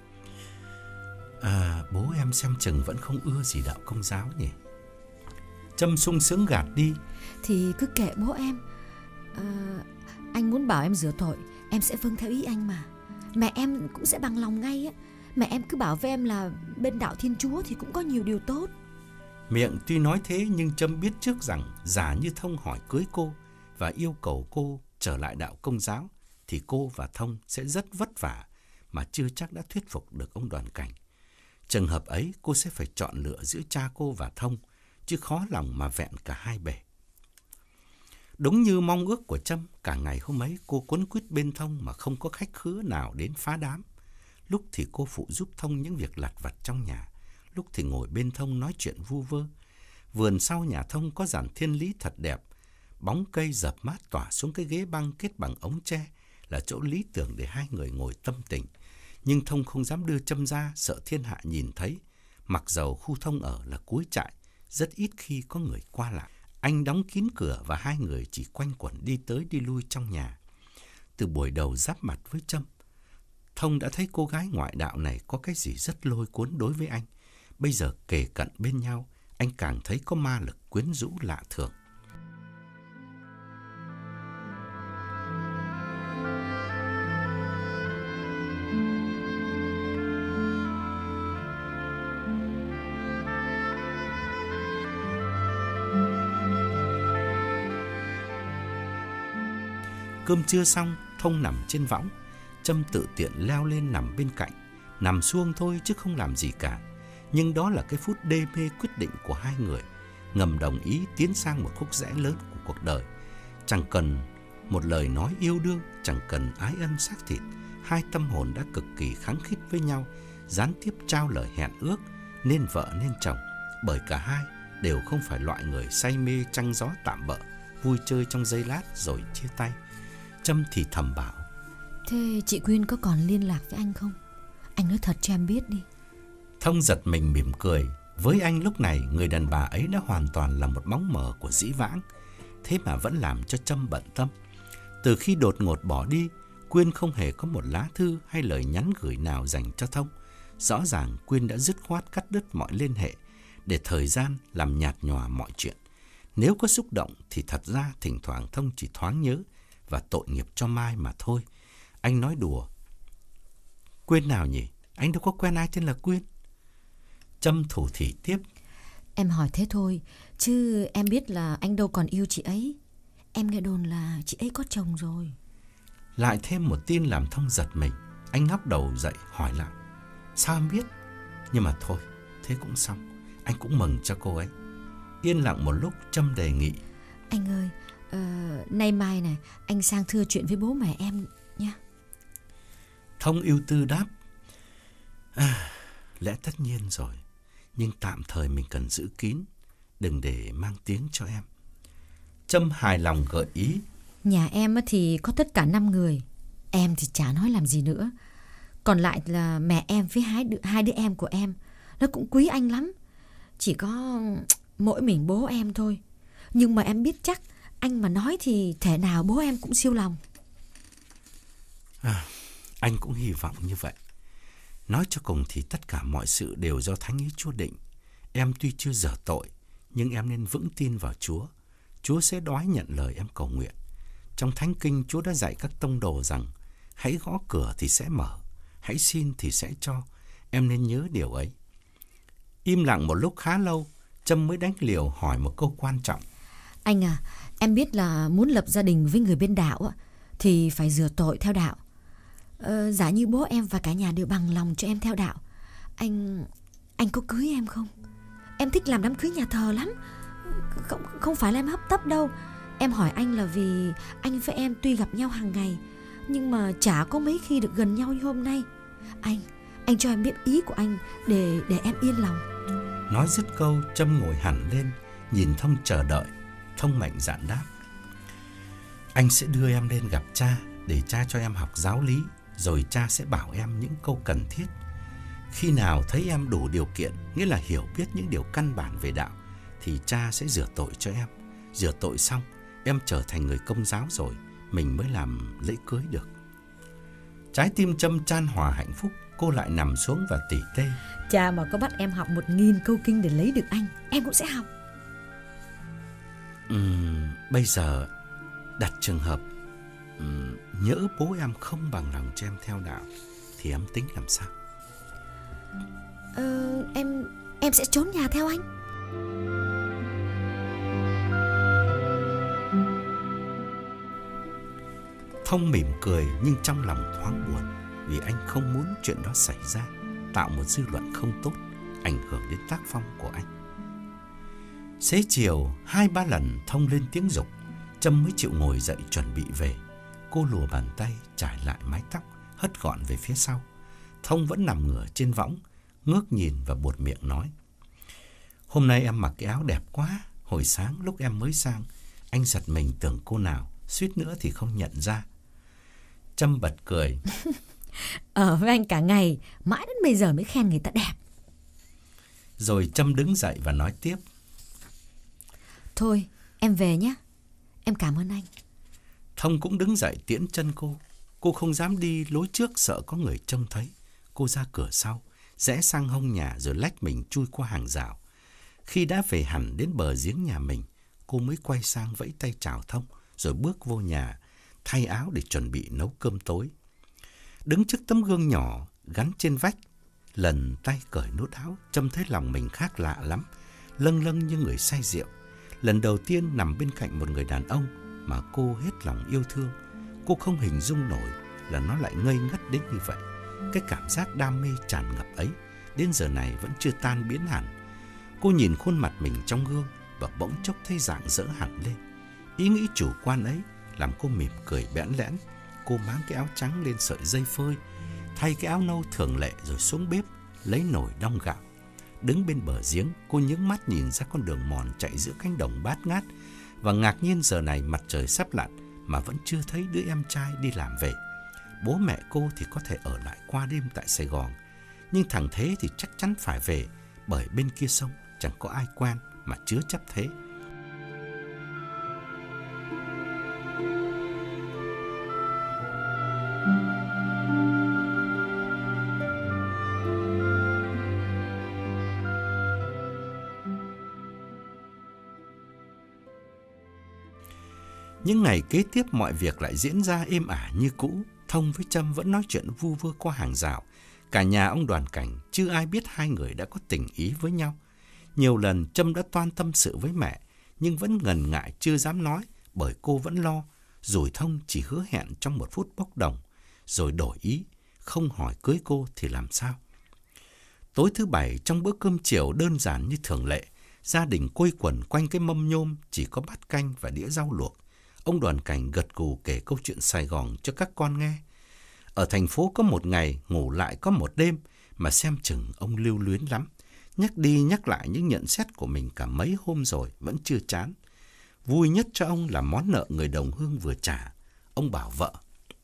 Speaker 2: À, bố em xem chừng vẫn không ưa gì đạo Công giáo nhỉ? Trâm sung sướng gạt đi.
Speaker 3: Thì cứ kệ bố em. à, Anh muốn bảo em rửa tội, em sẽ vâng theo ý anh mà. Mẹ em cũng sẽ bằng lòng ngay á. Mẹ em cứ bảo với em là bên đạo Thiên Chúa thì cũng có nhiều điều tốt.
Speaker 2: Miệng tuy nói thế nhưng Trâm biết trước rằng giả như Thông hỏi cưới cô và yêu cầu cô trở lại đạo Công giáo thì cô và Thông sẽ rất vất vả mà chưa chắc đã thuyết phục được ông Đoàn Cảnh. Trường hợp ấy cô sẽ phải chọn lựa giữa cha cô và Thông, chứ khó lòng mà vẹn cả hai bề. Đúng như mong ước của Trâm, cả ngày hôm ấy cô quấn quýt bên Thông mà không có khách khứa nào đến phá đám. Lúc thì cô phụ giúp Thông những việc lặt vặt trong nhà, lúc thì ngồi bên Thông nói chuyện vu vơ. Vườn sau nhà Thông có giàn thiên lý thật đẹp, bóng cây dập mát tỏa xuống cái ghế băng kết bằng ống tre, là chỗ lý tưởng để hai người ngồi tâm tình. Nhưng Thông không dám đưa Trâm ra, sợ thiên hạ nhìn thấy. Mặc dầu khu Thông ở là cuối trại, rất ít khi có người qua lại. Anh đóng kín cửa và hai người chỉ quanh quẩn đi tới đi lui trong nhà. Từ buổi đầu giáp mặt với Trâm, Thông đã thấy cô gái ngoại đạo này có cái gì rất lôi cuốn đối với anh. Bây giờ kề cận bên nhau, anh càng thấy có ma lực quyến rũ lạ thường. Cơm trưa xong, Thông nằm trên võng. Trâm tự tiện leo lên nằm bên cạnh. Nằm xuông thôi chứ không làm gì cả. Nhưng đó là cái phút đê mê quyết định của hai người, ngầm đồng ý tiến sang một khúc rẽ lớn của cuộc đời. Chẳng cần một lời nói yêu đương, chẳng cần ái ân xác thịt, hai tâm hồn đã cực kỳ khăng khít với nhau, gián tiếp trao lời hẹn ước nên vợ nên chồng. Bởi cả hai đều không phải loại người say mê trăng gió tạm bợ, vui chơi trong giây lát rồi chia tay. Trâm thì thầm bảo:
Speaker 3: Thế chị Quyên có còn liên lạc với anh không? Anh nói thật cho em biết đi.
Speaker 2: Thông giật mình mỉm cười. Với anh lúc này, người đàn bà ấy đã hoàn toàn là một bóng mờ của dĩ vãng. Thế mà vẫn làm cho Trâm bận tâm. Từ khi đột ngột bỏ đi, Quyên không hề có một lá thư hay lời nhắn gửi nào dành cho Thông. Rõ ràng Quyên đã dứt khoát cắt đứt mọi liên hệ, để thời gian làm nhạt nhòa mọi chuyện. Nếu có xúc động thì thật ra thỉnh thoảng Thông chỉ thoáng nhớ, và tội nghiệp cho Mai mà thôi. Anh nói đùa: Quyên nào nhỉ? Anh đâu có quen ai tên là Quyên. Trâm thủ thỉ tiếp:
Speaker 3: Em hỏi thế thôi, chứ em biết là anh đâu còn yêu chị ấy. Em nghe đồn là chị ấy có chồng rồi.
Speaker 2: Lại thêm một tin làm Thông giật mình. Anh ngóc đầu dậy hỏi lại: Sao em biết? Nhưng mà thôi, thế cũng xong. Anh cũng mừng cho cô ấy. Yên lặng một lúc, Trâm đề nghị:
Speaker 3: Anh ơi, uh, nay mai này anh sang thưa chuyện với bố mẹ em nha.
Speaker 2: Thông ưu tư đáp: À, lẽ tất nhiên rồi, nhưng tạm thời mình cần giữ kín, đừng để mang tiếng cho em. Trâm hài lòng gợi ý:
Speaker 3: Nhà em thì có tất cả năm người. Em thì chả nói làm gì nữa. Còn lại là mẹ em với hai đứa, hai đứa em của em. Nó cũng quý anh lắm. Chỉ có mỗi mình bố em thôi. Nhưng mà em biết chắc anh mà nói thì thể nào bố em cũng siêu lòng.
Speaker 2: À, anh cũng hy vọng như vậy. Nói cho cùng thì tất cả mọi sự đều do Thánh ý Chúa định. Em tuy chưa dở tội, nhưng em nên vững tin vào Chúa. Chúa sẽ đoái nhận lời em cầu nguyện. Trong Thánh Kinh, Chúa đã dạy các tông đồ rằng: hãy gõ cửa thì sẽ mở, hãy xin thì sẽ cho. Em nên nhớ điều ấy. Im lặng một lúc khá lâu, Trâm mới đánh liều hỏi một câu quan trọng:
Speaker 3: Anh à, em biết là muốn lập gia đình với người bên đạo thì phải rửa tội theo đạo. Ờ, giả như bố em và cả nhà đều bằng lòng cho em theo đạo, Anh Anh có cưới em không? Em thích làm đám cưới nhà thờ lắm. Không, không phải là em hấp tấp đâu. Em hỏi anh là vì anh với em tuy gặp nhau hàng ngày, nhưng mà chả có mấy khi được gần nhau như hôm nay. Anh, anh cho em biết ý của anh để, để em yên lòng.
Speaker 2: Nói dứt câu, Trâm ngồi hẳn lên, nhìn Thông chờ đợi. Thông mạnh dạn đáp: Anh sẽ đưa em lên gặp cha, để cha cho em học giáo lý, rồi cha sẽ bảo em những câu cần thiết. Khi nào thấy em đủ điều kiện, nghĩa là hiểu biết những điều căn bản về đạo, thì cha sẽ rửa tội cho em. Rửa tội xong, em trở thành người Công giáo rồi, mình mới làm lễ cưới được. Trái tim Trâm chan hòa hạnh phúc. Cô lại nằm xuống và tỉ tê:
Speaker 3: Cha mà có bắt em học một nghìn câu kinh để lấy được anh, em cũng sẽ học.
Speaker 2: uhm, Bây giờ đặt trường hợp uhm, nhỡ bố em không bằng lòng cho em theo đạo, thì em tính làm sao?
Speaker 3: Ờ, em em sẽ trốn nhà theo anh.
Speaker 2: Thông mỉm cười nhưng trong lòng thoáng buồn, vì anh không muốn chuyện đó xảy ra, tạo một dư luận không tốt, ảnh hưởng đến tác phong của anh. Xế chiều, hai ba lần Thông lên tiếng giục, Trâm mới chịu ngồi dậy chuẩn bị về. Cô lùa bàn tay, trải lại mái tóc, hất gọn về phía sau. Thông vẫn nằm ngửa trên võng, ngước nhìn và buột miệng nói: Hôm nay em mặc cái áo đẹp quá. Hồi sáng lúc em mới sang, anh giật mình tưởng cô nào, suýt nữa thì không nhận ra. Trâm bật cười:
Speaker 3: Ở với anh cả ngày, mãi đến bây giờ mới khen người ta đẹp.
Speaker 2: Rồi Trâm đứng dậy và nói tiếp:
Speaker 3: Thôi, Em về nhé. Em cảm ơn anh.
Speaker 2: Thông cũng đứng dậy tiễn chân cô. Cô không dám đi lối trước sợ có người trông thấy. Cô ra cửa sau, rẽ sang hông nhà rồi lách mình chui qua hàng rào. Khi đã về hẳn đến bờ giếng nhà mình, cô mới quay sang vẫy tay chào Thông, rồi bước vô nhà, thay áo để chuẩn bị nấu cơm tối. Đứng trước tấm gương nhỏ gắn trên vách, lần tay cởi nút áo, Trâm thấy lòng mình khác lạ lắm, lâng lâng như người say rượu. Lần đầu tiên nằm bên cạnh một người đàn ông mà cô hết lòng yêu thương. Cô không hình dung nổi là nó lại ngây ngất đến như vậy. Cái cảm giác đam mê tràn ngập ấy đến giờ này vẫn chưa tan biến hẳn. Cô nhìn khuôn mặt mình trong gương và bỗng chốc thấy rạng rỡ hẳn lên. Ý nghĩ chủ quan ấy làm cô mỉm cười bẽn lẽn. Cô mang cái áo trắng lên sợi dây phơi, thay cái áo nâu thường lệ rồi xuống bếp lấy nồi đong gạo. Đứng bên bờ giếng, cô nhướng mắt nhìn ra con đường mòn chạy giữa cánh đồng bát ngát và ngạc nhiên giờ này mặt trời sắp lặn mà vẫn chưa thấy đứa em trai đi làm về. Bố mẹ cô thì có thể ở lại qua đêm tại Sài Gòn, nhưng thằng Thế thì chắc chắn phải về, bởi bên kia sông chẳng có ai quen mà chứa chấp thế. Những ngày kế tiếp mọi việc lại diễn ra êm ả như cũ. Thông với Trâm vẫn nói chuyện vu vơ qua hàng rào. Cả nhà ông Đoàn Cảnh chưa ai biết hai người đã có tình ý với nhau. Nhiều lần Trâm đã toan tâm sự với mẹ, nhưng vẫn ngần ngại chưa dám nói, bởi cô vẫn lo. Rồi Thông chỉ hứa hẹn trong một phút bốc đồng, rồi đổi ý, không hỏi cưới cô thì làm sao. Tối thứ Bảy, trong bữa cơm chiều đơn giản như thường lệ, gia đình quây quần quanh cái mâm nhôm chỉ có bát canh và đĩa rau luộc. Ông Đoàn Cảnh gật gù kể câu chuyện Sài Gòn cho các con nghe. Ở thành phố có một ngày, ngủ lại có một đêm, mà xem chừng ông lưu luyến lắm. Nhắc đi nhắc lại những nhận xét của mình cả mấy hôm rồi vẫn chưa chán. Vui nhất cho ông là món nợ người đồng hương vừa trả. Ông bảo vợ: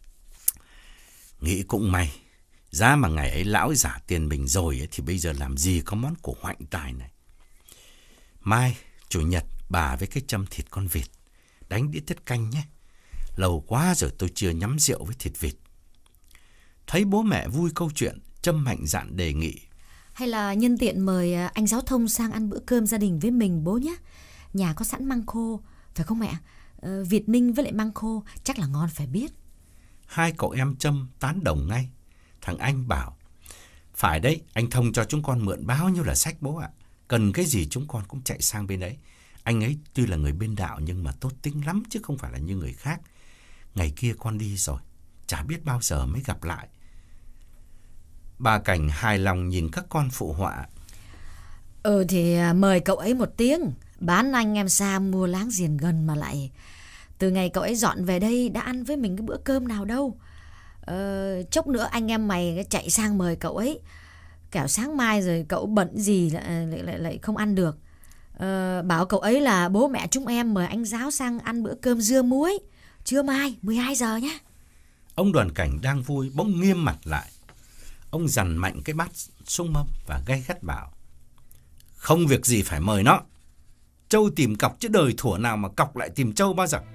Speaker 2: nghĩ cũng may, ra mà ngày ấy lão giả tiền mình rồi ấy, thì bây giờ làm gì có món củ hoạnh tài này. Mai, chủ nhật, bà với cái châm thịt con vịt, đánh đĩa tiết canh nhé. Lâu quá rồi tôi chưa nhắm rượu với thịt vịt. Thấy bố mẹ vui câu chuyện, Trâm mạnh dạn đề nghị:
Speaker 3: hay là nhân tiện mời anh Giáo Thông sang ăn bữa cơm gia đình với mình bố nhé. Nhà có sẵn măng khô, phải không mẹ? Ờ, vịt ninh với lại măng khô chắc là ngon phải biết.
Speaker 2: Hai cậu em Trâm tán đồng ngay. Thằng Anh bảo: phải đấy, anh Thông cho chúng con mượn bao nhiêu là sách bố ạ. Cần cái gì chúng con cũng chạy sang bên ấy. Anh ấy tuy là người bên đạo nhưng mà tốt tính lắm chứ không phải là như người khác. Ngày kia con đi rồi, chả biết bao giờ mới gặp lại. Bà Cảnh hài lòng nhìn các con phụ họa:
Speaker 3: Ừ thì mời cậu ấy một tiếng. Bán anh em xa mua láng giềng gần mà lại. Từ ngày cậu ấy dọn về đây đã ăn với mình cái bữa cơm nào đâu. Ờ, chốc nữa anh em mày chạy sang mời cậu ấy. Kẻo sáng mai rồi cậu bận gì lại, lại, lại, lại không ăn được. Ờ, bảo cậu ấy là bố mẹ chúng em mời anh Giáo sang ăn bữa cơm dưa muối trưa mai mười hai giờ nhé.
Speaker 2: Ông Đoàn Cảnh đang vui bỗng nghiêm mặt lại. Ông dằn mạnh cái bát xuống mâm và gay gắt bảo: không việc gì phải mời nó. Trâu tìm cọc chứ đời thủa nào mà cọc lại tìm trâu bao giờ.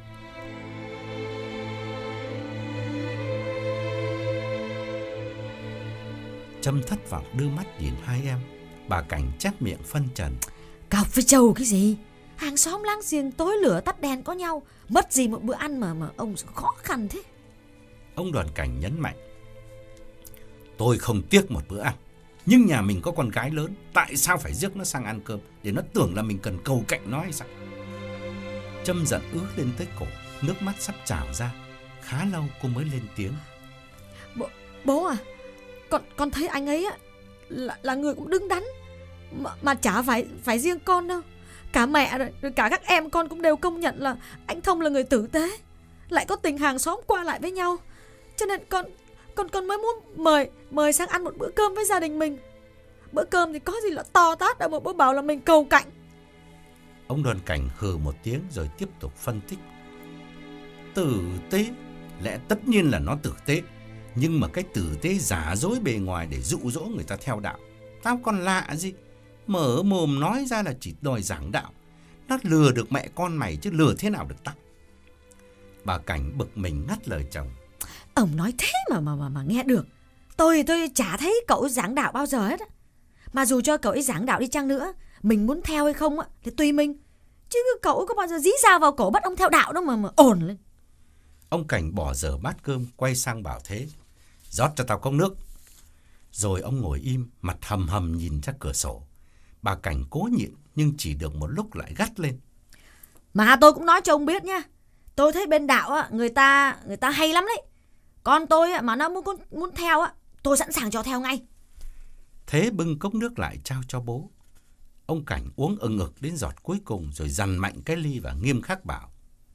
Speaker 2: Trâm thất vọng đưa mắt nhìn hai em. Bà Cảnh chép miệng phân trần:
Speaker 3: cọc với trâu cái gì? Hàng xóm láng giềng tối lửa tắt đèn có nhau, mất gì một bữa ăn mà mà ông khó khăn thế.
Speaker 2: Ông Đoàn Cảnh nhấn mạnh: tôi không tiếc một bữa ăn, nhưng nhà mình có con gái lớn, tại sao phải rước nó sang ăn cơm để nó tưởng là mình cần cầu cạnh nó hay sao? Trâm giận ứa lên tới cổ, nước mắt sắp trào ra. Khá lâu cô mới lên tiếng:
Speaker 3: Bố, bố à, con con thấy anh ấy á là, là người cũng đứng đắn, mà, mà chả phải phải riêng con đâu. Cả mẹ rồi, rồi cả các em con cũng đều công nhận là anh Thông là người tử tế, lại có tình hàng xóm qua lại với nhau. Cho nên con con con mới muốn mời mời sang ăn một bữa cơm với gia đình mình. Bữa cơm thì có gì là to tát đâu mà bố bảo là mình cầu cạnh.
Speaker 2: Ông Đoàn Cảnh hừ một tiếng rồi tiếp tục phân tích: tử tế, lẽ tất nhiên là nó tử tế, nhưng mà cái tử tế giả dối bề ngoài để dụ dỗ người ta theo đạo, tao còn lạ gì. Mở mồm nói ra là chỉ đòi giảng đạo. Nó lừa được mẹ con mày chứ lừa thế nào được tao. Bà Cảnh bực mình ngắt lời chồng.
Speaker 3: Ông nói thế mà mà mà, mà nghe được. Tôi tôi chả thấy cậu giảng đạo bao giờ hết á. Mà dù cho cậu ấy giảng đạo đi chăng nữa, mình muốn theo hay không á thì tùy mình. Chứ cậu có bao giờ dí dao vào cổ bắt ông theo đạo đâu mà mà ồn lên.
Speaker 2: Ông Cảnh bỏ dở bát cơm, quay sang bảo Thế: rót cho tao cốc nước. Rồi ông ngồi im, mặt hầm hầm nhìn ra cửa sổ. Bà Cảnh cố nhịn nhưng chỉ được một lúc lại gắt lên.
Speaker 3: Mà tôi cũng nói cho ông biết nha, tôi thấy bên đạo á, người ta người ta hay lắm đấy. Con tôi á, mà nó muốn muốn theo á, tôi sẵn sàng cho theo ngay.
Speaker 2: Thế bưng cốc nước lại trao cho bố. Ông Cảnh uống ừng ực đến giọt cuối cùng rồi dằn mạnh cái ly và nghiêm khắc bảo: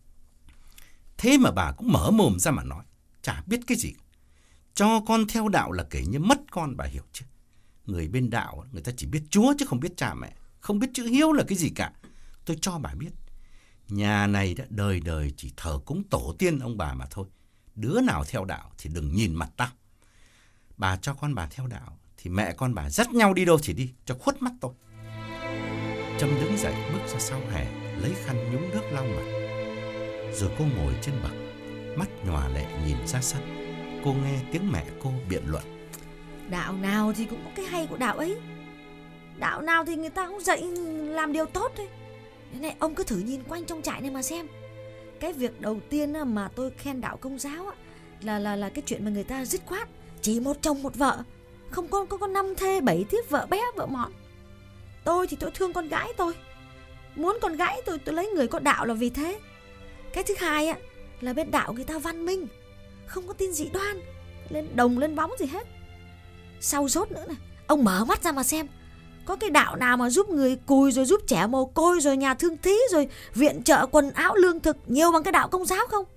Speaker 2: thế mà bà cũng mở mồm ra mà nói, chả biết cái gì. Cho con theo đạo là kể như mất con, bà hiểu chứ. Người bên đạo người ta chỉ biết Chúa chứ không biết cha mẹ, không biết chữ hiếu là cái gì cả. Tôi cho bà biết, nhà này đã đời đời chỉ thờ cúng tổ tiên ông bà mà thôi. Đứa nào theo đạo thì đừng nhìn mặt tao. Bà cho con bà theo đạo thì mẹ con bà dắt nhau đi đâu thì đi, cho khuất mắt tôi. Trâm đứng dậy bước ra sau hè, lấy khăn nhúng nước lau mặt. Rồi cô ngồi trên bậc, mắt nhòa lệ nhìn ra sân. Cô nghe tiếng mẹ cô biện luận:
Speaker 3: đạo nào thì cũng có cái hay của đạo ấy. Đạo nào thì người ta cũng dạy làm điều tốt thôi. Thế này, ông cứ thử nhìn quanh trong trại này mà xem. Cái việc đầu tiên mà tôi khen đạo Công giáo á, là là là cái chuyện mà người ta dứt khoát chỉ một chồng một vợ, không có có, có năm thê bảy thiếp, vợ bé vợ mọn. Tôi thì tôi thương con gái tôi, muốn con gái tôi tôi lấy người có đạo là vì thế. Cái thứ hai á là bên đạo người ta văn minh, không có tin dị đoan, lên đồng lên bóng gì hết. Sau rốt nữa này, ông mở mắt ra mà xem, có cái đạo nào mà giúp người cùi, rồi giúp trẻ mồ côi, rồi nhà thương thí, rồi viện trợ quần áo lương thực nhiều bằng cái đạo Công giáo không?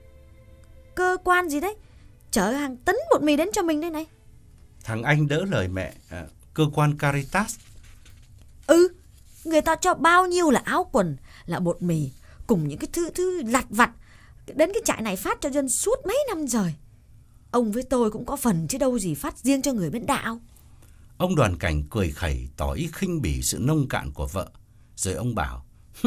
Speaker 3: Cơ quan gì đấy chở hàng tấn bột mì đến cho mình đây này.
Speaker 2: Thằng anh đỡ lời mẹ, à, cơ quan Caritas.
Speaker 3: Ừ, người ta cho bao nhiêu là áo quần, là bột mì, cùng những cái thứ thứ lặt vặt đến cái trại này phát cho dân suốt mấy năm rồi. Ông với tôi cũng có phần chứ đâu gì phát riêng cho người bên đạo.
Speaker 2: Ông Đoàn Cảnh cười khẩy tỏ ý khinh bỉ sự nông cạn của vợ. Rồi ông bảo: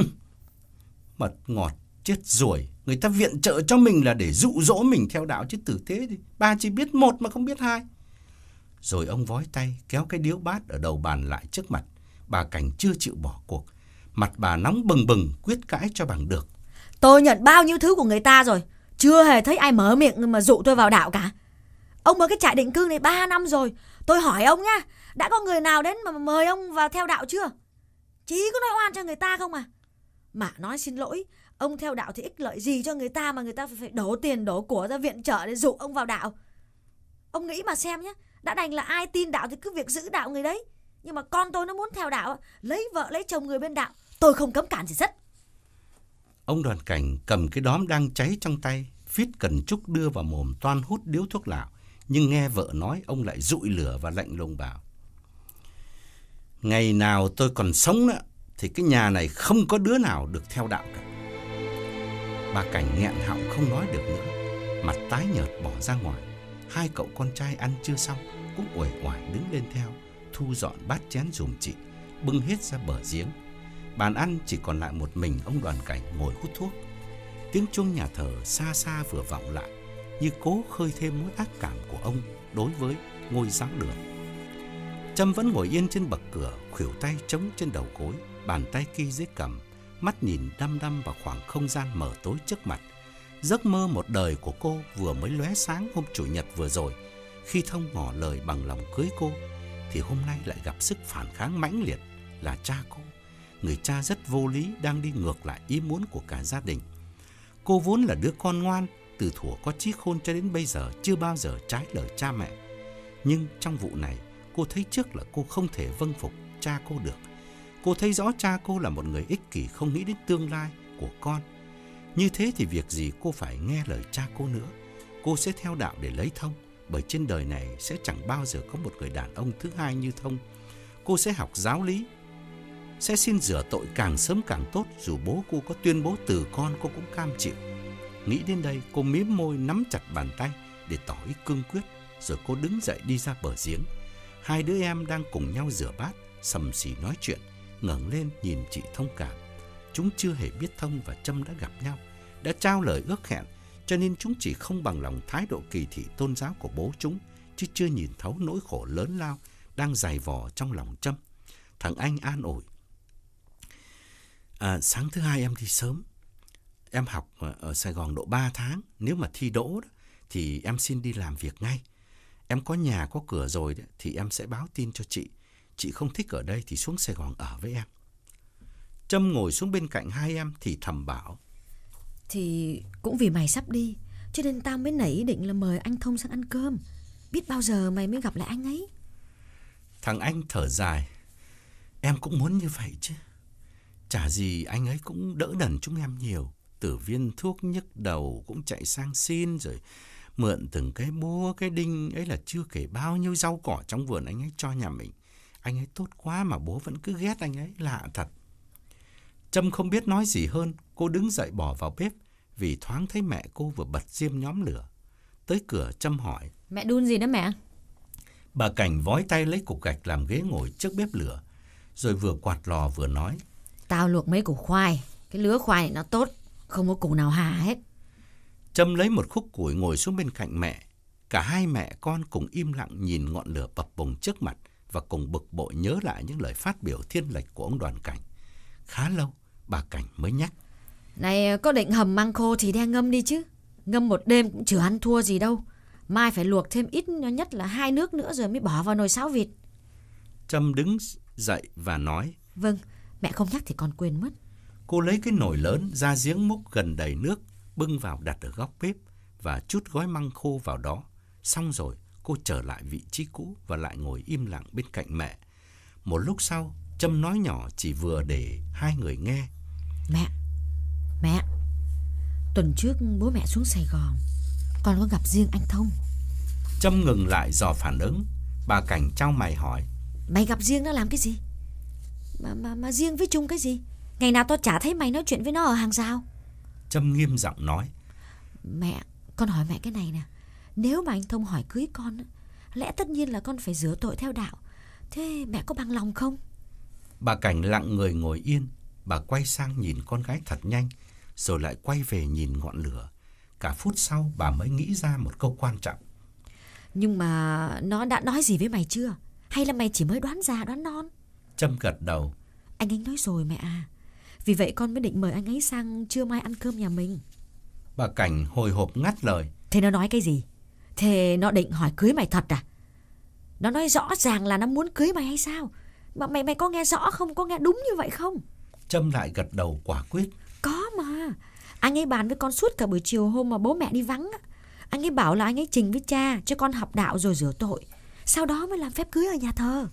Speaker 2: mật ngọt chết ruồi, người ta viện trợ cho mình là để dụ dỗ mình theo đạo, chứ tử thế thì bà chỉ biết một mà không biết hai. Rồi ông vói tay kéo cái điếu bát ở đầu bàn lại trước mặt. Bà Cảnh chưa chịu bỏ cuộc, mặt bà nóng bừng bừng quyết cãi cho bằng được.
Speaker 3: Tôi nhận bao nhiêu thứ của người ta rồi, chưa hề thấy ai mở miệng mà dụ tôi vào đạo cả. Ông ở cái trại định cư này ba năm rồi, tôi hỏi ông nha, đã có người nào đến mà mời ông vào theo đạo chưa? Chỉ có nói oan cho người ta không à. Mà nói xin lỗi, ông theo đạo thì ích lợi gì cho người ta mà người ta phải đổ tiền đổ của ra viện trợ để dụ ông vào đạo? Ông nghĩ mà xem nhé, đã đành là ai tin đạo thì cứ việc giữ đạo người đấy. Nhưng mà con tôi nó muốn theo đạo, lấy vợ lấy chồng người bên đạo, tôi không cấm cản gì rất.
Speaker 2: Ông Đoàn Cảnh cầm cái đóm đang cháy trong tay, phít cần trúc đưa vào mồm toan hút điếu thuốc lào. Nhưng nghe vợ nói, ông lại dụi lửa và lạnh lùng bảo: ngày nào tôi còn sống nữa thì cái nhà này không có đứa nào được theo đạo cả. Bà Cảnh nghẹn họng không nói được nữa, mặt tái nhợt bỏ ra ngoài. Hai cậu con trai ăn chưa xong cũng uể oải đứng lên theo, thu dọn bát chén giùm chị, bưng hết ra bờ giếng. Bàn ăn chỉ còn lại một mình ông Đoàn Cảnh ngồi hút thuốc. Tiếng chuông nhà thờ xa xa vừa vọng lại, như cố khơi thêm mối ác cảm của ông đối với ngôi giáo đường. Trâm vẫn ngồi yên trên bậc cửa, khuỷu tay chống trên đầu gối, bàn tay kia dưới cằm, mắt nhìn đăm đăm vào khoảng không gian mờ tối trước mặt. Giấc mơ một đời của cô vừa mới lóe sáng hôm Chủ nhật vừa rồi, khi Thông ngỏ lời bằng lòng cưới cô, thì hôm nay lại gặp sức phản kháng mãnh liệt là cha cô, người cha rất vô lý đang đi ngược lại ý muốn của cả gia đình. Cô vốn là đứa con ngoan, từ thuở có chí khôn cho đến bây giờ chưa bao giờ trái lời cha mẹ. Nhưng trong vụ này, cô thấy trước là cô không thể vâng phục cha cô được. Cô thấy rõ cha cô là một người ích kỷ, không nghĩ đến tương lai của con. Như thế thì việc gì cô phải nghe lời cha cô nữa. Cô sẽ theo đạo để lấy Thông, bởi trên đời này sẽ chẳng bao giờ có một người đàn ông thứ hai như Thông. Cô sẽ học giáo lý, sẽ xin rửa tội càng sớm càng tốt, dù bố cô có tuyên bố từ con cô cũng cam chịu. Nghĩ đến đây, cô mím môi nắm chặt bàn tay để tỏ ý cương quyết, rồi cô đứng dậy đi ra bờ giếng. Hai đứa em đang cùng nhau rửa bát, sầm xì nói chuyện, ngẩng lên nhìn chị thông cảm. chúng chưa hề biết Thông và Trâm đã gặp nhau, đã trao lời ước hẹn, cho nên chúng chỉ không bằng lòng thái độ kỳ thị tôn giáo của bố chúng, chứ chưa nhìn thấu nỗi khổ lớn lao đang dày vò trong lòng Trâm. Thằng Anh an ủi: À, sáng thứ hai em đi sớm. Em học ở Sài Gòn độ ba tháng. Nếu mà thi đỗ đó, thì em xin đi làm việc ngay. Em có nhà có cửa rồi đó, thì em sẽ báo tin cho chị. Chị không thích ở đây thì xuống Sài Gòn ở với em. Trâm ngồi xuống bên cạnh hai em thì thầm bảo:
Speaker 3: Thì cũng vì mày sắp đi, cho nên tao mới nảy ý định là mời anh Thông sang ăn cơm. Biết bao giờ mày mới gặp lại anh ấy.
Speaker 2: Thằng Anh thở dài: Em cũng muốn như vậy chứ. Chả gì anh ấy cũng đỡ đần chúng em nhiều. Từ viên thuốc nhức đầu cũng chạy sang xin, rồi mượn từng cái búa cái đinh ấy, là chưa kể bao nhiêu rau cỏ trong vườn anh ấy cho nhà mình. Anh ấy tốt quá mà bố vẫn cứ ghét anh ấy, lạ thật. Trâm không biết nói gì hơn. Cô đứng dậy bỏ vào bếp, vì thoáng thấy mẹ cô vừa bật diêm nhóm lửa. Tới cửa, Trâm hỏi:
Speaker 3: Mẹ đun gì đó mẹ?
Speaker 2: Bà Cảnh vói tay lấy cục gạch làm ghế ngồi trước bếp lửa, rồi vừa quạt lò vừa nói:
Speaker 3: Tao luộc mấy củ khoai. Cái lứa khoai này nó tốt, không có củ nào hà hết.
Speaker 2: Trâm lấy một khúc củi ngồi xuống bên cạnh mẹ. Cả hai mẹ con cùng im lặng nhìn ngọn lửa bập bùng trước mặt, và cùng bực bội nhớ lại những lời phát biểu thiên lệch của ông Đoàn Cảnh. Khá lâu, bà Cảnh mới nhắc:
Speaker 3: Này, có định hầm măng khô thì đem ngâm đi chứ. Ngâm một đêm cũng chưa ăn thua gì đâu. Mai phải luộc thêm ít nhất là hai nước nữa rồi mới bỏ vào nồi xáo vịt.
Speaker 2: Trâm đứng dậy và nói:
Speaker 3: Vâng, mẹ không nhắc thì con quên mất.
Speaker 2: Cô lấy cái nồi lớn ra giếng múc gần đầy nước, bưng vào đặt ở góc bếp và trút gói măng khô vào đó. Xong rồi, cô trở lại vị trí cũ và lại ngồi im lặng bên cạnh mẹ. Một lúc sau, Trâm nói nhỏ chỉ vừa để hai người nghe:
Speaker 3: Mẹ, mẹ, tuần trước bố mẹ xuống Sài Gòn, con có gặp riêng anh Thông.
Speaker 2: Trâm ngừng lại dò phản ứng. Bà Cảnh chau mày hỏi:
Speaker 3: Mày gặp riêng nó làm cái gì? Mà mà mà riêng với Trung cái gì? Ngày nào tao chả thấy mày nói chuyện với nó ở hàng rào.
Speaker 2: Trâm nghiêm giọng nói:
Speaker 3: Mẹ, con hỏi mẹ cái này nè. Nếu mà anh Thông hỏi cưới con, lẽ tất nhiên là con phải rửa tội theo đạo. Thế mẹ có bằng lòng không?
Speaker 2: Bà Cảnh lặng người ngồi yên. Bà quay sang nhìn con gái thật nhanh, rồi lại quay về nhìn ngọn lửa. Cả phút sau bà mới nghĩ ra một câu quan trọng:
Speaker 3: Nhưng mà nó đã nói gì với mày chưa? Hay là mày chỉ mới đoán già đoán non?
Speaker 2: Trâm gật đầu:
Speaker 3: Anh ấy nói rồi mẹ à. Vì vậy con mới định mời anh ấy sang trưa mai ăn cơm nhà mình.
Speaker 2: Bà Cảnh hồi hộp ngắt lời:
Speaker 3: Thế nó nói cái gì? Thế nó định hỏi cưới mày thật à? Nó nói rõ ràng là nó muốn cưới mày hay sao? Mà mày mày có nghe rõ không? Có nghe đúng như vậy không?
Speaker 2: Trâm lại gật đầu quả quyết:
Speaker 3: Có mà. Anh ấy bàn với con suốt cả buổi chiều hôm mà bố mẹ đi vắng. Anh ấy bảo là anh ấy trình với cha cho con học đạo rồi rửa tội, sau đó mới làm phép cưới ở nhà thờ.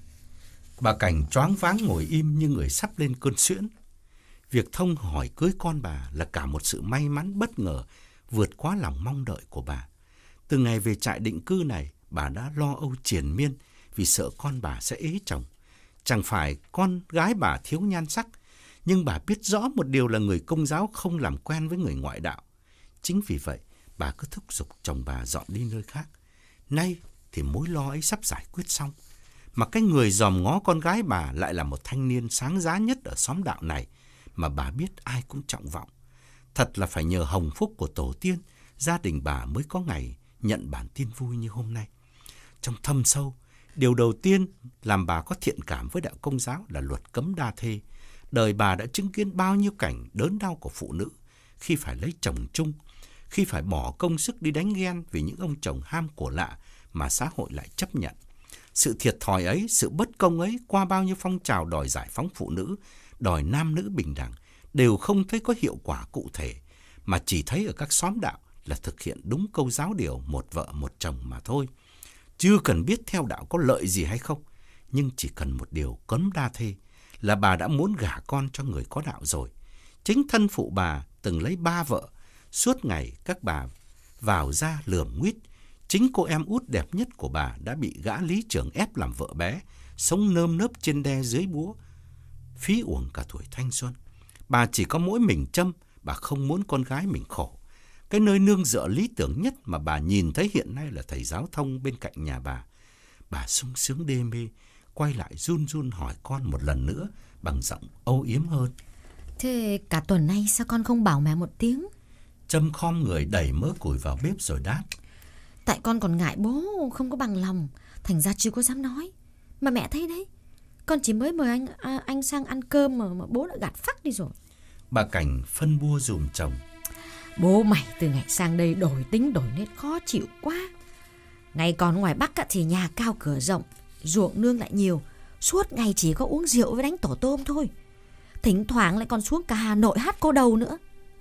Speaker 2: Bà Cảnh choáng váng ngồi im như người sắp lên cơn suyễn. Việc Thông hỏi cưới con bà là cả một sự may mắn bất ngờ, vượt quá lòng mong đợi của bà. Từ ngày về trại định cư này, bà đã lo âu triền miên vì sợ con bà sẽ ế chồng. Chẳng phải con gái bà thiếu nhan sắc, nhưng bà biết rõ một điều là người Công giáo không làm quen với người ngoại đạo. Chính vì vậy, bà cứ thúc giục chồng bà dọn đi nơi khác. Nay thì mối lo ấy sắp giải quyết xong, mà cái người dòm ngó con gái bà lại là một thanh niên sáng giá nhất ở xóm đạo này, mà bà biết ai cũng trọng vọng. Thật là phải nhờ hồng phúc của tổ tiên, gia đình bà mới có ngày nhận bản tin vui như hôm nay. Trong thâm sâu, điều đầu tiên làm bà có thiện cảm với đạo Công giáo là luật cấm đa thê. Đời bà đã chứng kiến bao nhiêu cảnh đớn đau của phụ nữ khi phải lấy chồng chung, khi phải bỏ công sức đi đánh ghen vì những ông chồng ham của lạ mà xã hội lại chấp nhận. Sự thiệt thòi ấy, sự bất công ấy qua bao nhiêu phong trào đòi giải phóng phụ nữ, đòi nam nữ bình đẳng đều không thấy có hiệu quả cụ thể, mà chỉ thấy ở các xóm đạo là thực hiện đúng câu giáo điều một vợ một chồng mà thôi. Chưa cần biết theo đạo có lợi gì hay không, nhưng chỉ cần một điều cấm đa thê là bà đã muốn gả con cho người có đạo rồi. Chính thân phụ bà từng lấy ba vợ, suốt ngày các bà vào ra lườm nguýt. Chính cô em út đẹp nhất của bà đã bị gã lý trưởng ép làm vợ bé, sống nơm nớp trên đe dưới búa, phí uổng cả tuổi thanh xuân. Bà chỉ có mỗi mình Trâm, bà không muốn con gái mình khổ. Cái nơi nương dựa lý tưởng nhất mà bà nhìn thấy hiện nay là thầy giáo Thông bên cạnh nhà bà. Bà sung sướng đê mê, quay lại run run hỏi con một lần nữa bằng giọng âu yếm hơn:
Speaker 3: Thế cả tuần nay sao con không bảo mẹ một tiếng?
Speaker 2: Trâm khom người đẩy mớ củi vào bếp rồi đáp.
Speaker 3: Tại con còn ngại bố không có bằng lòng, thành ra chưa có dám nói. Mà mẹ thấy đấy, con chỉ mới mời anh à, anh sang ăn cơm mà, mà bố đã gạt phắc đi rồi.
Speaker 2: Bà Cảnh phân bua dùm chồng.
Speaker 3: Bố mày từ ngày sang đây đổi tính đổi nết khó chịu quá. Ngày còn ngoài Bắc thì nhà cao cửa rộng, ruộng nương lại nhiều, suốt ngày chỉ có uống rượu với đánh tổ tôm thôi. Thỉnh thoảng lại còn xuống cả Hà Nội hát cô đầu nữa.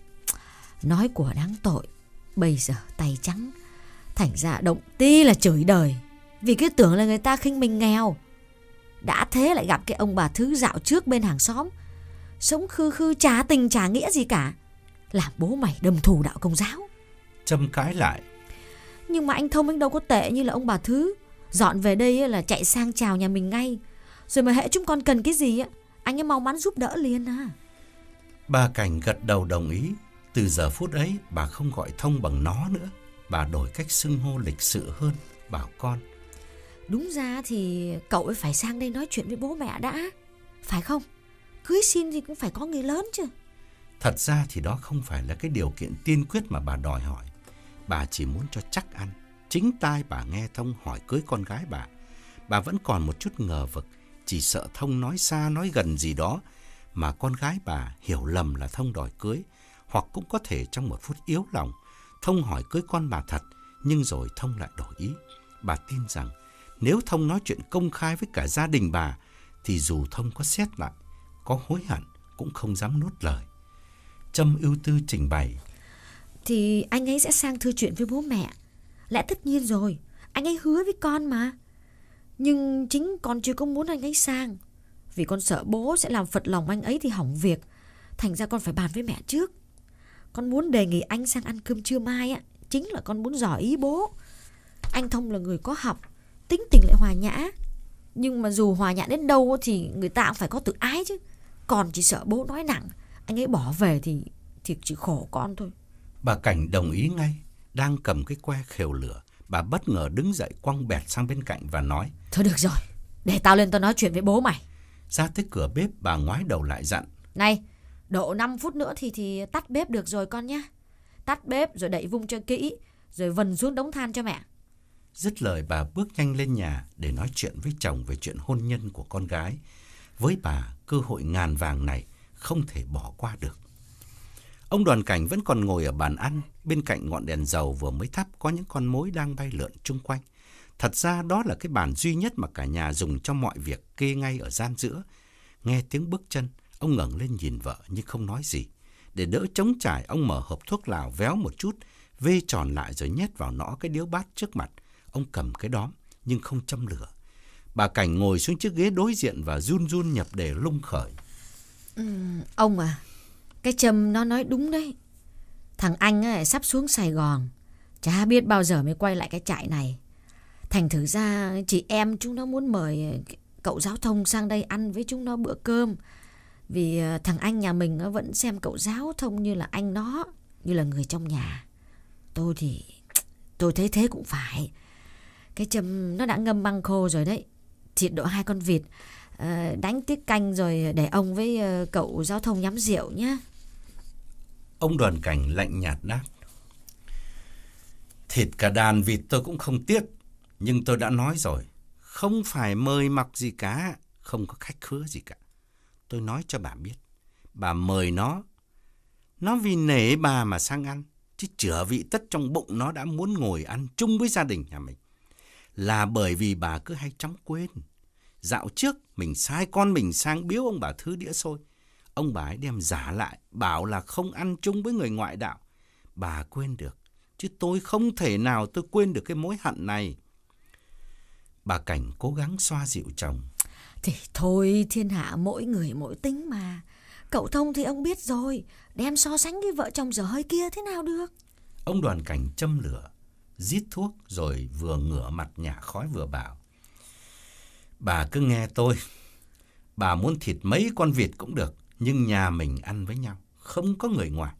Speaker 3: Nói của đáng tội, bây giờ tay trắng, thành ra động tí là chửi đời, vì cứ tưởng là người ta khinh mình nghèo. Đã thế lại gặp cái ông bà Thứ dạo trước bên hàng xóm, sống khư khư chả tình chả nghĩa gì cả, làm bố mày đâm thù đạo Công giáo.
Speaker 2: Trâm cãi lại.
Speaker 3: Nhưng mà anh Thông anh đâu có tệ như là ông bà Thứ. Dọn về đây là chạy sang chào nhà mình ngay, rồi mà hễ chúng con cần cái gì anh ấy mau mắn giúp đỡ liền à.
Speaker 2: Bà Cảnh gật đầu đồng ý. Từ giờ phút ấy bà không gọi Thông bằng nó nữa. Bà đổi cách xưng hô lịch sự hơn, bảo con.
Speaker 3: Đúng ra thì cậu ấy phải sang đây nói chuyện với bố mẹ đã, phải không? Cưới xin thì cũng phải có người lớn chứ.
Speaker 2: Thật ra thì đó không phải là cái điều kiện tiên quyết mà bà đòi hỏi. Bà chỉ muốn cho chắc ăn. Chính tai bà nghe Thông hỏi cưới con gái bà. Bà vẫn còn một chút ngờ vực, chỉ sợ Thông nói xa nói gần gì đó mà con gái bà hiểu lầm là Thông đòi cưới. Hoặc cũng có thể trong một phút yếu lòng, Thông hỏi cưới con bà thật, nhưng rồi Thông lại đổi ý. Bà tin rằng nếu Thông nói chuyện công khai với cả gia đình bà, thì dù Thông có xét lại, có hối hận cũng không dám nuốt lời. Trâm ưu tư trình bày.
Speaker 3: Thì anh ấy sẽ sang thưa chuyện với bố mẹ. Lẽ tất nhiên rồi, anh ấy hứa với con mà. Nhưng chính con chưa có muốn anh ấy sang, vì con sợ bố sẽ làm phật lòng anh ấy thì hỏng việc. Thành ra con phải bàn với mẹ trước. Con muốn đề nghị anh sang ăn cơm trưa mai á, chính là con muốn dò ý bố. Anh Thông là người có học, tính tình lại hòa nhã. Nhưng mà dù hòa nhã đến đâu thì người ta cũng phải có tự ái chứ. Còn chỉ sợ bố nói nặng, anh ấy bỏ về thì thì chỉ khổ con thôi.
Speaker 2: Bà Cảnh đồng ý ngay. Đang cầm cái que khều lửa, bà bất ngờ đứng dậy quăng bẹt sang bên cạnh và nói.
Speaker 3: Thôi được rồi, để tao lên tao nói chuyện với bố mày.
Speaker 2: Ra tới cửa bếp, bà ngoái đầu lại dặn.
Speaker 3: Này, độ năm phút nữa thì thì tắt bếp được rồi con nhá. Tắt bếp rồi đậy vung cho kỹ, rồi vần xuống đống than cho mẹ.
Speaker 2: Dứt lời bà bước nhanh lên nhà để nói chuyện với chồng về chuyện hôn nhân của con gái. Với bà, cơ hội ngàn vàng này không thể bỏ qua được. Ông Đoàn Cảnh vẫn còn ngồi ở bàn ăn, bên cạnh ngọn đèn dầu vừa mới thắp có những con mối đang bay lượn chung quanh. Thật ra đó là cái bàn duy nhất mà cả nhà dùng cho mọi việc, kê ngay ở gian giữa. Nghe tiếng bước chân, ông ngẩng lên nhìn vợ nhưng không nói gì. Để đỡ trống trải, ông mở hộp thuốc lào véo một chút, vê tròn lại rồi nhét vào nõ cái điếu bát trước mặt. Ông cầm cái đóm nhưng không châm lửa. Bà Cảnh ngồi xuống chiếc ghế đối diện và run run nhập đề lung khởi.
Speaker 3: Ừ, ông à, cái Trâm nó nói đúng đấy. Thằng anh ấy sắp xuống Sài Gòn, chả biết bao giờ mới quay lại cái trại này. Thành thử ra chị em chúng nó muốn mời cậu giáo Thông sang đây ăn với chúng nó bữa cơm. Vì thằng anh nhà mình nó vẫn xem cậu giáo Thông như là anh nó, như là người trong nhà. Tôi thì tôi thấy thế cũng phải. Cái Trâm nó đã ngâm măng khô rồi đấy, thịt độ hai con vịt, đánh tiết canh rồi để ông với cậu giáo Thông nhắm rượu nhé.
Speaker 2: Ông Đoàn Cảnh lạnh nhạt đáp. Thịt cả đàn vịt tôi cũng không tiếc, nhưng tôi đã nói rồi, không phải mời mọc gì cả, không có khách khứa gì cả. Tôi nói cho bà biết, bà mời nó, nó vì nể bà mà sang ăn, chứ chửa vị tất trong bụng nó đã muốn ngồi ăn chung với gia đình nhà mình. Là bởi vì bà cứ hay chóng quên. Dạo trước mình sai con mình sang biếu ông bà Thứ đĩa xôi, ông bà ấy đem giả lại, bảo là không ăn chung với người ngoại đạo. Bà quên được, chứ tôi không thể nào tôi quên được cái mối hận này. Bà Cảnh cố gắng xoa dịu chồng.
Speaker 3: Thì thôi, thiên hạ mỗi người mỗi tính mà. Cậu Thông thì ông biết rồi, đem so sánh cái vợ chồng dở hơi kia thế nào được.
Speaker 2: Ông Đoàn Cảnh châm lửa, rít thuốc rồi vừa ngửa mặt nhả khói vừa bảo. Bà cứ nghe tôi, bà muốn thịt mấy con vịt cũng được, nhưng nhà mình ăn với nhau, không có người ngoài.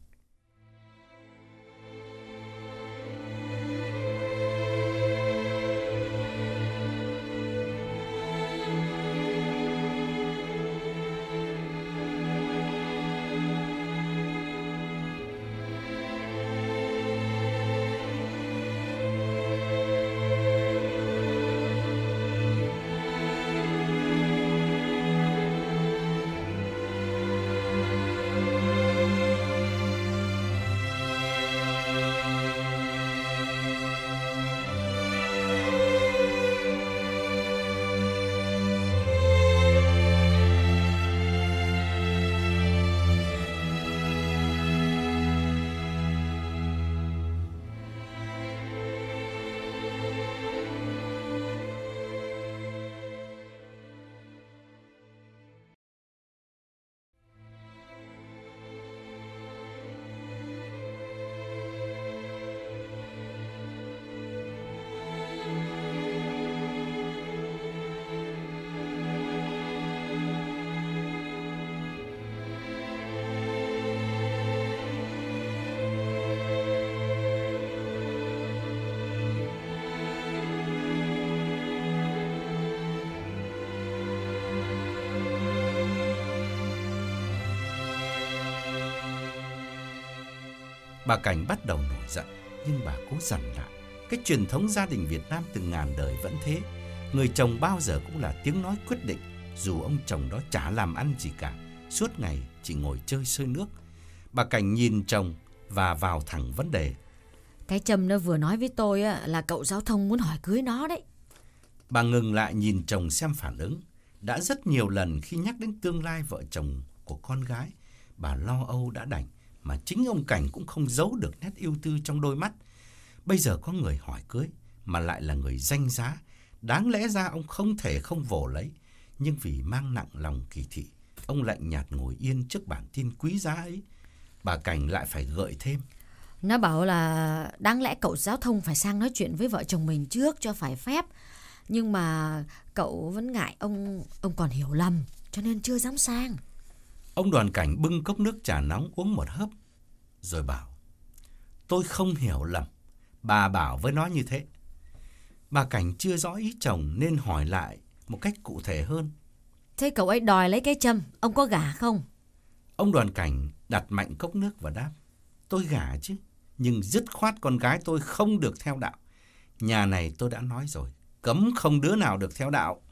Speaker 2: Bà Cảnh bắt đầu nổi giận, nhưng bà cố dằn lại. Cái truyền thống gia đình Việt Nam từ ngàn đời vẫn thế. Người chồng bao giờ cũng là tiếng nói quyết định, dù ông chồng đó chả làm ăn gì cả, suốt ngày chỉ ngồi chơi sơi nước. Bà Cảnh nhìn chồng và vào thẳng vấn đề.
Speaker 3: Cái Trâm nó vừa nói với tôi là cậu giáo thông muốn hỏi cưới nó đấy.
Speaker 2: Bà ngừng lại nhìn chồng xem phản ứng. Đã rất nhiều lần khi nhắc đến tương lai vợ chồng của con gái, bà lo âu đã đành, mà chính ông Cảnh cũng không giấu được nét ưu tư trong đôi mắt. Bây giờ có người hỏi cưới, mà lại là người danh giá, đáng lẽ ra ông không thể không vồ lấy. Nhưng vì mang nặng lòng kỳ thị, ông lạnh nhạt ngồi yên trước bản tin quý giá ấy. Bà Cảnh lại phải gợi thêm.
Speaker 3: Nó bảo là đáng lẽ cậu giáo thông phải sang nói chuyện với vợ chồng mình trước cho phải phép. Nhưng mà cậu vẫn ngại ông ông còn hiểu lầm, cho nên chưa dám sang.
Speaker 2: Ông Đoàn Cảnh bưng cốc nước trà nóng uống một hớp, rồi bảo: Tôi không hiểu lầm, bà bảo với nó như thế. Bà Cảnh chưa rõ ý chồng nên hỏi lại một cách cụ thể hơn.
Speaker 3: Thế cậu ấy đòi lấy cái Trâm, ông có gả không?
Speaker 2: Ông Đoàn Cảnh đặt mạnh cốc nước và đáp: Tôi gả chứ, nhưng dứt khoát con gái tôi không được theo đạo. Nhà này tôi đã nói rồi, cấm không đứa nào được theo đạo.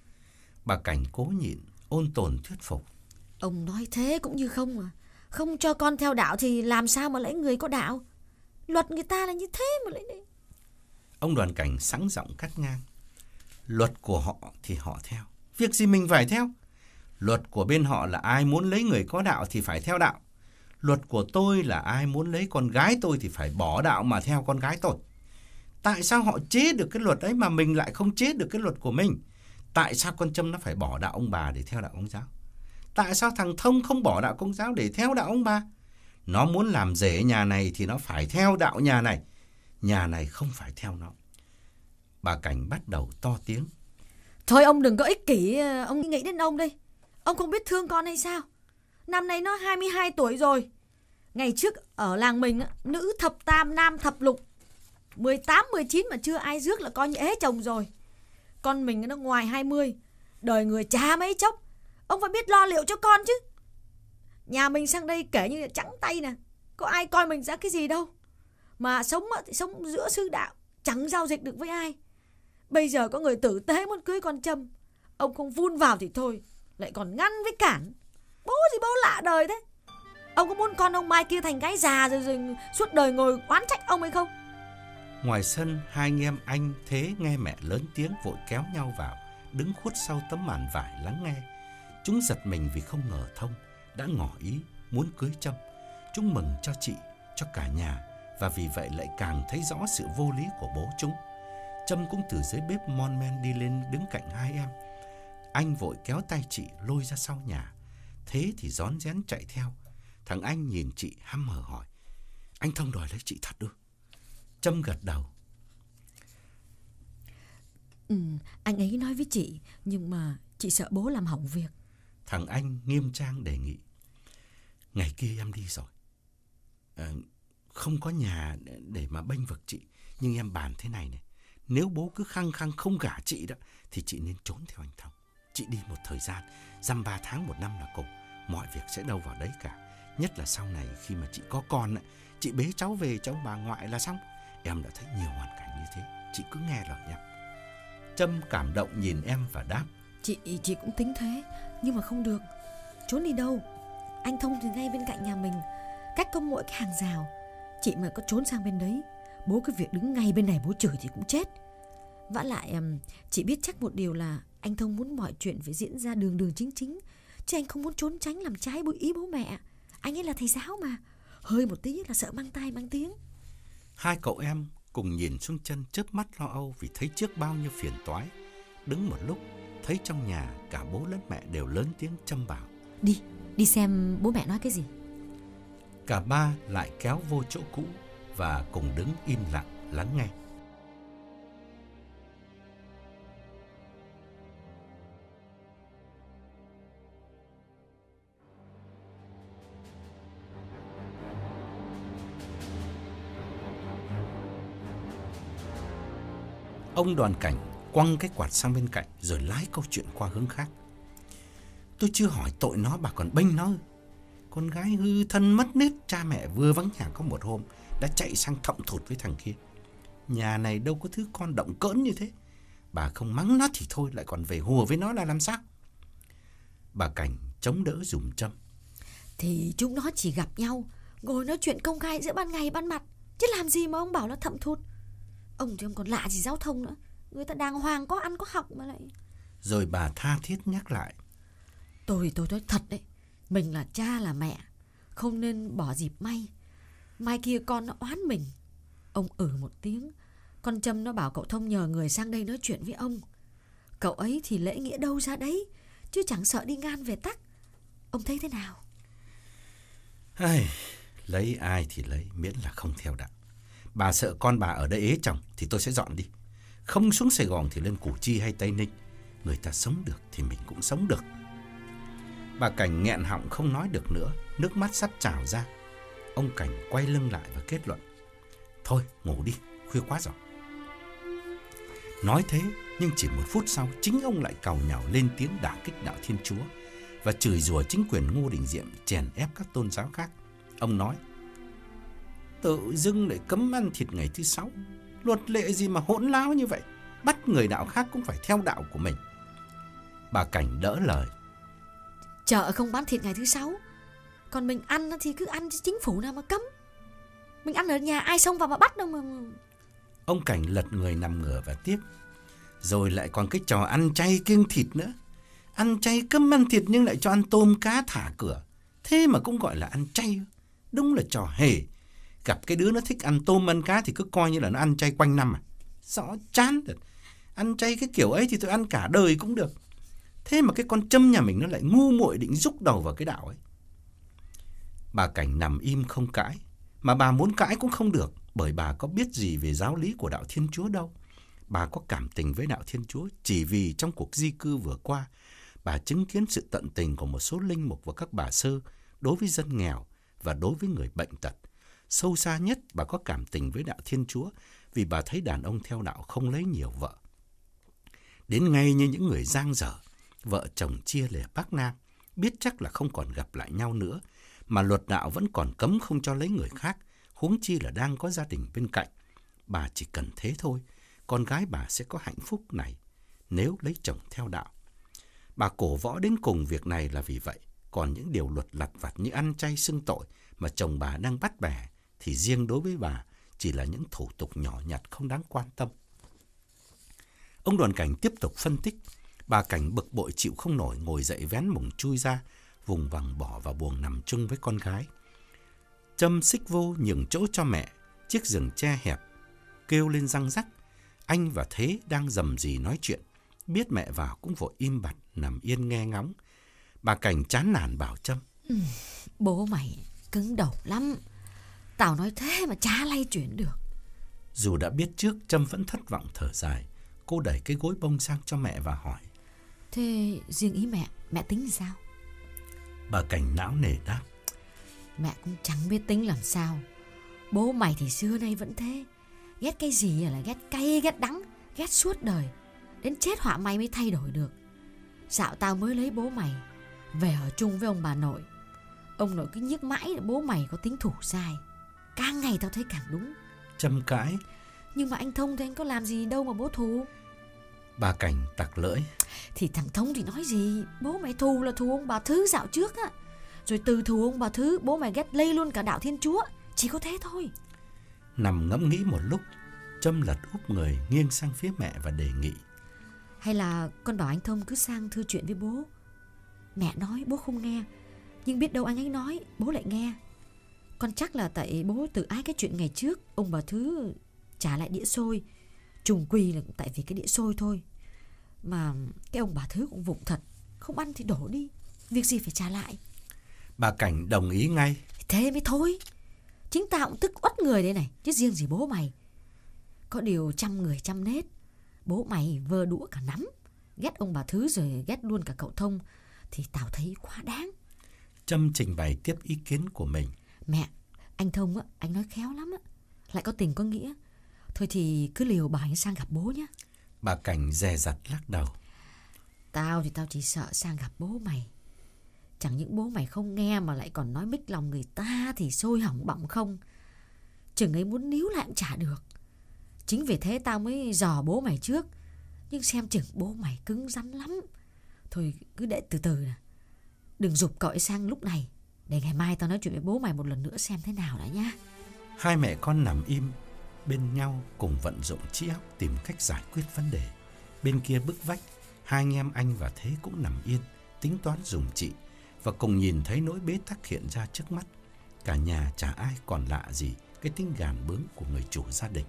Speaker 2: Bà Cảnh cố nhịn, ôn tồn thuyết phục.
Speaker 3: Ông nói thế cũng như không mà. Không cho con theo đạo thì làm sao mà lấy người có đạo? Luật người ta là như thế mà lấy đi.
Speaker 2: Ông Đoàn Cảnh sẵn giọng cắt ngang. Luật của họ thì họ theo, việc gì mình phải theo? Luật của bên họ là ai muốn lấy người có đạo thì phải theo đạo. Luật của tôi là ai muốn lấy con gái tôi thì phải bỏ đạo mà theo con gái tôi. Tại sao họ chế được cái luật ấy mà mình lại không chế được cái luật của mình? Tại sao con Trâm nó phải bỏ đạo ông bà để theo đạo ông giáo? Tại sao thằng Thông không bỏ đạo Công giáo để theo đạo ông bà? Nó muốn làm rể nhà này thì nó phải theo đạo nhà này. Nhà này không phải theo nó. Bà Cảnh bắt đầu to tiếng.
Speaker 3: Thôi ông đừng có ích kỷ, ông nghĩ đến ông đây. Ông không biết thương con hay sao? Năm nay nó hai mươi hai tuổi rồi. Ngày trước ở làng mình, nữ thập tam, nam thập lục. mười tám, mười chín mà chưa ai rước là coi như ế chồng rồi. Con mình nó ngoài hai mươi, đời người cha mấy chốc. Ông phải biết lo liệu cho con chứ. Nhà mình sang đây kể như trắng tay nè, có ai coi mình ra cái gì đâu. Mà sống thì sống giữa sư đạo, chẳng giao dịch được với ai. Bây giờ có người tử tế muốn cưới con Trâm, ông không vun vào thì thôi, lại còn ngăn với cản. Bố gì bố lạ đời thế. Ông có muốn con ông mai kia thành gái già rồi, rồi suốt đời ngồi oán trách ông hay không?
Speaker 2: Ngoài sân, hai anh em anh Thế nghe mẹ lớn tiếng vội kéo nhau vào, đứng khuất sau tấm màn vải lắng nghe. Chúng giật mình vì không ngờ Thông đã ngỏ ý muốn cưới Trâm. Chúng mừng cho chị, cho cả nhà, và vì vậy lại càng thấy rõ sự vô lý của bố chúng. Trâm cũng từ dưới bếp mon men đi lên đứng cạnh hai em. Anh vội kéo tay chị lôi ra sau nhà. Thế thì rón rén chạy theo. Thằng anh nhìn chị hăm hở hỏi: Anh Thông đòi lấy chị thật ư? Trâm gật đầu.
Speaker 3: Ừ, anh ấy nói với chị, nhưng mà chị sợ bố làm hỏng việc.
Speaker 2: Thằng anh nghiêm trang đề nghị. Ngày kia em đi rồi, à, không có nhà để mà bênh vực chị. Nhưng em bàn thế này này, nếu bố cứ khăng khăng không gả chị đó, thì chị nên trốn theo anh Thông. Chị đi một thời gian, dăm ba tháng một năm là cùng, mọi việc sẽ đâu vào đấy cả. Nhất là sau này khi mà chị có con, chị bế cháu về cho ông bà ngoại là xong. Em đã thấy nhiều hoàn cảnh như thế, chị cứ nghe lời em. Trâm cảm động nhìn em và đáp:
Speaker 3: Chị chị cũng tính thế, nhưng mà không được. Trốn đi đâu? Anh Thông thì ngay bên cạnh nhà mình, cách có mỗi cái hàng rào. Chị mà có trốn sang bên đấy, bố cái việc đứng ngay bên này bố chửi thì cũng chết. Vả lại chị biết chắc một điều là anh Thông muốn mọi chuyện phải diễn ra đường đường chính chính, chứ anh không muốn trốn tránh làm trái ý bố mẹ. Anh ấy là thầy giáo mà, hơi một tí là sợ mang tai mang tiếng.
Speaker 2: Hai cậu em cùng nhìn xuống chân, chớp mắt lo âu vì thấy trước bao nhiêu phiền toái. Đứng một lúc, thấy trong nhà cả bố lẫn mẹ đều lớn tiếng châm bảo:
Speaker 3: Đi, đi xem bố mẹ nói cái gì.
Speaker 2: Cả ba lại kéo vô chỗ cũ và cùng đứng im lặng lắng nghe. Ông Đoàn Cảnh quăng cái quạt sang bên cạnh rồi lái câu chuyện qua hướng khác. Tôi chưa hỏi tội nó, bà còn bênh nó. Con gái hư thân mất nết, cha mẹ vừa vắng nhà có một hôm đã chạy sang thậm thụt với thằng kia. Nhà này đâu có thứ con động cỡn như thế. Bà không mắng nó thì thôi, lại còn về hùa với nó là làm sao? Bà Cảnh chống đỡ dùm Trâm.
Speaker 3: Thì chúng nó chỉ gặp nhau, ngồi nói chuyện công khai giữa ban ngày ban mặt, chứ làm gì mà ông bảo là thậm thụt. Ông thì ông còn lạ gì giao thông nữa. Người ta đàng hoàng có ăn có học mà lại.
Speaker 2: Rồi bà tha thiết nhắc lại.
Speaker 3: Tôi tôi nói thật đấy, mình là cha là mẹ, không nên bỏ dịp may. Mai kia con nó oán mình. Ông ừ một tiếng. Con Trâm nó bảo cậu Thông nhờ người sang đây nói chuyện với ông. Cậu ấy thì lễ nghĩa đâu ra đấy, chứ chẳng sợ đi ngan về tắc. Ông thấy thế nào?
Speaker 2: Ai, lấy ai thì lấy, miễn là không theo đạo. Bà sợ con bà ở đây ế chồng thì tôi sẽ dọn đi. Không xuống Sài Gòn thì lên Củ Chi hay Tây Ninh. Người ta sống được thì mình cũng sống được. Bà Cảnh nghẹn họng không nói được nữa, nước mắt sắp trào ra. Ông Cảnh quay lưng lại và kết luận. Thôi ngủ đi, khuya quá rồi. Nói thế nhưng chỉ một phút sau, chính ông lại càu nhàu lên tiếng đả kích đạo Thiên Chúa và chửi rủa chính quyền Ngô Đình Diệm chèn ép các tôn giáo khác. Ông nói: tự dưng lại cấm ăn thịt ngày thứ sáu, luật lệ gì mà hỗn láo như vậy, bắt người đạo khác cũng phải theo đạo của mình. Bà Cảnh đỡ lời.
Speaker 3: Chợ không bán thịt ngày thứ sáu, còn mình ăn thì cứ ăn, chứ chính phủ nào mà cấm. Mình ăn ở nhà ai xông vào mà bắt đâu mà.
Speaker 2: Ông Cảnh lật người nằm ngửa và tiếp. Rồi lại còn cái trò ăn chay kiêng thịt nữa. Ăn chay cấm ăn thịt nhưng lại cho ăn tôm cá thả cửa, thế mà cũng gọi là ăn chay. Đúng là trò hề. Gặp cái đứa nó thích ăn tôm ăn cá thì cứ coi như là nó ăn chay quanh năm à. Rõ chán thật. Ăn chay cái kiểu ấy thì tôi ăn cả đời cũng được. Thế mà cái con Trâm nhà mình nó lại ngu muội định rúc đầu vào cái đạo ấy. Bà Cảnh nằm im không cãi. Mà bà muốn cãi cũng không được, bởi bà có biết gì về giáo lý của đạo Thiên Chúa đâu. Bà có cảm tình với đạo Thiên Chúa chỉ vì trong cuộc di cư vừa qua, bà chứng kiến sự tận tình của một số linh mục và các bà sơ đối với dân nghèo và đối với người bệnh tật. Sâu xa nhất, bà có cảm tình với đạo Thiên Chúa vì bà thấy đàn ông theo đạo không lấy nhiều vợ. Đến ngay như những người giang dở, vợ chồng chia lìa Bắc Nam, biết chắc là không còn gặp lại nhau nữa, mà luật đạo vẫn còn cấm không cho lấy người khác, huống chi là đang có gia đình bên cạnh. Bà chỉ cần thế thôi, con gái bà sẽ có hạnh phúc này nếu lấy chồng theo đạo. Bà cổ võ đến cùng việc này là vì vậy. Còn những điều luật lặt vặt như ăn chay xưng tội mà chồng bà đang bắt bẻ thì riêng đối với bà chỉ là những thủ tục nhỏ nhặt không đáng quan tâm. Ông Đoàn Cảnh tiếp tục phân tích. Bà Cảnh bực bội chịu không nổi, ngồi dậy vén mùng chui ra, vùng vằng bỏ vào buồng nằm chung với con gái. Trâm xích vô nhường chỗ cho mẹ, chiếc giường tre hẹp, kêu lên răng rắc. Anh và Thế đang rầm rì nói chuyện, biết mẹ vào cũng vội im bặt nằm yên nghe ngóng. Bà Cảnh chán nản bảo Trâm.
Speaker 3: Ừ, bố mày cứng đầu lắm. Tao nói thế mà chả lay chuyển được.
Speaker 2: Dù đã biết trước, Trâm vẫn thất vọng thở dài. Cô đẩy cái gối bông sang cho mẹ và hỏi.
Speaker 3: Thế riêng ý mẹ, mẹ tính sao?
Speaker 2: Bà Cảnh não nề đáp.
Speaker 3: Mẹ cũng chẳng biết tính làm sao. Bố mày thì xưa nay vẫn thế. Ghét cái gì là ghét cay ghét đắng, ghét suốt đời. Đến chết họa may mới thay đổi được. Dạo tao mới lấy bố mày về ở chung với ông bà nội. Ông nội cứ nhức mãi là bố mày có tính thủ dai. Càng ngày tao thấy càng đúng.
Speaker 2: Trâm cãi.
Speaker 3: Nhưng mà anh Thông thì anh có làm gì đâu mà bố thù.
Speaker 2: Bà Cảnh tặc lưỡi.
Speaker 3: Thì thằng Thông thì nói gì, bố mày thù là thù ông bà Thứ dạo trước á. Rồi từ thù ông bà Thứ, bố mày ghét lây luôn cả đạo Thiên Chúa. Chỉ có thế thôi.
Speaker 2: Nằm ngẫm nghĩ một lúc, Trâm lật úp người nghiêng sang phía mẹ và đề nghị.
Speaker 3: Hay là con bảo anh Thông cứ sang thư chuyện với bố. Mẹ nói bố không nghe, nhưng biết đâu anh ấy nói bố lại nghe. Con chắc là tại bố tự ái cái chuyện ngày trước ông bà Thứ trả lại đĩa xôi. Trùng quỳ là tại vì cái đĩa xôi thôi. Mà cái ông bà Thứ cũng vụng thật, không ăn thì đổ đi, việc gì phải trả lại.
Speaker 2: Bà Cảnh đồng ý ngay.
Speaker 3: Thế mới thôi. Chính tao cũng tức uất người đây này, chứ riêng gì bố mày. Có điều trăm người trăm nết. Bố mày vơ đũa cả nắm, ghét ông bà Thứ rồi ghét luôn cả cậu Thông, thì tao thấy quá đáng.
Speaker 2: Trâm trình bày tiếp ý kiến của mình.
Speaker 3: Mẹ, anh Thông á, anh nói khéo lắm á, lại có tình có nghĩa. Thôi thì cứ liều bảo anh sang gặp bố nhá.
Speaker 2: Bà Cảnh dè dặt lắc đầu.
Speaker 3: Tao thì tao chỉ sợ sang gặp bố mày, Chẳng những bố mày không nghe mà lại còn nói mích lòng người ta thì sôi hỏng bỏng không. Chừng ấy muốn níu lại cũng chả được. Chính vì thế tao mới dò bố mày trước. Nhưng xem chừng bố mày cứng rắn lắm. Thôi cứ để từ từ nè. Đừng giục cậu ấy sang lúc này. Để ngày mai tao nói chuyện với bố mày một lần nữa xem thế nào đã nhá.
Speaker 2: Hai mẹ con nằm im bên nhau cùng vận dụng trí óc tìm cách giải quyết vấn đề. Bên kia bức vách, hai anh em anh và Thế cũng nằm yên, tính toán dùng trị và cùng nhìn thấy nỗi bế tắc hiện ra trước mắt. Cả nhà chả ai còn lạ gì cái tính gàn bướng của người chủ gia đình.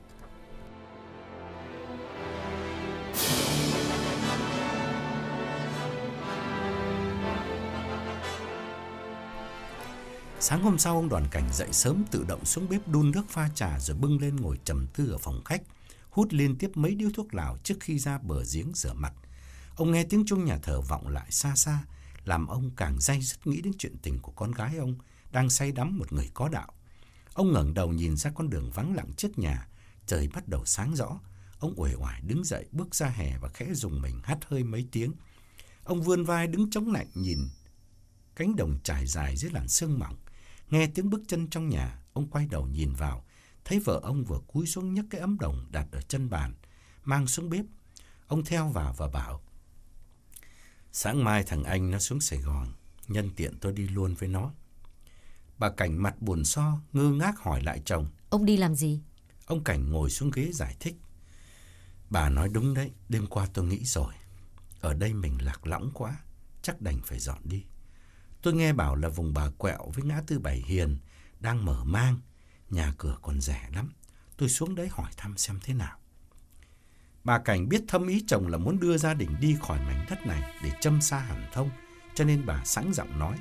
Speaker 2: Sáng hôm sau, ông Đoàn Cảnh dậy sớm tự động xuống bếp đun nước pha trà rồi bưng lên ngồi trầm tư ở phòng khách, hút liên tiếp mấy điếu thuốc lào trước khi ra bờ giếng rửa mặt. Ông nghe tiếng chuông nhà thờ vọng lại xa xa, làm ông càng day dứt nghĩ đến chuyện tình của con gái ông đang say đắm một người có đạo. Ông ngẩng đầu nhìn ra con đường vắng lặng trước nhà, trời bắt đầu sáng rõ. Ông uể oải đứng dậy bước ra hè và khẽ rùng mình hắt hơi mấy tiếng. Ông vươn vai đứng chống lạnh nhìn cánh đồng trải dài dưới làn sương mỏng. Nghe tiếng bước chân trong nhà, ông quay đầu nhìn vào, thấy vợ ông vừa cúi xuống nhấc cái ấm đồng đặt ở chân bàn, mang xuống bếp. Ông theo vào và bảo: "Sáng mai thằng anh nó xuống Sài Gòn, nhân tiện tôi đi luôn với nó." Bà Cảnh mặt buồn so, ngơ ngác hỏi lại chồng:
Speaker 3: "Ông đi làm gì?"
Speaker 2: Ông Cảnh ngồi xuống ghế giải thích: "Bà nói đúng đấy, đêm qua tôi nghĩ rồi. Ở đây mình lạc lõng quá, chắc đành phải dọn đi. Tôi nghe bảo là vùng Bà Quẹo với ngã tư Bảy Hiền đang mở mang, nhà cửa còn rẻ lắm. Tôi xuống đấy hỏi thăm xem thế nào." Bà Cảnh biết thâm ý chồng là muốn đưa gia đình đi khỏi mảnh đất này để châm xa hẳn thông, cho nên bà sẵn giọng nói: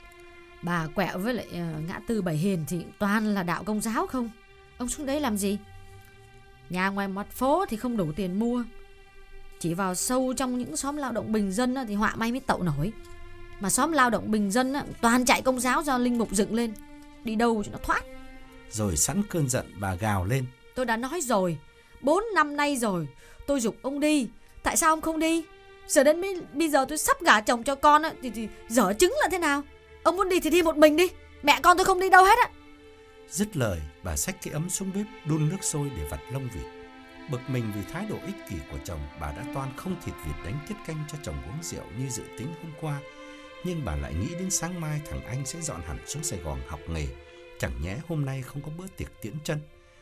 Speaker 3: "Bà Quẹo với lại uh, ngã tư Bảy Hiền thì toàn là đạo Công giáo không? Ông xuống đấy làm gì? Nhà ngoài mặt phố thì không đủ tiền mua. Chỉ vào sâu trong những xóm lao động bình dân thì họa may mới tậu nổi. Mà xóm lao động bình dân toàn chạy Công giáo do linh mục dựng lên. Đi đâu cho nó thoát."
Speaker 2: Rồi sẵn cơn giận bà gào lên:
Speaker 3: "Tôi đã nói rồi, bốn năm nay rồi, tôi giục ông đi. Tại sao ông không đi? Giờ đến bây giờ tôi sắp gả chồng cho con thì, thì dở chứng là thế nào? Ông muốn đi thì đi một mình đi. Mẹ con tôi không đi đâu hết á."
Speaker 2: Dứt lời, bà xách cái ấm xuống bếp đun nước sôi để vặt lông vịt. Bực mình vì thái độ ích kỷ của chồng, bà đã toan không thịt vịt đánh tiết canh cho chồng uống rượu như dự tính hôm qua. Nhưng bà lại nghĩ đến sáng mai thằng anh sẽ dọn hẳn xuống Sài Gòn học nghề. Chẳng nhẽ hôm nay không có bữa tiệc tiễn chân.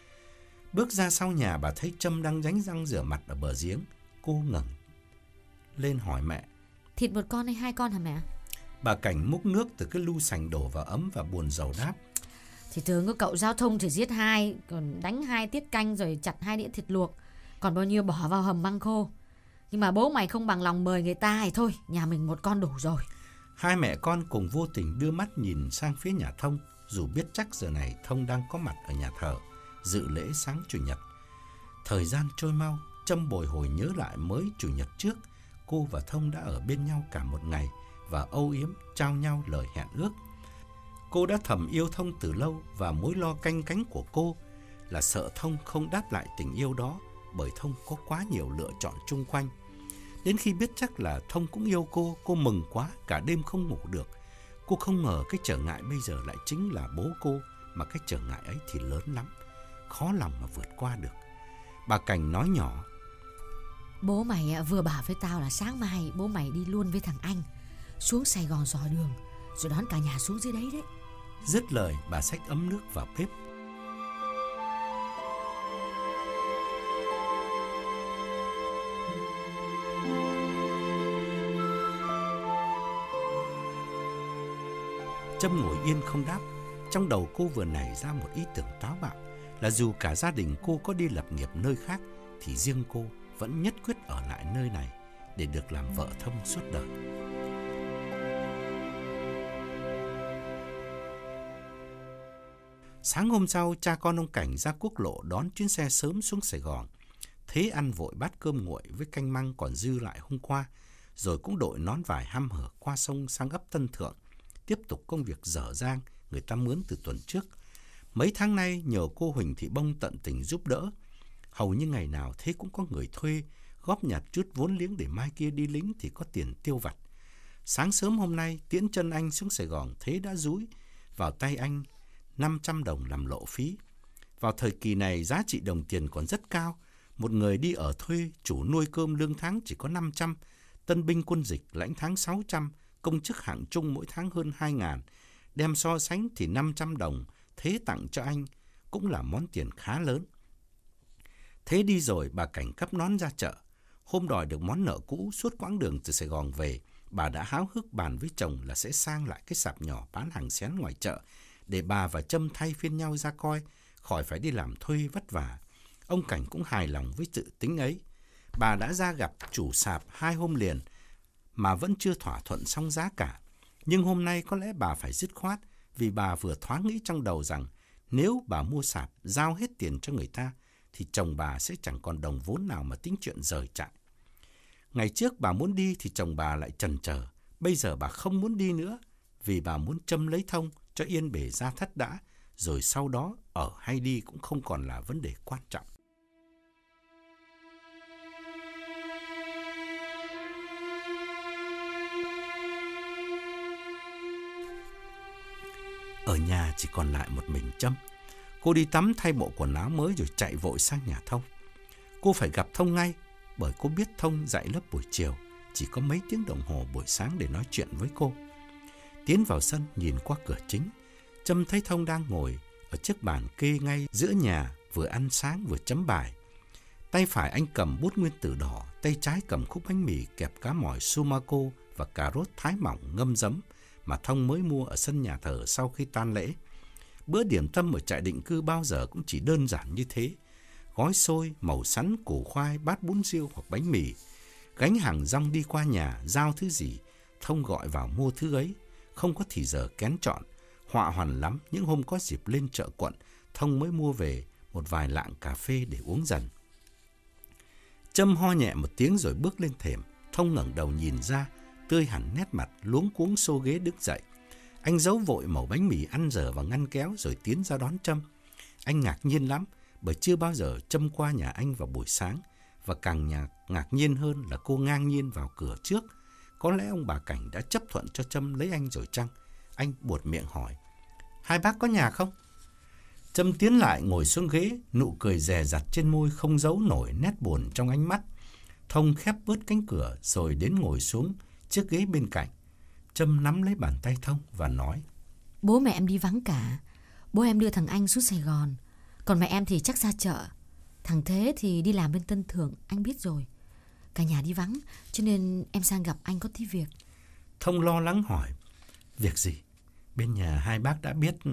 Speaker 2: Bước ra sau nhà, bà thấy Trâm đang đánh răng rửa mặt ở bờ giếng. Cô ngẩng lên hỏi mẹ:
Speaker 3: "Thịt một con hay hai con hả mẹ?"
Speaker 2: Bà Cảnh múc nước từ cái lu sành đổ vào ấm và buồn rầu đáp:
Speaker 3: "Thì thường có cậu giao thông thì giết hai, còn đánh hai tiết canh rồi chặt hai đĩa thịt luộc. Còn bao nhiêu bỏ vào hầm măng khô. Nhưng mà bố mày không bằng lòng mời người ta thì thôi, nhà mình một con đủ rồi."
Speaker 2: Hai mẹ con cùng vô tình đưa mắt nhìn sang phía nhà Thông, dù biết chắc giờ này Thông đang có mặt ở nhà thờ dự lễ sáng Chủ nhật. Thời gian trôi mau, Trâm bồi hồi nhớ lại mới Chủ nhật trước, cô và Thông đã ở bên nhau cả một ngày và âu yếm trao nhau lời hẹn ước. Cô đã thầm yêu Thông từ lâu và mối lo canh cánh của cô là sợ Thông không đáp lại tình yêu đó, bởi Thông có quá nhiều lựa chọn chung quanh. Đến khi biết chắc là Thông cũng yêu cô, cô mừng quá, cả đêm không ngủ được. Cô không ngờ cái trở ngại bây giờ lại chính là bố cô, mà cái trở ngại ấy thì lớn lắm, khó lòng mà vượt qua được. Bà Cảnh nói nhỏ:
Speaker 3: "Bố mày vừa bảo với tao là sáng mai bố mày đi luôn với thằng anh xuống Sài Gòn dò đường, rồi đón cả nhà xuống dưới đấy đấy."
Speaker 2: Dứt lời, bà xách ấm nước vào bếp. Trâm ngồi yên không đáp. Trong đầu cô vừa nảy ra một ý tưởng táo bạo, là dù cả gia đình cô có đi lập nghiệp nơi khác thì riêng cô vẫn nhất quyết ở lại nơi này để được làm vợ Thông suốt đời. Sáng hôm sau, cha con ông Cảnh ra quốc lộ đón chuyến xe sớm xuống Sài Gòn. Thế ăn vội bát cơm nguội với canh măng còn dư lại hôm qua, rồi cũng đội nón vải hăm hở qua sông sang ấp Tân Thượng, tiếp tục công việc dở dang người ta mướn từ tuần trước. Mấy tháng nay nhờ cô Huỳnh Thị Bông tận tình giúp đỡ, hầu như ngày nào Thế cũng có người thuê, góp nhặt chút vốn liếng để mai kia đi lính thì có tiền tiêu vặt. Sáng sớm hôm nay, tiễn chân anh xuống Sài Gòn, Thế đã dúi vào tay anh năm trăm đồng làm lộ phí. Vào thời kỳ này, giá trị đồng tiền còn rất cao. Một người đi ở thuê, chủ nuôi cơm lương tháng chỉ có năm trăm, tân binh quân dịch lãnh tháng sáu trăm, công chức hạng trung mỗi tháng hơn hai ngàn. Đem so sánh thì năm trăm đồng Thế tặng cho anh cũng là món tiền khá lớn. Thế đi rồi, bà Cảnh cắp nón ra chợ. Hôm đòi được món nợ cũ, suốt quãng đường từ Sài Gòn về, bà đã háo hức bàn với chồng là sẽ sang lại cái sạp nhỏ bán hàng xén ngoài chợ, để bà và Trâm thay phiên nhau ra coi, khỏi phải đi làm thuê vất vả. Ông Cảnh cũng hài lòng với dự tính ấy. Bà đã ra gặp chủ sạp hai hôm liền mà vẫn chưa thỏa thuận xong giá cả. Nhưng hôm nay có lẽ bà phải dứt khoát, vì bà vừa thoáng nghĩ trong đầu rằng nếu bà mua sạp, giao hết tiền cho người ta, thì chồng bà sẽ chẳng còn đồng vốn nào mà tính chuyện rời trại. Ngày trước bà muốn đi thì chồng bà lại chần chờ. Bây giờ bà không muốn đi nữa, vì bà muốn Trâm lấy Thông cho yên bề gia thất đã, rồi sau đó ở hay đi cũng không còn là vấn đề quan trọng. Ở nhà chỉ còn lại một mình Trâm. Cô đi tắm thay bộ quần áo mới rồi chạy vội sang nhà Thông. Cô phải gặp Thông ngay, bởi cô biết Thông dạy lớp buổi chiều, chỉ có mấy tiếng đồng hồ buổi sáng để nói chuyện với cô. Tiến vào sân, nhìn qua cửa chính, Trâm thấy Thông đang ngồi ở chiếc bàn kê ngay giữa nhà, vừa ăn sáng vừa chấm bài. Tay phải anh cầm bút nguyên tử đỏ, tay trái cầm khúc bánh mì kẹp cá mòi sumaco và cà rốt thái mỏng ngâm giấm mà Thông mới mua ở sân nhà thờ sau khi tan lễ. Bữa điểm tâm ở trại định cư bao giờ cũng chỉ đơn giản như thế: gói xôi, màu sắn, củ khoai, bát bún riêu hoặc bánh mì. Gánh hàng rong đi qua nhà, giao thứ gì, Thông gọi vào mua thứ ấy, không có thì giờ kén chọn. Họa hoàn lắm, những hôm có dịp lên chợ quận, Thông mới mua về một vài lạng cà phê để uống dần. Trâm ho nhẹ một tiếng rồi bước lên thềm. Thông ngẩng đầu nhìn ra, tươi hẳn nét mặt, luống cuống xô ghế đứng dậy. Anh giấu vội mẩu bánh mì ăn dở vào ngăn kéo rồi tiến ra đón Trâm. Anh ngạc nhiên lắm, bởi chưa bao giờ Trâm qua nhà anh vào buổi sáng, và càng ngạc, ngạc nhiên hơn là cô ngang nhiên vào cửa trước. Có lẽ ông bà Cảnh đã chấp thuận cho Trâm lấy anh rồi chăng? Anh buột miệng hỏi: "Hai bác có nhà không?" Trâm tiến lại ngồi xuống ghế, nụ cười dè dặt trên môi không giấu nổi nét buồn trong ánh mắt. Thông khép bớt cánh cửa rồi đến ngồi xuống chiếc ghế bên cạnh. Trâm nắm lấy bàn tay Thông và nói:
Speaker 3: "Bố mẹ em đi vắng cả. Bố em đưa thằng Anh xuống Sài Gòn, còn mẹ em thì chắc ra chợ. Thằng Thế thì đi làm bên Tân Thượng, anh biết rồi. Cả nhà đi vắng, cho nên em sang gặp anh có tí việc."
Speaker 2: Thông lo lắng hỏi: "Việc gì? Bên nhà hai bác đã biết..."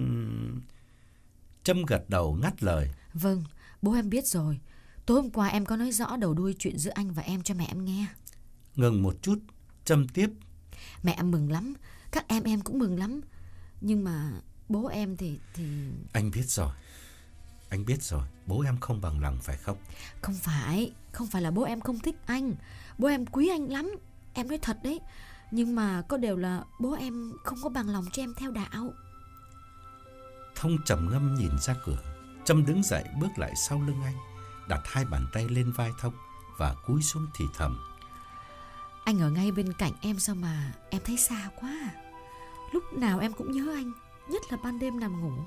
Speaker 2: Trâm gật đầu ngắt lời:
Speaker 3: "Vâng, bố em biết rồi. Tối hôm qua em có nói rõ đầu đuôi chuyện giữa anh và em cho mẹ em nghe."
Speaker 2: Ngừng một chút, Trâm tiếp:
Speaker 3: "Mẹ em mừng lắm, các em em cũng mừng lắm. Nhưng mà bố em thì... thì...
Speaker 2: Anh biết rồi, anh biết rồi, bố em không bằng lòng phải không?"
Speaker 3: "Không phải, không phải là bố em không thích anh. Bố em quý anh lắm, em nói thật đấy. Nhưng mà có điều là bố em không có bằng lòng cho em theo đạo."
Speaker 2: Thông trầm ngâm nhìn ra cửa. Trâm đứng dậy bước lại sau lưng anh, đặt hai bàn tay lên vai Thông và cúi xuống thì thầm:
Speaker 3: "Anh ở ngay bên cạnh em sao mà em thấy xa quá à? Lúc nào em cũng nhớ anh, nhất là ban đêm nằm ngủ."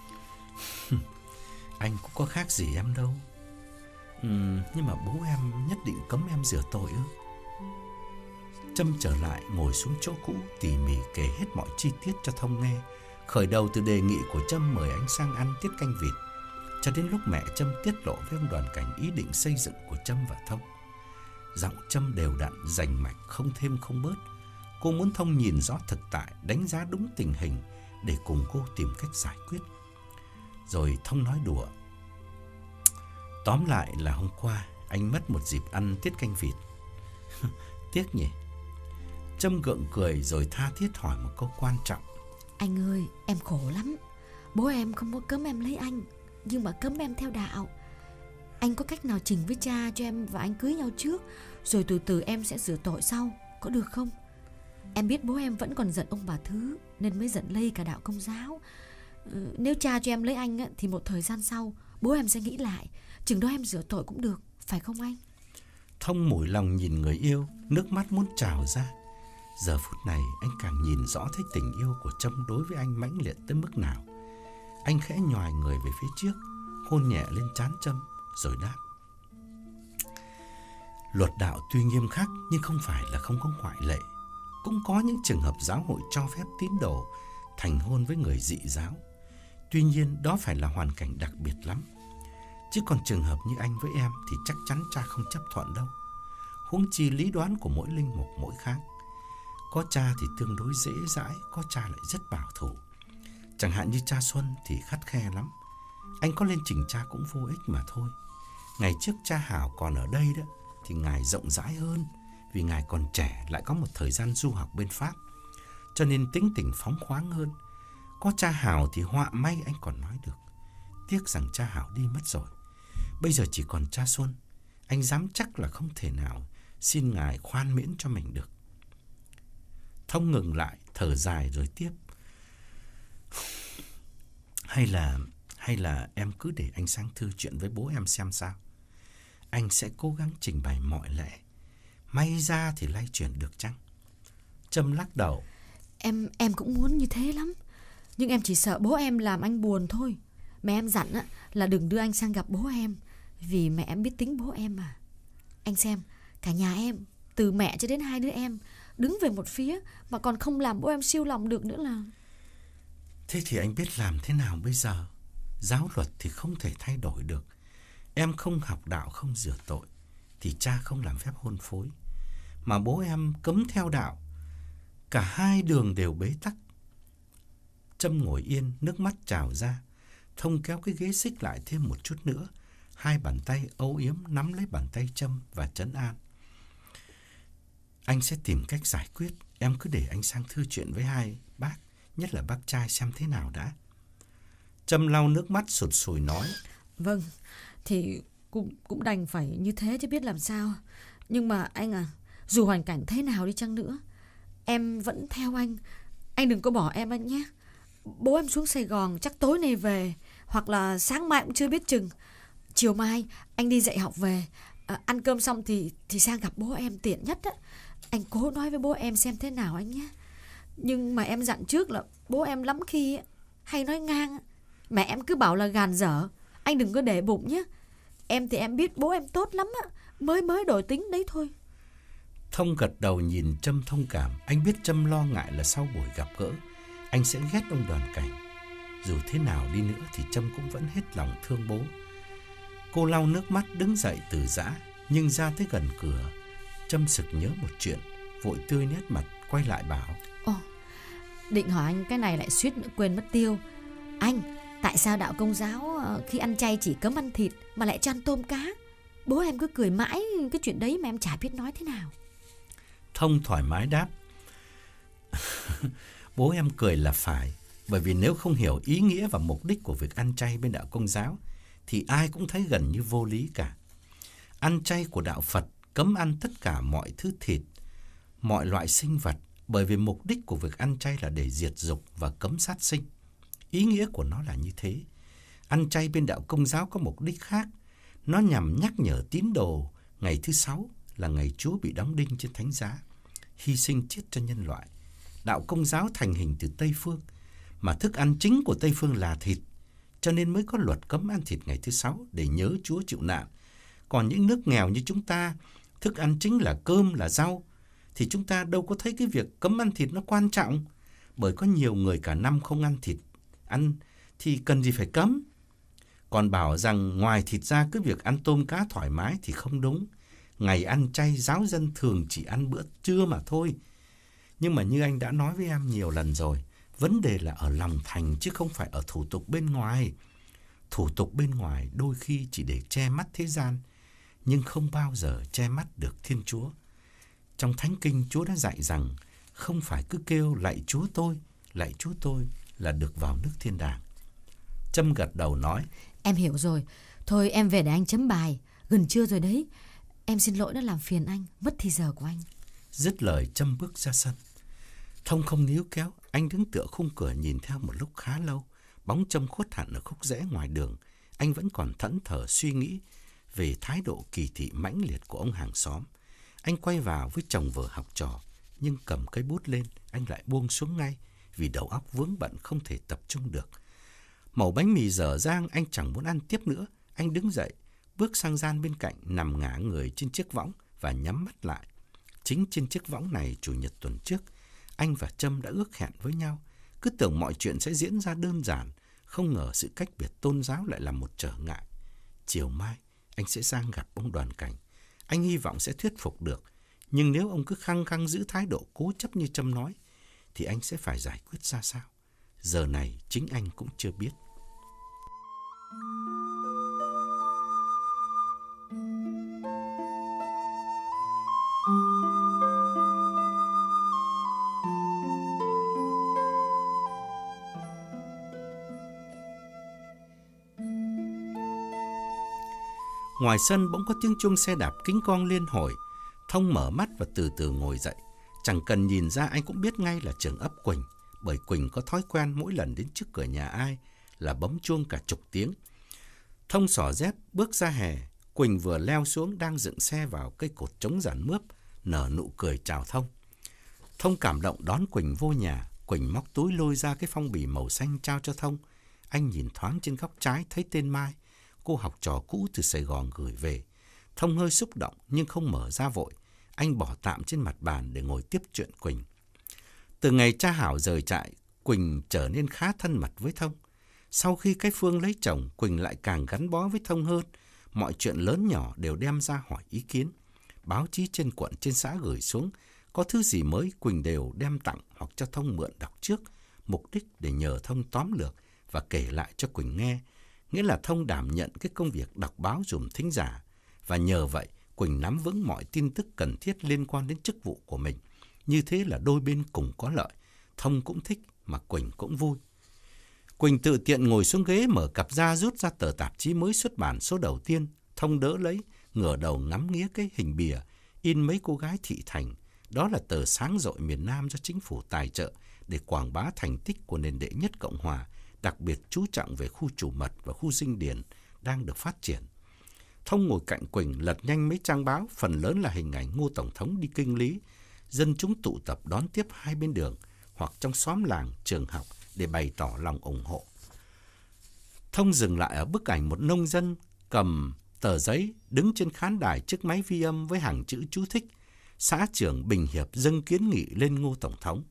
Speaker 2: "Anh cũng có khác gì em đâu. ừ, Nhưng mà bố em nhất định cấm em rửa tội ư?" Trâm trở lại ngồi xuống chỗ cũ, tỉ mỉ kể hết mọi chi tiết cho Thông nghe, khởi đầu từ đề nghị của Trâm mời anh sang ăn tiết canh vịt, cho đến lúc mẹ Trâm tiết lộ với ông Đoàn Cảnh ý định xây dựng của Trâm và Thông. Giọng Trâm đều đặn, rành mạch, không thêm không bớt. Cô muốn Thông nhìn rõ thực tại, đánh giá đúng tình hình để cùng cô tìm cách giải quyết. Rồi Thông nói đùa: "Tóm lại là hôm qua anh mất một dịp ăn tiết canh vịt." "Tiếc nhỉ?" Trâm gượng cười rồi tha thiết hỏi một câu quan trọng:
Speaker 3: "Anh ơi, em khổ lắm. Bố em không có cấm em lấy anh, nhưng mà cấm em theo đạo. Anh có cách nào trình với cha cho em và anh cưới nhau trước, rồi từ từ em sẽ sửa tội sau, có được không? Em biết bố em vẫn còn giận ông bà Thứ, nên mới giận lây cả đạo Công giáo. Ừ, nếu cha cho em lấy anh thì một thời gian sau bố em sẽ nghĩ lại, chừng đó em sửa tội cũng được, phải không anh?"
Speaker 2: Thông mủi lòng nhìn người yêu, nước mắt muốn trào ra. Giờ phút này anh càng nhìn rõ thấy tình yêu của Trâm đối với anh mãnh liệt tới mức nào. Anh khẽ nhoài người về phía trước, hôn nhẹ lên trán Trâm rồi đáp: Luật đạo tuy nghiêm khắc nhưng không phải là không có ngoại lệ. Cũng có những trường hợp giáo hội cho phép tín đồ thành hôn với người dị giáo. Tuy nhiên đó phải là hoàn cảnh đặc biệt lắm. Chứ còn trường hợp như anh với em thì chắc chắn cha không chấp thuận đâu. Huống chi lý đoán của mỗi linh mục mỗi khác. Có cha thì tương đối dễ dãi, có cha lại rất bảo thủ. Chẳng hạn như cha Xuân thì khắt khe lắm. Anh có lên trình cha cũng vô ích mà thôi. Ngày trước cha Hảo còn ở đây đó thì ngài rộng rãi hơn, vì ngài còn trẻ lại có một thời gian du học bên Pháp, cho nên tính tình phóng khoáng hơn. Có cha Hảo thì họa may anh còn nói được. Tiếc rằng cha Hảo đi mất rồi. Bây giờ chỉ còn cha Xuân. Anh dám chắc là không thể nào xin ngài khoan miễn cho mình được. Thông ngừng lại, thở dài rồi tiếp: Hay là Hay là em cứ để anh sang thư chuyện với bố em xem sao. Anh sẽ cố gắng trình bày mọi lẽ. May ra thì lay chuyển được chăng? Trâm lắc đầu:
Speaker 3: Em em cũng muốn như thế lắm. Nhưng em chỉ sợ bố em làm anh buồn thôi. Mẹ em dặn á, là đừng đưa anh sang gặp bố em, vì mẹ em biết tính bố em mà. Anh xem, cả nhà em, từ mẹ cho đến hai đứa em, đứng về một phía mà còn không làm bố em siêu lòng được nữa là...
Speaker 2: Thế thì anh biết làm thế nào bây giờ? Giáo luật thì không thể thay đổi được. Em không học đạo không rửa tội thì cha không làm phép hôn phối. Mà bố em cấm theo đạo, cả hai đường đều bế tắc. Trâm ngồi yên, nước mắt trào ra. Thông kéo cái ghế xích lại thêm một chút nữa. Hai bàn tay âu yếm nắm lấy bàn tay Trâm và trấn an: Anh sẽ tìm cách giải quyết. Em cứ để anh sang thư chuyện với hai bác, nhất là bác trai xem thế nào đã. Trâm lau nước mắt sụt sùi nói:
Speaker 3: Vâng, thì cũng, cũng đành phải như thế chứ biết làm sao. Nhưng mà anh à, dù hoàn cảnh thế nào đi chăng nữa, em vẫn theo anh. Anh đừng có bỏ em anh nhé. Bố em xuống Sài Gòn chắc tối nay về, hoặc là sáng mai cũng chưa biết chừng. Chiều mai anh đi dạy học về, à, ăn cơm xong thì, thì sang gặp bố em tiện nhất á. Anh cố nói với bố em xem thế nào anh nhé. Nhưng mà em dặn trước là bố em lắm khi hay nói ngang. Mẹ em cứ bảo là gàn dở. Anh đừng có để bụng nhé. Em thì em biết bố em tốt lắm á, mới mới đổi tính đấy thôi.
Speaker 2: Thông gật đầu nhìn Trâm thông cảm. Anh biết Trâm lo ngại là sau buổi gặp gỡ anh sẽ ghét ông Đoàn Cảnh. Dù thế nào đi nữa thì Trâm cũng vẫn hết lòng thương bố. Cô lau nước mắt đứng dậy từ giã. Nhưng ra tới gần cửa, Trâm sực nhớ một chuyện, vội tươi nét mặt quay lại bảo:
Speaker 3: Ồ, định hỏi anh cái này lại suýt nữa quên mất tiêu. Anh, tại sao đạo Công giáo khi ăn chay chỉ cấm ăn thịt mà lại cho ăn tôm cá? Bố em cứ cười mãi cái chuyện đấy mà em chả biết nói thế nào.
Speaker 2: Thông thoải mái đáp: Bố em cười là phải. Bởi vì nếu không hiểu ý nghĩa và mục đích của việc ăn chay bên đạo Công giáo thì ai cũng thấy gần như vô lý cả. Ăn chay của đạo Phật cấm ăn tất cả mọi thứ thịt, mọi loại sinh vật, bởi vì mục đích của việc ăn chay là để diệt dục và cấm sát sinh. Ý nghĩa của nó là như thế. Ăn chay bên đạo Công giáo có mục đích khác. Nó nhằm nhắc nhở tín đồ ngày thứ sáu là ngày Chúa bị đóng đinh trên thánh giá, hy sinh chết cho nhân loại. Đạo Công giáo thành hình từ Tây Phương, mà thức ăn chính của Tây Phương là thịt, cho nên mới có luật cấm ăn thịt ngày thứ sáu để nhớ Chúa chịu nạn. Còn những nước nghèo như chúng ta, thức ăn chính là cơm, là rau, thì chúng ta đâu có thấy cái việc cấm ăn thịt nó quan trọng. Bởi có nhiều người cả năm không ăn thịt, ăn thì cần gì phải cấm. Còn bảo rằng ngoài thịt ra cứ việc ăn tôm cá thoải mái thì không đúng. Ngày ăn chay giáo dân thường chỉ ăn bữa trưa mà thôi. Nhưng mà như anh đã nói với em nhiều lần rồi, vấn đề là ở lòng thành chứ không phải ở thủ tục bên ngoài. Thủ tục bên ngoài đôi khi chỉ để che mắt thế gian, nhưng không bao giờ che mắt được Thiên Chúa. Trong Thánh Kinh, Chúa đã dạy rằng không phải cứ kêu lạy Chúa tôi, lạy Chúa tôi là được vào nước thiên đàng. Trâm gật đầu nói:
Speaker 3: Em hiểu rồi. Thôi em về để anh chấm bài. Gần trưa rồi đấy. Em xin lỗi đã làm phiền anh, mất thì giờ của anh.
Speaker 2: Dứt lời, Trâm bước ra sân. Thông không níu kéo. Anh đứng tựa khung cửa nhìn theo một lúc khá lâu. Bóng Trâm khuất hẳn ở khúc rẽ ngoài đường. Anh vẫn còn thẫn thờ suy nghĩ về thái độ kỳ thị mãnh liệt của ông hàng xóm. Anh quay vào với chồng vợ học trò, nhưng cầm cây bút lên, anh lại buông xuống ngay vì đầu óc vướng bận không thể tập trung được. Mẩu bánh mì dở dang anh chẳng muốn ăn tiếp nữa. Anh đứng dậy, bước sang gian bên cạnh, nằm ngả người trên chiếc võng và nhắm mắt lại. Chính trên chiếc võng này, chủ nhật tuần trước, anh và Trâm đã ước hẹn với nhau. Cứ tưởng mọi chuyện sẽ diễn ra đơn giản, không ngờ sự cách biệt tôn giáo lại là một trở ngại. Chiều mai, anh sẽ sang gặp ông Đoàn Cảnh. Anh hy vọng sẽ thuyết phục được. Nhưng nếu ông cứ khăng khăng giữ thái độ cố chấp như Trâm nói, thì anh sẽ phải giải quyết ra sao? Giờ này chính anh cũng chưa biết. Ngoài sân bỗng có tiếng chuông xe đạp kính con liên hồi. Thông mở mắt và từ từ ngồi dậy. Chẳng cần nhìn ra anh cũng biết ngay là trưởng ấp Quỳnh, bởi Quỳnh có thói quen mỗi lần đến trước cửa nhà ai là bấm chuông cả chục tiếng. Thông xỏ dép bước ra hè. Quỳnh vừa leo xuống đang dựng xe vào cây cột chống giàn mướp, nở nụ cười chào Thông. Thông cảm động đón Quỳnh vô nhà. Quỳnh móc túi lôi ra cái phong bì màu xanh trao cho Thông. Anh nhìn thoáng trên góc trái thấy tên Mai, cô học trò cũ từ Sài Gòn gửi về. Thông hơi xúc động nhưng không mở ra vội. Anh bỏ tạm trên mặt bàn để ngồi tiếp chuyện Quỳnh. Từ ngày cha Hảo rời trại, Quỳnh trở nên khá thân mật với Thông. Sau khi cái Phương lấy chồng, Quỳnh lại càng gắn bó với Thông hơn. Mọi chuyện lớn nhỏ đều đem ra hỏi ý kiến. Báo chí trên quận trên xã gửi xuống, có thứ gì mới Quỳnh đều đem tặng hoặc cho Thông mượn đọc trước, mục đích để nhờ Thông tóm lược và kể lại cho Quỳnh nghe. Nghĩa là Thông đảm nhận cái công việc đọc báo dùm thính giả. Và nhờ vậy, Quỳnh nắm vững mọi tin tức cần thiết liên quan đến chức vụ của mình. Như thế là đôi bên cùng có lợi. Thông cũng thích mà Quỳnh cũng vui. Quỳnh tự tiện ngồi xuống ghế, mở cặp ra rút ra tờ tạp chí mới xuất bản số đầu tiên. Thông đỡ lấy, ngửa đầu ngắm nghía cái hình bìa in mấy cô gái thị thành. Đó là tờ Sáng Rọi miền Nam do chính phủ tài trợ để quảng bá thành tích của nền đệ nhất Cộng Hòa, đặc biệt chú trọng về khu Chủ Mật và khu Dinh Điền đang được phát triển. Thông ngồi cạnh Quỳnh lật nhanh mấy trang báo, phần lớn là hình ảnh Ngô Tổng thống đi Kinh Lý. Dân chúng tụ tập đón tiếp hai bên đường hoặc trong xóm làng, trường học để bày tỏ lòng ủng hộ. Thông dừng lại ở bức ảnh một nông dân cầm tờ giấy đứng trên khán đài trước máy vi âm với hàng chữ chú thích: xã trưởng Bình Hiệp dâng kiến nghị lên Ngô Tổng thống.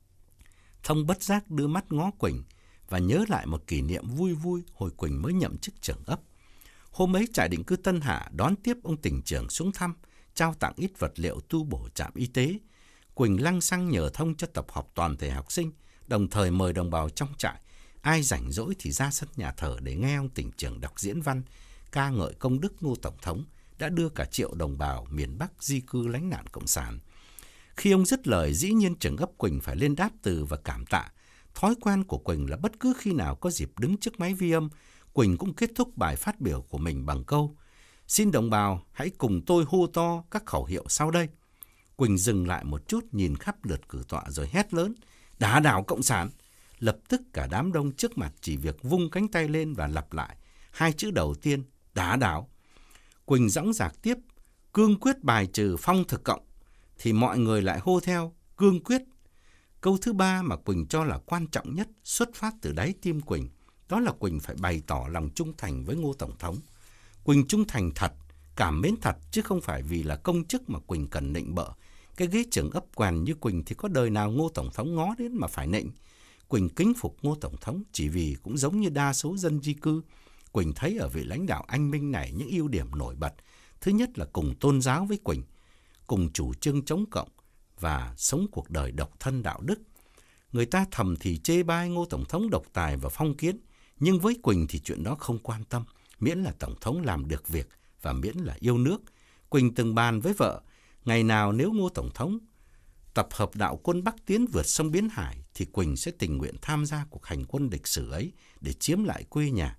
Speaker 2: Thông bất giác đưa mắt ngó Quỳnh và nhớ lại một kỷ niệm vui vui hồi Quỳnh mới nhậm chức trưởng ấp. Hôm ấy trại định cư Tân Hạ đón tiếp ông tỉnh trưởng xuống thăm, trao tặng ít vật liệu tu bổ trạm y tế. Quỳnh lăng xăng nhờ Thông cho tập họp toàn thể học sinh, đồng thời mời đồng bào trong trại. Ai rảnh rỗi thì ra sân nhà thờ để nghe ông tỉnh trưởng đọc diễn văn, ca ngợi công đức Ngô Tổng thống đã đưa cả triệu đồng bào miền Bắc di cư lánh nạn Cộng sản. Khi ông dứt lời, dĩ nhiên trưởng ấp Quỳnh phải lên đáp từ và cảm tạ. Thói quen của Quỳnh là bất cứ khi nào có dịp đứng trước máy vi âm, Quỳnh cũng kết thúc bài phát biểu của mình bằng câu: xin đồng bào hãy cùng tôi hô to các khẩu hiệu sau đây. Quỳnh dừng lại một chút, nhìn khắp lượt cử tọa rồi hét lớn: đá đảo Cộng sản! Lập tức cả đám đông trước mặt chỉ việc vung cánh tay lên và lặp lại hai chữ đầu tiên: đá đảo. Quỳnh dõng dạc tiếp: cương quyết bài trừ phong thực cộng. Thì mọi người lại hô theo: cương quyết. Câu thứ ba mà Quỳnh cho là quan trọng nhất xuất phát từ đáy tim Quỳnh. Đó là Quỳnh phải bày tỏ lòng trung thành với Ngô Tổng thống. Quỳnh trung thành thật, cảm mến thật, chứ không phải vì là công chức mà Quỳnh cần nịnh bợ. Cái ghế trưởng ấp quèn như Quỳnh thì có đời nào Ngô Tổng thống ngó đến mà phải nịnh. Quỳnh kính phục Ngô Tổng thống chỉ vì cũng giống như đa số dân di cư. Quỳnh thấy ở vị lãnh đạo anh minh này những ưu điểm nổi bật. Thứ nhất là cùng tôn giáo với Quỳnh, cùng chủ trương chống cộng và sống cuộc đời độc thân đạo đức. Người ta thầm thì chê bai Ngô Tổng thống độc tài và phong kiến, nhưng với Quỳnh thì chuyện đó không quan tâm, miễn là Tổng thống làm được việc và miễn là yêu nước. Quỳnh từng bàn với vợ, ngày nào nếu Ngô Tổng thống tập hợp đạo quân Bắc tiến vượt sông Biến Hải thì Quỳnh sẽ tình nguyện tham gia cuộc hành quân lịch sử ấy để chiếm lại quê nhà.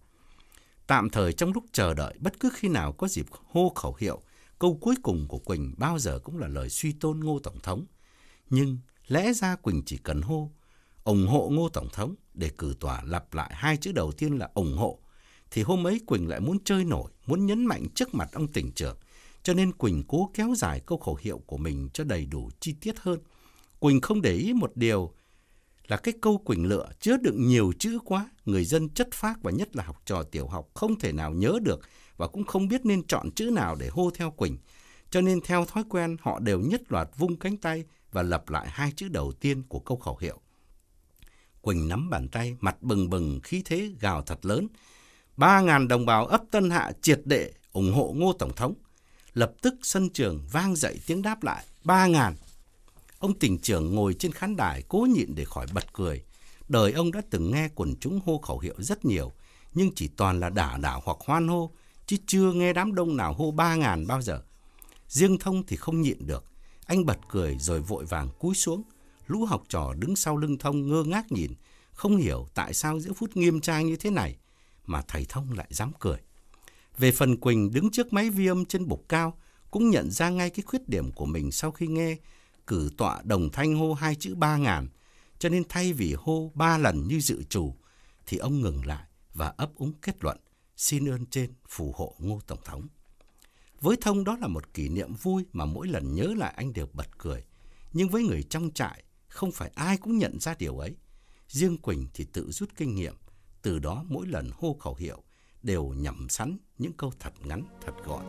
Speaker 2: Tạm thời trong lúc chờ đợi, bất cứ khi nào có dịp hô khẩu hiệu, câu cuối cùng của Quỳnh bao giờ cũng là lời suy tôn Ngô Tổng thống. Nhưng lẽ ra Quỳnh chỉ cần hô ủng hộ Ngô Tổng thống để cử tòa lặp lại hai chữ đầu tiên là ủng hộ, thì hôm ấy Quỳnh lại muốn chơi nổi, muốn nhấn mạnh trước mặt ông tỉnh trưởng. Cho nên Quỳnh cố kéo dài câu khẩu hiệu của mình cho đầy đủ chi tiết hơn. Quỳnh không để ý một điều là cái câu Quỳnh lựa chứa đựng nhiều chữ quá. Người dân chất phác và nhất là học trò tiểu học không thể nào nhớ được và cũng không biết nên chọn chữ nào để hô theo Quỳnh. Cho nên theo thói quen họ đều nhất loạt vung cánh tay và lặp lại hai chữ đầu tiên của câu khẩu hiệu. Quỳnh nắm bàn tay, mặt bừng bừng khí thế gào thật lớn. Ba ngàn đồng bào ấp Tân Hạ triệt để ủng hộ Ngô Tổng thống. Lập tức sân trường vang dậy tiếng đáp lại, ba ngàn. Ông tỉnh trưởng ngồi trên khán đài cố nhịn để khỏi bật cười. Đời ông đã từng nghe quần chúng hô khẩu hiệu rất nhiều, nhưng chỉ toàn là đả đảo hoặc hoan hô, chứ chưa nghe đám đông nào hô ba ngàn bao giờ. Riêng Thông thì không nhịn được. Anh bật cười rồi vội vàng cúi xuống. Lũ học trò đứng sau lưng Thông ngơ ngác nhìn, không hiểu tại sao giữa phút nghiêm trang như thế này mà thầy Thông lại dám cười. Về phần Quỳnh đứng trước máy vi âm trên bục cao, cũng nhận ra ngay cái khuyết điểm của mình sau khi nghe cử tọa đồng thanh hô hai chữ ba ngàn. Cho nên thay vì hô ba lần như dự trù, thì ông ngừng lại và ấp úng kết luận, xin ơn trên phù hộ Ngô Tổng thống. Với Thông đó là một kỷ niệm vui mà mỗi lần nhớ lại anh đều bật cười. Nhưng với người trong trại, không phải ai cũng nhận ra điều ấy. Riêng Quỳnh thì tự rút kinh nghiệm, từ đó mỗi lần hô khẩu hiệu đều nhẩm sẵn những câu thật ngắn, thật gọn.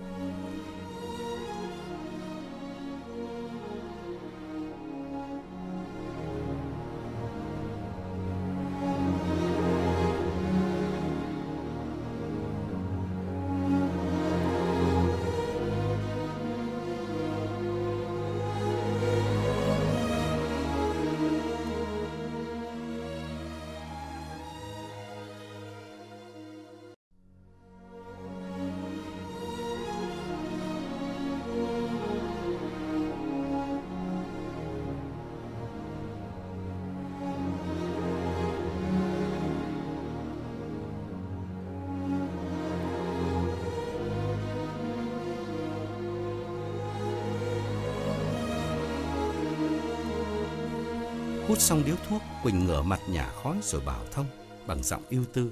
Speaker 2: Hút xong điếu thuốc, Quỳnh ngửa mặt nhả khói rồi bảo Thông bằng giọng ưu tư.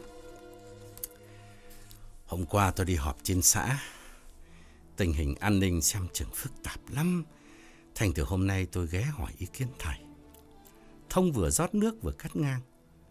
Speaker 2: Hôm qua tôi đi họp trên xã. Tình hình an ninh xem chừng phức tạp lắm. Thành thử hôm nay tôi ghé hỏi ý kiến thầy. Thông vừa rót nước vừa cắt ngang.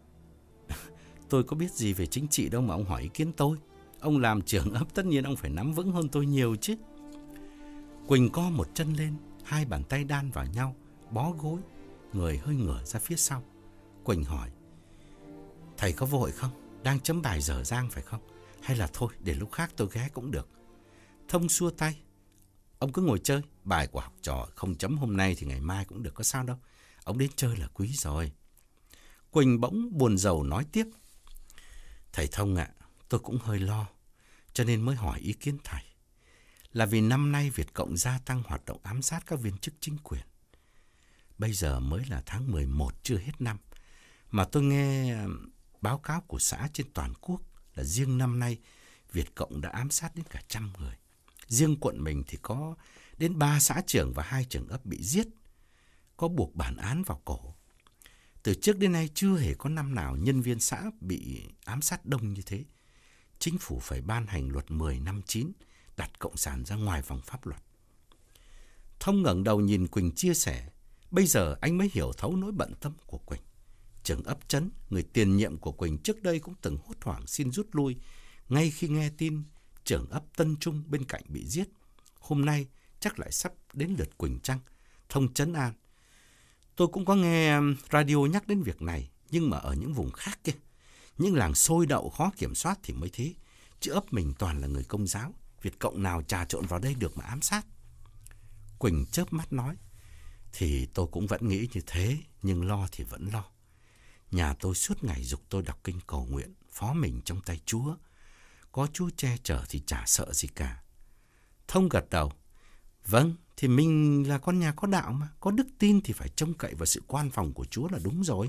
Speaker 2: Tôi có biết gì về chính trị đâu mà ông hỏi ý kiến tôi. Ông làm trưởng ấp tất nhiên ông phải nắm vững hơn tôi nhiều chứ. Quỳnh co một chân lên, hai bàn tay đan vào nhau, bó gối, người hơi ngửa ra phía sau. Quỳnh hỏi, thầy có vội không? Đang chấm bài dở dang phải không? Hay là thôi để lúc khác tôi ghé cũng được. Thông xua tay, ông cứ ngồi chơi. Bài của học trò không chấm hôm nay thì ngày mai cũng được, có sao đâu. Ông đến chơi là quý rồi. Quỳnh bỗng buồn rầu nói tiếp, thầy Thông ạ, à, tôi cũng hơi lo, cho nên mới hỏi ý kiến thầy. Là vì năm nay Việt Cộng gia tăng hoạt động ám sát các viên chức chính quyền. Bây giờ mới là tháng mười một chưa hết năm, mà tôi nghe báo cáo của xã trên toàn quốc là riêng năm nay Việt Cộng đã ám sát đến cả trăm người. Riêng quận mình thì có đến ba xã trưởng và hai trưởng ấp bị giết, có buộc bản án vào cổ. Từ trước đến nay chưa hề có năm nào nhân viên xã bị ám sát đông như thế. Chính phủ phải ban hành luật mười năm chín, đặt cộng sản ra ngoài vòng pháp luật. Thông ngẩng đầu nhìn Quỳnh chia sẻ. Bây giờ anh mới hiểu thấu nỗi bận tâm của Quỳnh. Trưởng ấp Trấn, người tiền nhiệm của Quỳnh trước đây cũng từng hốt hoảng xin rút lui ngay khi nghe tin trưởng ấp Tân Trung bên cạnh bị giết. Hôm nay chắc lại sắp đến lượt Quỳnh chăng? Thông trấn an. Tôi cũng có nghe radio nhắc đến việc này, nhưng mà ở những vùng khác kia, những làng sôi đậu khó kiểm soát thì mới thế. Chứ ấp mình toàn là người Công giáo, Việt Cộng nào trà trộn vào đây được mà ám sát. Quỳnh chớp mắt nói, thì tôi cũng vẫn nghĩ như thế, nhưng lo thì vẫn lo. Nhà tôi suốt ngày giục tôi đọc kinh cầu nguyện, phó mình trong tay Chúa. Có Chúa che chở thì chả sợ gì cả. Thông gật đầu. Vâng, thì mình là con nhà có đạo mà. Có đức tin thì phải trông cậy vào sự quan phòng của Chúa là đúng rồi.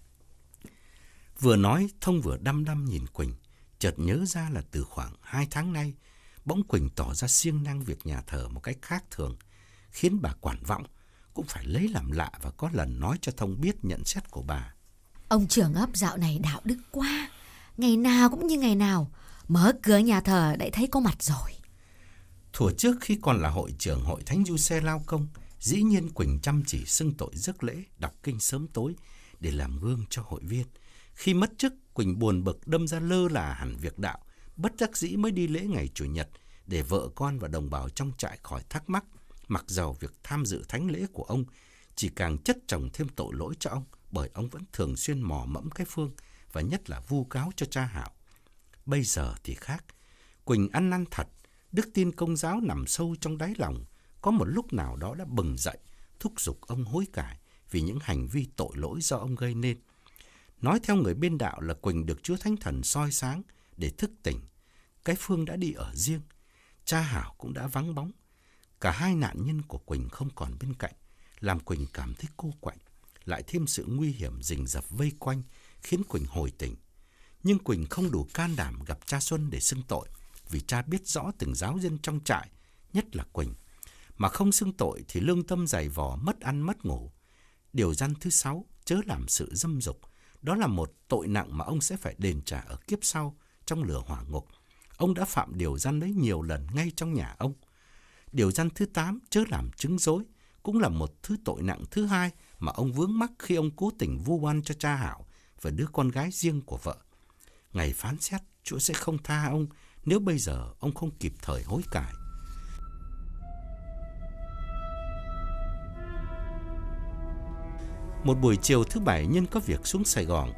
Speaker 2: Vừa nói, Thông vừa đăm đăm nhìn Quỳnh. Chợt nhớ ra là từ khoảng hai tháng nay, bỗng Quỳnh tỏ ra siêng năng việc nhà thờ một cách khác thường, khiến bà quản vọng cũng phải lấy làm lạ và có lần nói cho Thông biết nhận xét của bà.
Speaker 3: Ông trưởng ấp dạo này đạo đức quá, ngày nào cũng như ngày nào, mở cửa nhà thờ đã thấy có mặt rồi.
Speaker 2: Thuở trước khi còn là hội trưởng hội Thánh Giuse Lao Công, Dĩ nhiên Quỳnh chăm chỉ xưng tội rước lễ, đọc kinh sớm tối để làm gương cho hội viên. Khi mất chức, Quỳnh buồn bực đâm ra lơ là hẳn việc đạo, bất đắc dĩ mới đi lễ ngày Chủ nhật để vợ con và đồng bào trong trại khỏi thắc mắc. Mặc dầu việc tham dự thánh lễ của ông chỉ càng chất chồng thêm tội lỗi cho ông, bởi ông vẫn thường xuyên mò mẫm cái Phương và nhất là vu cáo cho cha Hảo. Bây giờ thì khác. Quỳnh ăn năn thật, đức tin Công giáo nằm sâu trong đáy lòng, có một lúc nào đó đã bừng dậy, thúc giục ông hối cải vì những hành vi tội lỗi do ông gây nên. Nói theo người bên đạo là Quỳnh được Chúa Thánh Thần soi sáng để thức tỉnh. Cái Phương đã đi ở riêng, cha Hảo cũng đã vắng bóng. Cả hai nạn nhân của Quỳnh không còn bên cạnh, làm Quỳnh cảm thấy cô quạnh. Lại thêm sự nguy hiểm rình rập vây quanh, khiến Quỳnh hồi tỉnh. Nhưng Quỳnh không đủ can đảm gặp cha Xuân để xưng tội, vì cha biết rõ từng giáo dân trong trại, nhất là Quỳnh. Mà không xưng tội thì lương tâm dày vò, mất ăn mất ngủ. Điều răn thứ sáu, chớ làm sự dâm dục. Đó là một tội nặng mà ông sẽ phải đền trả ở kiếp sau trong lửa hỏa ngục. Ông đã phạm điều răn đấy nhiều lần ngay trong nhà ông. Điều răn thứ tám, chớ làm chứng dối, cũng là một thứ tội nặng thứ hai mà ông vướng mắc khi ông cố tình vu oan cho cha Hảo và đứa con gái riêng của vợ. Ngày phán xét, Chúa sẽ không tha ông nếu bây giờ ông không kịp thời hối cải. Một buổi chiều thứ bảy nhân có việc xuống Sài Gòn,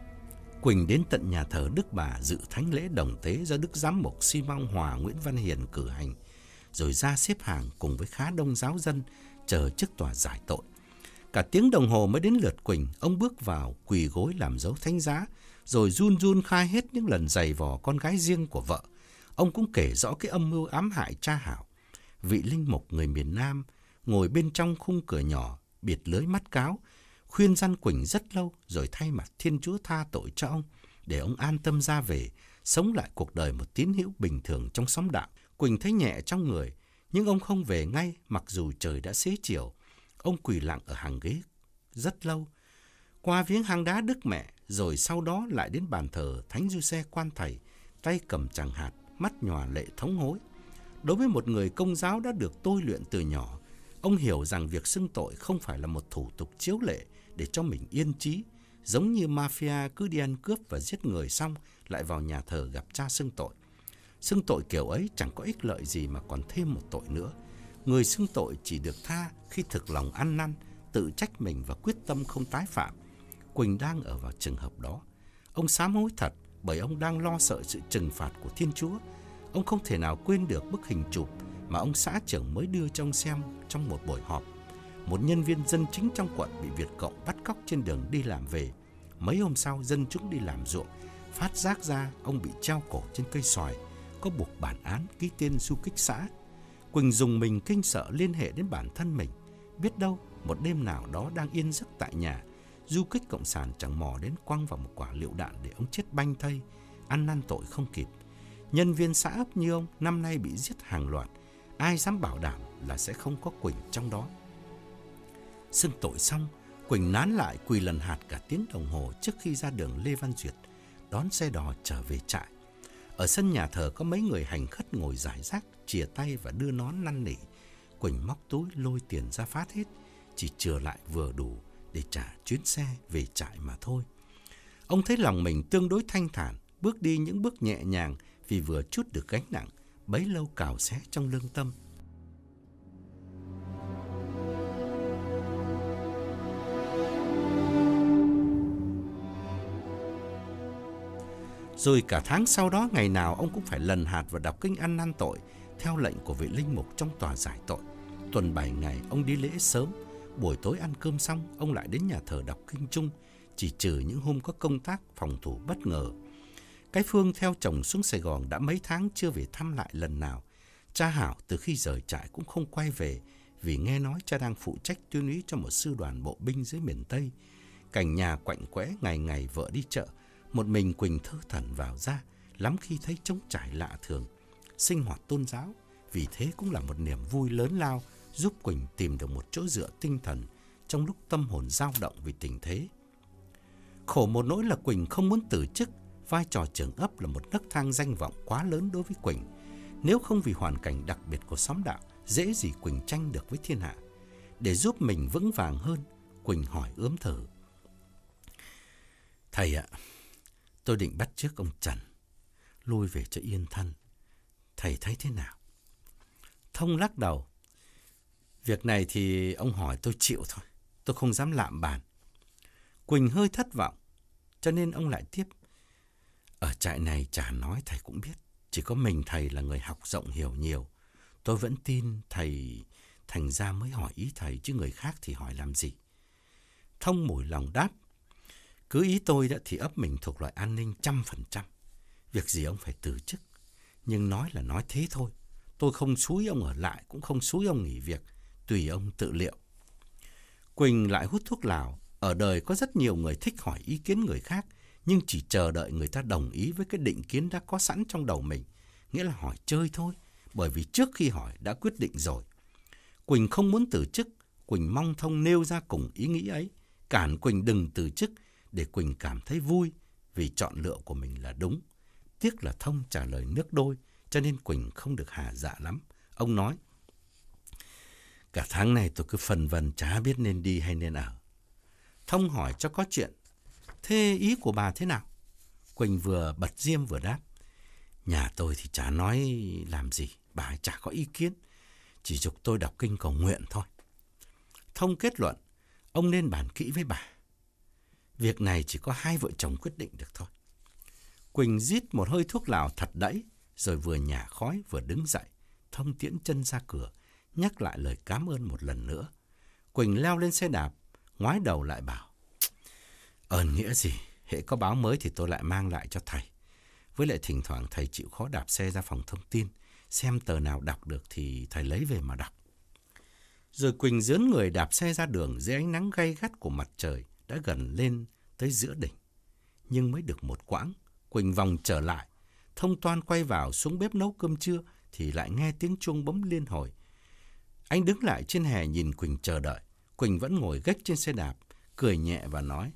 Speaker 2: Quỳnh đến tận nhà thờ Đức Bà dự thánh lễ đồng tế do Đức Giám mục Si Mong Hòa Nguyễn Văn Hiền cử hành, rồi ra xếp hàng cùng với khá đông giáo dân chờ trước tòa giải tội. Cả tiếng đồng hồ mới đến lượt Quỳnh. Ông bước vào, quỳ gối làm dấu thánh giá, rồi run run khai hết những lần giày vò con gái riêng của vợ. Ông cũng kể rõ cái âm mưu ám hại cha Hảo. Vị linh mục người miền Nam ngồi bên trong khung cửa nhỏ, bịt lưới mắt cáo, khuyên răn Quỳnh rất lâu, rồi thay mặt Thiên Chúa tha tội cho ông, để ông an tâm ra về, sống lại cuộc đời một tín hữu bình thường trong xóm đạo. Quỳnh thấy nhẹ trong người, nhưng ông không về ngay, mặc dù trời đã xế chiều. Ông quỳ lặng ở hàng ghế rất lâu, qua viếng hang đá Đức Mẹ, rồi sau đó lại đến bàn thờ Thánh Giuse Quan Thầy, tay cầm tràng hạt, mắt nhòa lệ thống hối. Đối với một người Công giáo đã được tôi luyện từ nhỏ, ông hiểu rằng việc xưng tội không phải là một thủ tục chiếu lệ để cho mình yên trí, giống như mafia cứ đi ăn cướp và giết người xong lại vào nhà thờ gặp cha xưng tội. Xưng tội kiểu ấy chẳng có ích lợi gì mà còn thêm một tội nữa. Người xưng tội chỉ được tha khi thực lòng ăn năn, tự trách mình và quyết tâm không tái phạm. Quỳnh đang ở vào trường hợp đó. Ông sám hối thật bởi ông đang lo sợ sự trừng phạt của Thiên Chúa. Ông không thể nào quên được bức hình chụp mà ông xã trưởng mới đưa cho ông xem trong một buổi họp. Một nhân viên dân chính trong quận bị Việt Cộng bắt cóc trên đường đi làm về. Mấy hôm sau, dân chúng đi làm ruộng, phát giác ra ông bị treo cổ trên cây xoài, có buộc bản án ký tên du kích xã. Quỳnh dùng mình kinh sợ liên hệ đến bản thân mình. Biết đâu một đêm nào đó đang yên giấc tại nhà, du kích cộng sản chẳng mò đến quăng vào một quả lựu đạn để ông chết banh thây, ăn năn tội không kịp. Nhân viên xã ấp như ông năm nay bị giết hàng loạt, ai dám bảo đảm là sẽ không có Quỳnh trong đó. Xưng tội xong, Quỳnh nán lại quỳ lần hạt cả tiếng đồng hồ trước khi ra đường Lê Văn Duyệt đón xe đò trở về trại. Ở sân nhà thờ có mấy người hành khất ngồi rải rác, chìa tay và đưa nón năn nỉ. Quỳnh móc túi lôi tiền ra phát hết, chỉ chừa lại vừa đủ để trả chuyến xe về trại mà thôi. Ông thấy lòng mình tương đối thanh thản, bước đi những bước nhẹ nhàng vì vừa trút được gánh nặng bấy lâu cào xé trong lương tâm. Rồi cả tháng sau đó, ngày nào ông cũng phải lần hạt và đọc kinh ăn năn tội theo lệnh của vị linh mục trong tòa giải tội. Tuần bảy ngày ông đi lễ sớm, buổi tối ăn cơm xong ông lại đến nhà thờ đọc kinh chung, chỉ trừ những hôm có công tác phòng thủ bất ngờ. Cái Phương theo chồng xuống Sài Gòn đã mấy tháng chưa về thăm lại lần nào. Cha Hảo từ khi rời trại cũng không quay về, vì nghe nói cha đang phụ trách tuyên úy cho một sư đoàn bộ binh dưới miền Tây. Cảnh nhà quạnh quẽ, ngày ngày vợ đi chợ, một mình Quỳnh thơ thẩn vào ra, lắm khi thấy trống trải lạ thường. Sinh hoạt tôn giáo vì thế cũng là một niềm vui lớn lao, giúp Quỳnh tìm được một chỗ dựa tinh thần trong lúc tâm hồn dao động vì tình thế. Khổ một nỗi là Quỳnh không muốn từ chức. Vai trò trưởng ấp là một nấc thang danh vọng quá lớn đối với Quỳnh. Nếu không vì hoàn cảnh đặc biệt của xóm đạo, dễ gì Quỳnh tranh được với thiên hạ. Để giúp mình vững vàng hơn, Quỳnh hỏi ướm thử. Thầy ạ, tôi định bắt chước ông Trần, lui về cho yên thân. Thầy thấy thế nào? Thông lắc đầu. Việc này thì ông hỏi tôi chịu thôi, tôi không dám lạm bàn. Quỳnh hơi thất vọng, cho nên ông lại tiếp. Ở trại này chả nói thầy cũng biết, chỉ có mình thầy là người học rộng hiểu nhiều. Tôi vẫn tin thầy, thành ra mới hỏi ý thầy, chứ người khác thì hỏi làm gì. Thông mủi lòng đáp. Cứ ý tôi đã thì ấp mình thuộc loại an ninh trăm phần trăm. Việc gì ông phải từ chức. Nhưng nói là nói thế thôi. Tôi không xúi ông ở lại, cũng không xúi ông nghỉ việc. Tùy ông tự liệu. Quỳnh lại hút thuốc lào. Ở đời có rất nhiều người thích hỏi ý kiến người khác, nhưng chỉ chờ đợi người ta đồng ý với cái định kiến đã có sẵn trong đầu mình. Nghĩa là hỏi chơi thôi, bởi vì trước khi hỏi đã quyết định rồi. Quỳnh không muốn từ chức. Quỳnh mong Thông nêu ra cùng ý nghĩ ấy, cản Quỳnh đừng từ chức, để Quỳnh cảm thấy vui vì chọn lựa của mình là đúng. Tiếc là Thông trả lời nước đôi, cho nên Quỳnh không được hà dạ lắm. Ông nói, cả tháng này tôi cứ phân vân chả biết nên đi hay nên ở. Thông hỏi cho có chuyện. Thế ý của bà thế nào? Quỳnh vừa bật diêm vừa đáp. Nhà tôi thì chả nói làm gì, bà chả có ý kiến, chỉ giục tôi đọc kinh cầu nguyện thôi. Thông kết luận, ông nên bàn kỹ với bà. Việc này chỉ có hai vợ chồng quyết định được thôi. Quỳnh rít một hơi thuốc lào thật đẫy, rồi vừa nhả khói vừa đứng dậy. Thông tiễn chân ra cửa, nhắc lại lời cảm ơn một lần nữa. Quỳnh leo lên xe đạp, ngoái đầu lại bảo. Ơn nghĩa gì, hễ có báo mới thì tôi lại mang lại cho thầy. Với lại thỉnh thoảng thầy chịu khó đạp xe ra phòng thông tin, xem tờ nào đọc được thì thầy lấy về mà đọc. Rồi Quỳnh dướn người đạp xe ra đường dưới ánh nắng gay gắt của mặt trời đã gần lên tới giữa đỉnh. Nhưng mới được một quãng, Quỳnh vòng trở lại. Thông toan quay vào xuống bếp nấu cơm trưa thì lại nghe tiếng chuông bấm liên hồi. Anh đứng lại trên hè nhìn Quỳnh chờ đợi. Quỳnh vẫn ngồi gách trên xe đạp, cười nhẹ và nói.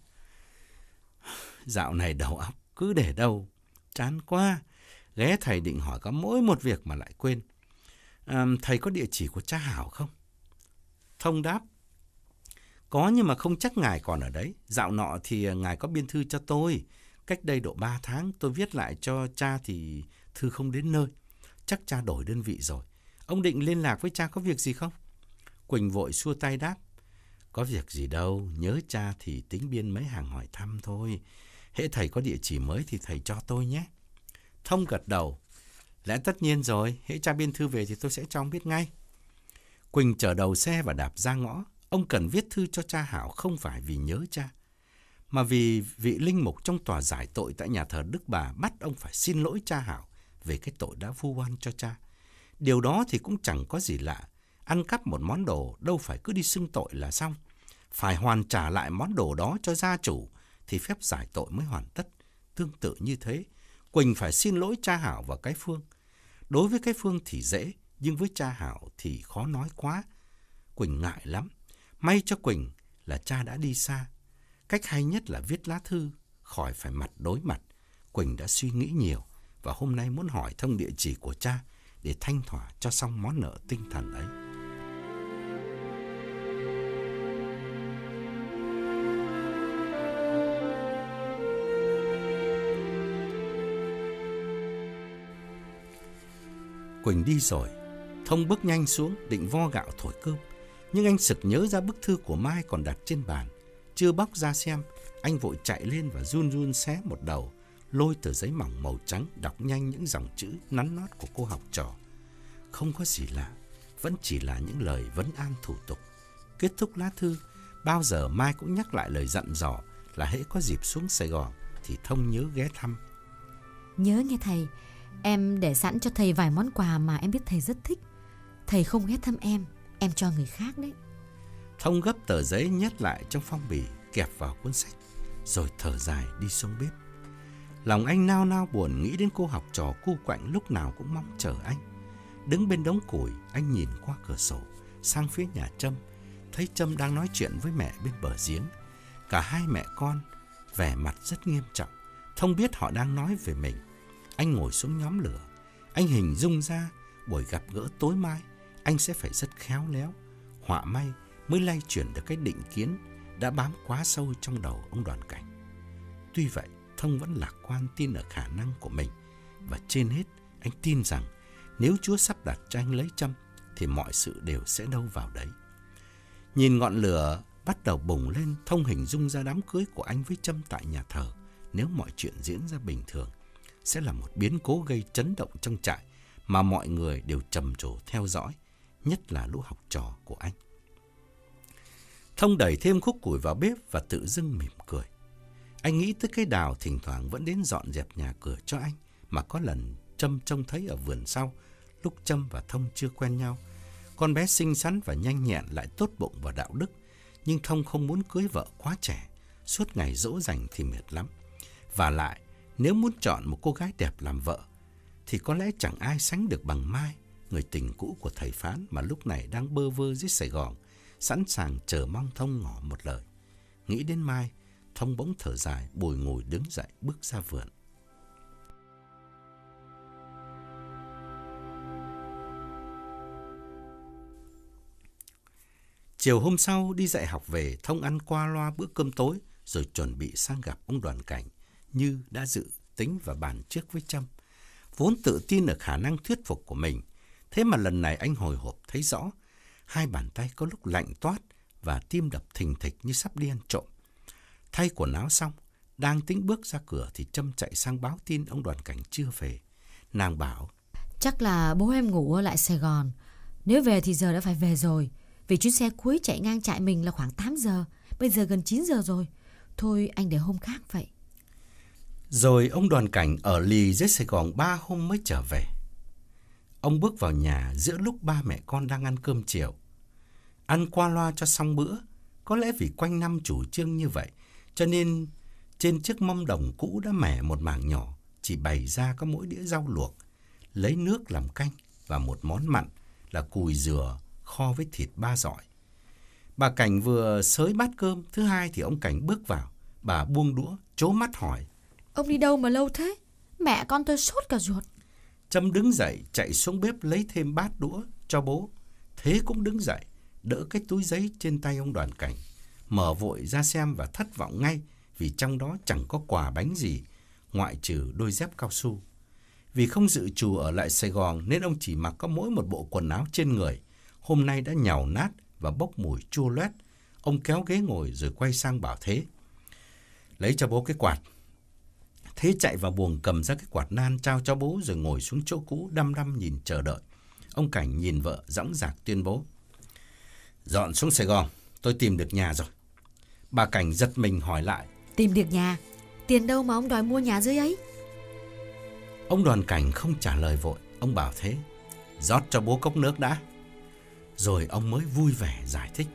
Speaker 2: Dạo này đầu óc cứ để đâu, chán quá. Ghé thầy định hỏi có mỗi một việc mà lại quên. À, thầy có địa chỉ của cha Hảo không? Thông đáp. Có nhưng mà không chắc ngài còn ở đấy. Dạo nọ thì ngài có biên thư cho tôi. Cách đây độ ba tháng tôi viết lại cho cha thì thư không đến nơi. Chắc cha đổi đơn vị rồi. Ông định liên lạc với cha có việc gì không? Quỳnh vội xua tay đáp. Có việc gì đâu, nhớ cha thì tính biên mấy hàng hỏi thăm thôi. Hễ thầy có địa chỉ mới thì thầy cho tôi nhé. Thông gật đầu. Lẽ tất nhiên rồi, hễ cha biên thư về thì tôi sẽ cho ông biết ngay. Quỳnh chở đầu xe và đạp ra ngõ. Ông cần viết thư cho cha Hảo không phải vì nhớ cha, mà vì vị linh mục trong tòa giải tội tại nhà thờ Đức Bà bắt ông phải xin lỗi cha Hảo về cái tội đã vu oan cho cha. Điều đó thì cũng chẳng có gì lạ. Ăn cắp một món đồ đâu phải cứ đi xưng tội là xong. Phải hoàn trả lại món đồ đó cho gia chủ thì phép giải tội mới hoàn tất. Tương tự như thế, Quỳnh phải xin lỗi cha Hảo và cái Phương. Đối với cái Phương thì dễ, nhưng với cha Hảo thì khó nói quá. Quỳnh ngại lắm. May cho Quỳnh là cha đã đi xa. Cách hay nhất là viết lá thư, khỏi phải mặt đối mặt. Quỳnh đã suy nghĩ nhiều và hôm nay muốn hỏi Thông địa chỉ của cha để thanh thỏa cho xong món nợ tinh thần ấy. Quỳnh đi rồi. Thông bước nhanh xuống định vo gạo thổi cơm, nhưng anh sực nhớ ra bức thư của Mai còn đặt trên bàn. Chưa bóc ra xem, anh vội chạy lên và run run xé một đầu, lôi tờ giấy mỏng màu trắng, đọc nhanh những dòng chữ nắn nót của cô học trò. Không có gì lạ, vẫn chỉ là những lời vấn an thủ tục. Kết thúc lá thư, bao giờ Mai cũng nhắc lại lời dặn dò là hễ có dịp xuống Sài Gòn thì Thông nhớ ghé thăm.
Speaker 3: Nhớ nghe thầy, em để sẵn cho thầy vài món quà mà em biết thầy rất thích. Thầy không ghé thăm em, em cho người khác đấy.
Speaker 2: Thông gấp tờ giấy nhét lại trong phong bì, kẹp vào cuốn sách, rồi thở dài đi xuống bếp. Lòng anh nao nao buồn nghĩ đến cô học trò cu quạnh lúc nào cũng mong chờ anh. Đứng bên đống củi, anh nhìn qua cửa sổ sang phía nhà Trâm, thấy Trâm đang nói chuyện với mẹ bên bờ giếng. Cả hai mẹ con vẻ mặt rất nghiêm trọng. Thông biết họ đang nói về mình. Anh ngồi xuống nhóm lửa. Anh hình dung ra buổi gặp gỡ tối mai anh sẽ phải rất khéo léo. Họa may mới lay chuyển được cái định kiến đã bám quá sâu trong đầu ông Đoàn Cảnh. Tuy vậy, Thông vẫn lạc quan tin ở khả năng của mình, và trên hết, anh tin rằng nếu Chúa sắp đặt cho anh lấy Trâm thì mọi sự đều sẽ đâu vào đấy. Nhìn ngọn lửa bắt đầu bùng lên, Thông hình dung ra đám cưới của anh với Trâm tại nhà thờ. Nếu mọi chuyện diễn ra bình thường, sẽ là một biến cố gây chấn động trong trại mà mọi người đều trầm trồ theo dõi, nhất là lũ học trò của anh. Thông đẩy thêm khúc củi vào bếp và tự dưng mỉm cười. Anh nghĩ tới cái Đào thỉnh thoảng vẫn đến dọn dẹp nhà cửa cho anh, mà có lần Trâm trông thấy ở vườn sau, lúc Trâm và Thông chưa quen nhau. Con bé xinh xắn và nhanh nhẹn, lại tốt bụng và đạo đức, nhưng Thông không muốn cưới vợ quá trẻ, suốt ngày dỗ dành thì mệt lắm. Và lại, nếu muốn chọn một cô gái đẹp làm vợ, thì có lẽ chẳng ai sánh được bằng Mai, người tình cũ của thầy Phán mà lúc này đang bơ vơ dưới Sài Gòn, sẵn sàng chờ mong Thông ngỏ một lời. Nghĩ đến Mai, Thông bỗng thở dài, bùi ngùi đứng dậy bước ra vườn. Chiều hôm sau đi dạy học về, Thông ăn qua loa bữa cơm tối rồi chuẩn bị sang gặp ông Đoàn Cảnh như đã dự tính và bàn trước với Trâm. Vốn tự tin ở khả năng thuyết phục của mình, thế mà lần này anh hồi hộp thấy rõ. Hai bàn tay có lúc lạnh toát và tim đập thình thịch như sắp đi ăn trộm. Thay quần áo xong, đang tính bước ra cửa thì Trâm chạy sang báo tin ông Đoàn Cảnh chưa về. Nàng bảo:
Speaker 3: Chắc là bố em ngủ ở lại Sài Gòn. Nếu về thì giờ đã phải về rồi, vì chuyến xe cuối chạy ngang trại mình là khoảng tám giờ. Bây giờ gần chín giờ rồi. Thôi anh để hôm khác vậy.
Speaker 2: Rồi ông Đoàn Cảnh ở lì dưới Sài Gòn ba hôm mới trở về. Ông bước vào nhà giữa lúc ba mẹ con đang ăn cơm chiều. Ăn qua loa cho xong bữa. Có lẽ vì quanh năm chủ trương như vậy, cho nên trên chiếc mâm đồng cũ đã mẻ một mảng nhỏ, chỉ bày ra có mỗi đĩa rau luộc, lấy nước làm canh và một món mặn là cùi dừa kho với thịt ba dọi. Bà Cảnh vừa xới bát cơm thứ hai thì ông Cảnh bước vào. Bà buông đũa, trố mắt hỏi:
Speaker 3: Ông đi đâu mà lâu thế? Mẹ con tôi sốt cả ruột.
Speaker 2: Trâm đứng dậy chạy xuống bếp lấy thêm bát đũa cho bố. Thế cũng đứng dậy đỡ cái túi giấy trên tay ông Đoàn Cảnh, mở vội ra xem và thất vọng ngay vì trong đó chẳng có quà bánh gì ngoại trừ đôi dép cao su. Vì không dự trù ở lại Sài Gòn nên ông chỉ mặc có mỗi một bộ quần áo trên người, hôm nay đã nhàu nát và bốc mùi chua loét. Ông kéo ghế ngồi rồi quay sang bảo Thế: Lấy cho bố cái quạt. Thế chạy vào buồng cầm ra cái quạt nan trao cho bố rồi ngồi xuống chỗ cũ đăm đăm nhìn chờ đợi. Ông Cảnh nhìn vợ dõng dạc tuyên bố: Dọn xuống Sài Gòn, tôi tìm được nhà rồi. Bà Cảnh giật mình hỏi lại:
Speaker 3: Tìm được nhà? Tiền đâu mà ông đòi mua nhà dưới ấy?
Speaker 2: Ông Đoàn Cảnh không trả lời vội. Ông bảo Thế: Rót cho bố cốc nước đã. Rồi ông mới vui vẻ giải thích: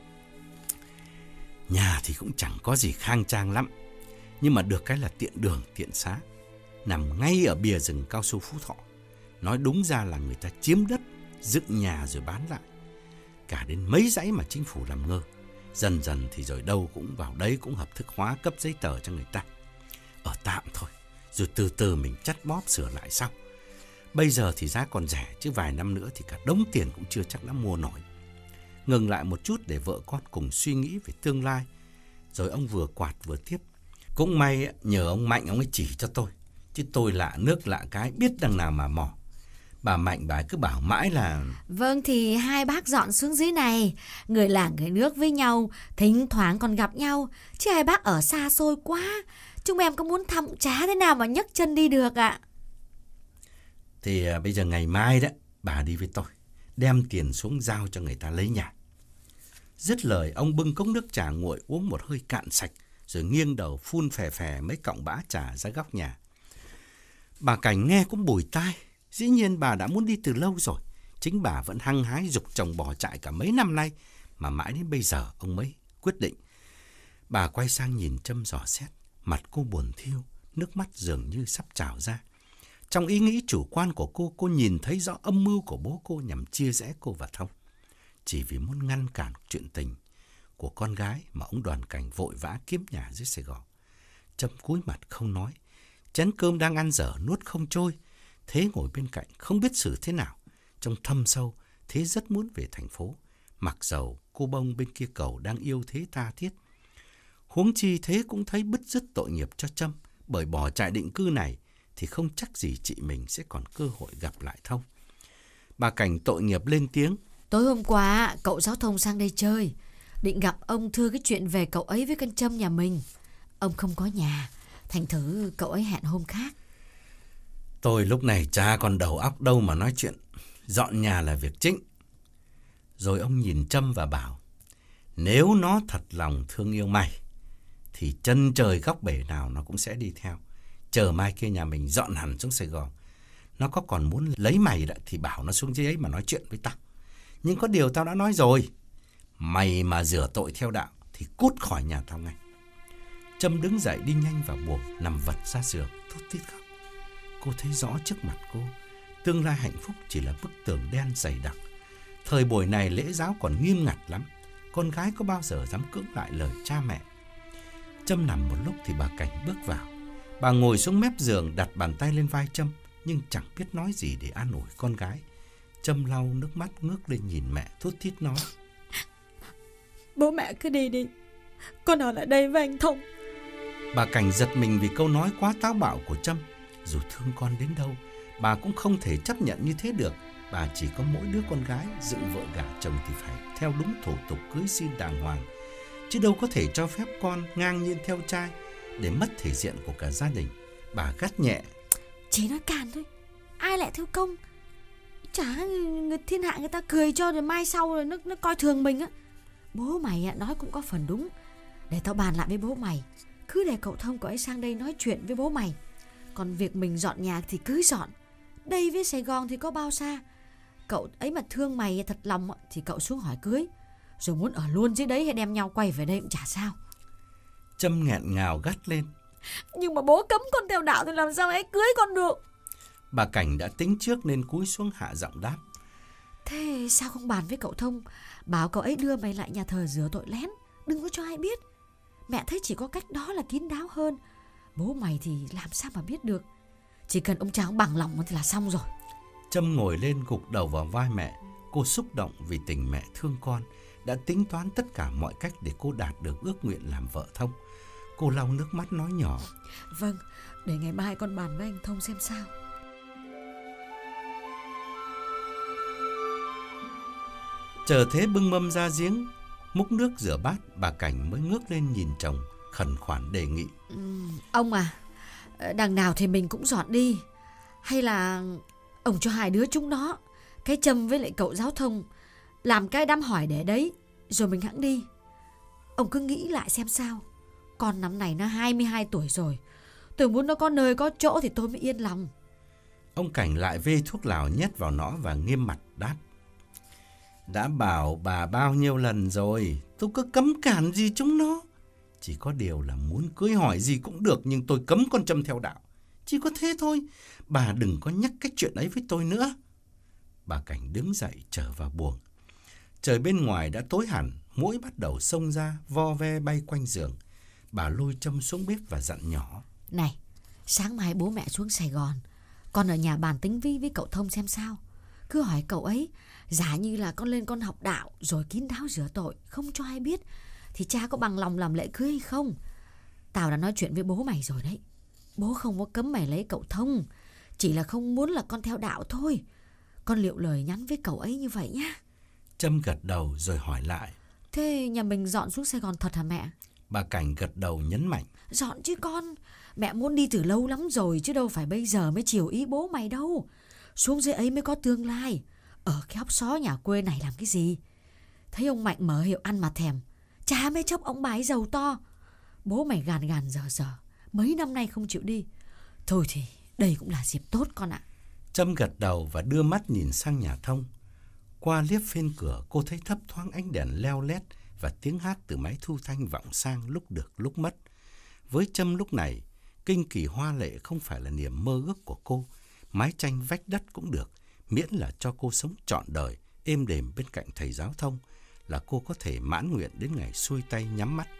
Speaker 2: Nhà thì cũng chẳng có gì khang trang lắm, nhưng mà được cái là tiện đường tiện xá, nằm ngay ở bìa rừng cao su Phú Thọ. Nói đúng ra là người ta chiếm đất, dựng nhà rồi bán lại. Cả đến mấy dãy mà chính phủ làm ngơ. Dần dần thì rồi đâu cũng vào đấy cũng hợp thức hóa cấp giấy tờ cho người ta. Ở tạm thôi, rồi từ từ mình chắt bóp sửa lại sau. Bây giờ thì giá còn rẻ, chứ vài năm nữa thì cả đống tiền cũng chưa chắc đã mua nổi. Ngừng lại một chút để vợ con cùng suy nghĩ về tương lai. Rồi ông vừa quạt vừa tiếp: Cũng may nhờ ông Mạnh ông ấy chỉ cho tôi, chứ tôi lạ nước lạ cái biết đằng nào mà mò. Bà Mạnh bà cứ bảo mãi là:
Speaker 3: Vâng thì hai bác dọn xuống dưới này, người làng người nước với nhau, thỉnh thoảng còn gặp nhau. Chứ hai bác ở xa xôi quá, chúng em có muốn thăm chả thế nào mà nhấc chân đi được ạ.
Speaker 2: Thì à, bây giờ ngày mai đó, bà đi với tôi, đem tiền xuống giao cho người ta lấy nhà. Dứt lời, ông bưng cốc nước trà nguội uống một hơi cạn sạch, rồi nghiêng đầu phun phè phè mấy cọng bã trà ra góc nhà. Bà Cảnh nghe cũng bùi tai. Dĩ nhiên bà đã muốn đi từ lâu rồi. Chính bà vẫn hăng hái giục chồng bỏ trại cả mấy năm nay, mà mãi đến bây giờ ông mới quyết định. Bà quay sang nhìn Trâm dò xét. Mặt cô buồn thiêu, nước mắt dường như sắp trào ra. Trong ý nghĩ chủ quan của cô, cô nhìn thấy rõ âm mưu của bố cô nhằm chia rẽ cô và Thông. Chỉ vì muốn ngăn cản chuyện tình của con gái mà ông Đoàn Cảnh vội vã kiếm nhà dưới Sài Gòn. Trâm cúi mặt không nói. Chén cơm đang ăn dở nuốt không trôi. Thế ngồi bên cạnh không biết xử thế nào. Trong thâm sâu, Thế rất muốn về thành phố. mặc dầu cô bông bên kia cầu đang yêu thế tha thiết. Huống chi thế cũng thấy bứt rứt tội nghiệp cho Trâm, bởi bỏ trại định cư này thì không chắc gì chị mình sẽ còn cơ hội gặp lại Thông. Bà Cảnh tội nghiệp lên tiếng.
Speaker 3: Tối hôm qua cậu giáo Thông sang đây chơi, định gặp ông thưa cái chuyện về cậu ấy với con Trâm nhà mình. Ông không có nhà, thành thử cậu ấy hẹn hôm khác.
Speaker 2: Tôi lúc này chả còn đầu óc đâu mà nói chuyện, dọn nhà là việc chính. Rồi ông nhìn Trâm và bảo, nếu nó thật lòng thương yêu mày thì chân trời góc bể nào nó cũng sẽ đi theo. Chờ mai kia nhà mình dọn hẳn xuống Sài Gòn, nó có còn muốn lấy mày đấy thì bảo nó xuống dưới ấy mà nói chuyện với tao. Nhưng có điều tao đã nói rồi, mày mà rửa tội theo đạo thì cút khỏi nhà tao ngay. Trâm đứng dậy đi nhanh vào buồng, nằm vật ra giường, thút thít khóc. Cô thấy rõ trước mặt cô, tương lai hạnh phúc chỉ là bức tường đen dày đặc. Thời buổi này lễ giáo còn nghiêm ngặt lắm, con gái có bao giờ dám cưỡng lại lời cha mẹ. Trâm nằm một lúc thì bà Cảnh bước vào. Bà ngồi xuống mép giường, đặt bàn tay lên vai Trâm, nhưng chẳng biết nói gì để an ủi con gái. Trâm lau nước mắt ngước lên nhìn mẹ, thút thít nói,
Speaker 4: bố mẹ cứ đi đi, con ở lại đây với anh Thông.
Speaker 2: Bà Cảnh giật mình vì câu nói quá táo bạo của Trâm. Dù thương con đến đâu, bà cũng không thể chấp nhận như thế được. Bà chỉ có mỗi đứa con gái, dựng vợ gả chồng thì phải theo đúng thủ tục cưới xin đàng hoàng, chứ đâu có thể cho phép con ngang nhiên theo trai để mất thể diện của cả gia đình. Bà gắt nhẹ,
Speaker 3: Chỉ nói càn thôi, ai lại theo công. Chả người thiên hạ người ta cười cho rồi mai sau rồi nó, nó coi thường mình á. Bố mày nói cũng có phần đúng. Để tao bàn lại với bố mày, cứ để cậu Thông cậu ấy sang đây nói chuyện với bố mày. Còn việc mình dọn nhà thì cứ dọn. Đây với Sài Gòn thì có bao xa. Cậu ấy mà thương mày thật lòng thì cậu xuống hỏi cưới. Rồi muốn ở luôn dưới đấy hay đem nhau quay về đây cũng chả sao.
Speaker 2: Trâm nghẹn ngào gắt lên,
Speaker 4: Nhưng mà bố cấm con theo đạo thì làm sao ấy cưới con được.
Speaker 2: Bà Cảnh đã tính trước nên cúi xuống hạ giọng đáp,
Speaker 3: Thế sao không bàn với cậu Thông, bảo cậu ấy đưa mày lại nhà thờ rửa tội lén, đừng có cho ai biết. Mẹ thấy chỉ có cách đó là kín đáo hơn. Bố mày thì làm sao mà biết được. Chỉ cần ông Tráng bằng lòng thì là xong rồi.
Speaker 2: Trâm ngồi lên gục đầu vào vai mẹ. Cô xúc động vì tình mẹ thương con, đã tính toán tất cả mọi cách để cô đạt được ước nguyện làm vợ Thông. Cô lau nước mắt nói nhỏ,
Speaker 3: Vâng, để ngày mai con bàn với anh Thông xem sao.
Speaker 2: Chờ thế bưng mâm ra giếng, múc nước rửa bát, bà Cảnh mới ngước lên nhìn chồng, khẩn khoản đề nghị,
Speaker 3: ừ, Ông à, đằng nào thì mình cũng dọn đi. Hay là ông cho hai đứa chúng nó, cái Trâm với lại cậu giáo Thông, làm cái đám hỏi để đấy, rồi mình hẵng đi. Ông cứ nghĩ lại xem sao. Con năm này nó hai mươi hai tuổi rồi, tôi muốn nó có nơi có chỗ thì tôi mới yên lòng.
Speaker 2: Ông Cảnh lại vê thuốc lào nhét vào nó và nghiêm mặt đáp, đã bảo bà bao nhiêu lần rồi, tôi cứ cấm cản gì chúng nó. Chỉ có điều là muốn cưới hỏi gì cũng được, nhưng tôi cấm con Trâm theo đạo. Chỉ có thế thôi, bà đừng có nhắc cái chuyện ấy với tôi nữa. Bà Cảnh đứng dậy trở vào buồng. Trời bên ngoài đã tối hẳn, muỗi bắt đầu xông ra, vo ve bay quanh giường. Bà lôi Trâm xuống bếp và dặn nhỏ,
Speaker 3: Này, sáng mai bố mẹ xuống Sài Gòn, con ở nhà bàn tính với, với cậu Thông xem sao. Cứ hỏi cậu ấy, giả như là con lên con học đạo rồi kín đáo rửa tội, không cho ai biết, thì cha có bằng lòng làm lễ cưới hay không. Tao đã nói chuyện với bố mày rồi đấy. Bố không có cấm mày lấy cậu Thông, chỉ là không muốn là con theo đạo thôi. Con liệu lời nhắn với cậu ấy như vậy nhá.
Speaker 2: Trâm gật đầu rồi hỏi lại,
Speaker 3: Thế nhà mình dọn xuống Sài Gòn thật hả mẹ?
Speaker 2: bà Cảnh gật đầu nhấn mạnh,
Speaker 3: Dọn chứ con. Mẹ muốn đi từ lâu lắm rồi, chứ đâu phải bây giờ mới chiều ý bố mày đâu. Xuống dưới ấy mới có tương lai. Ở cái hóc xó nhà quê này làm cái gì? Thấy ông Mạnh mở hiệu ăn mà thèm, chả mấy chốc ông bà ấy giàu to. Bố mày gàn gàn dở dở, mấy năm nay không chịu đi. Thôi thì đây cũng là dịp tốt con ạ.
Speaker 2: Trâm gật đầu và đưa mắt nhìn sang nhà Thông. Qua liếp phên cửa, cô thấy thấp thoáng ánh đèn leo lét và tiếng hát từ máy thu thanh vọng sang lúc được lúc mất. Với Trâm lúc này, kinh kỳ hoa lệ không phải là niềm mơ ước của cô. Mái tranh vách đất cũng được, miễn là cho cô sống trọn đời, êm đềm bên cạnh thầy giáo Thông, là cô có thể mãn nguyện đến ngày xuôi tay nhắm mắt.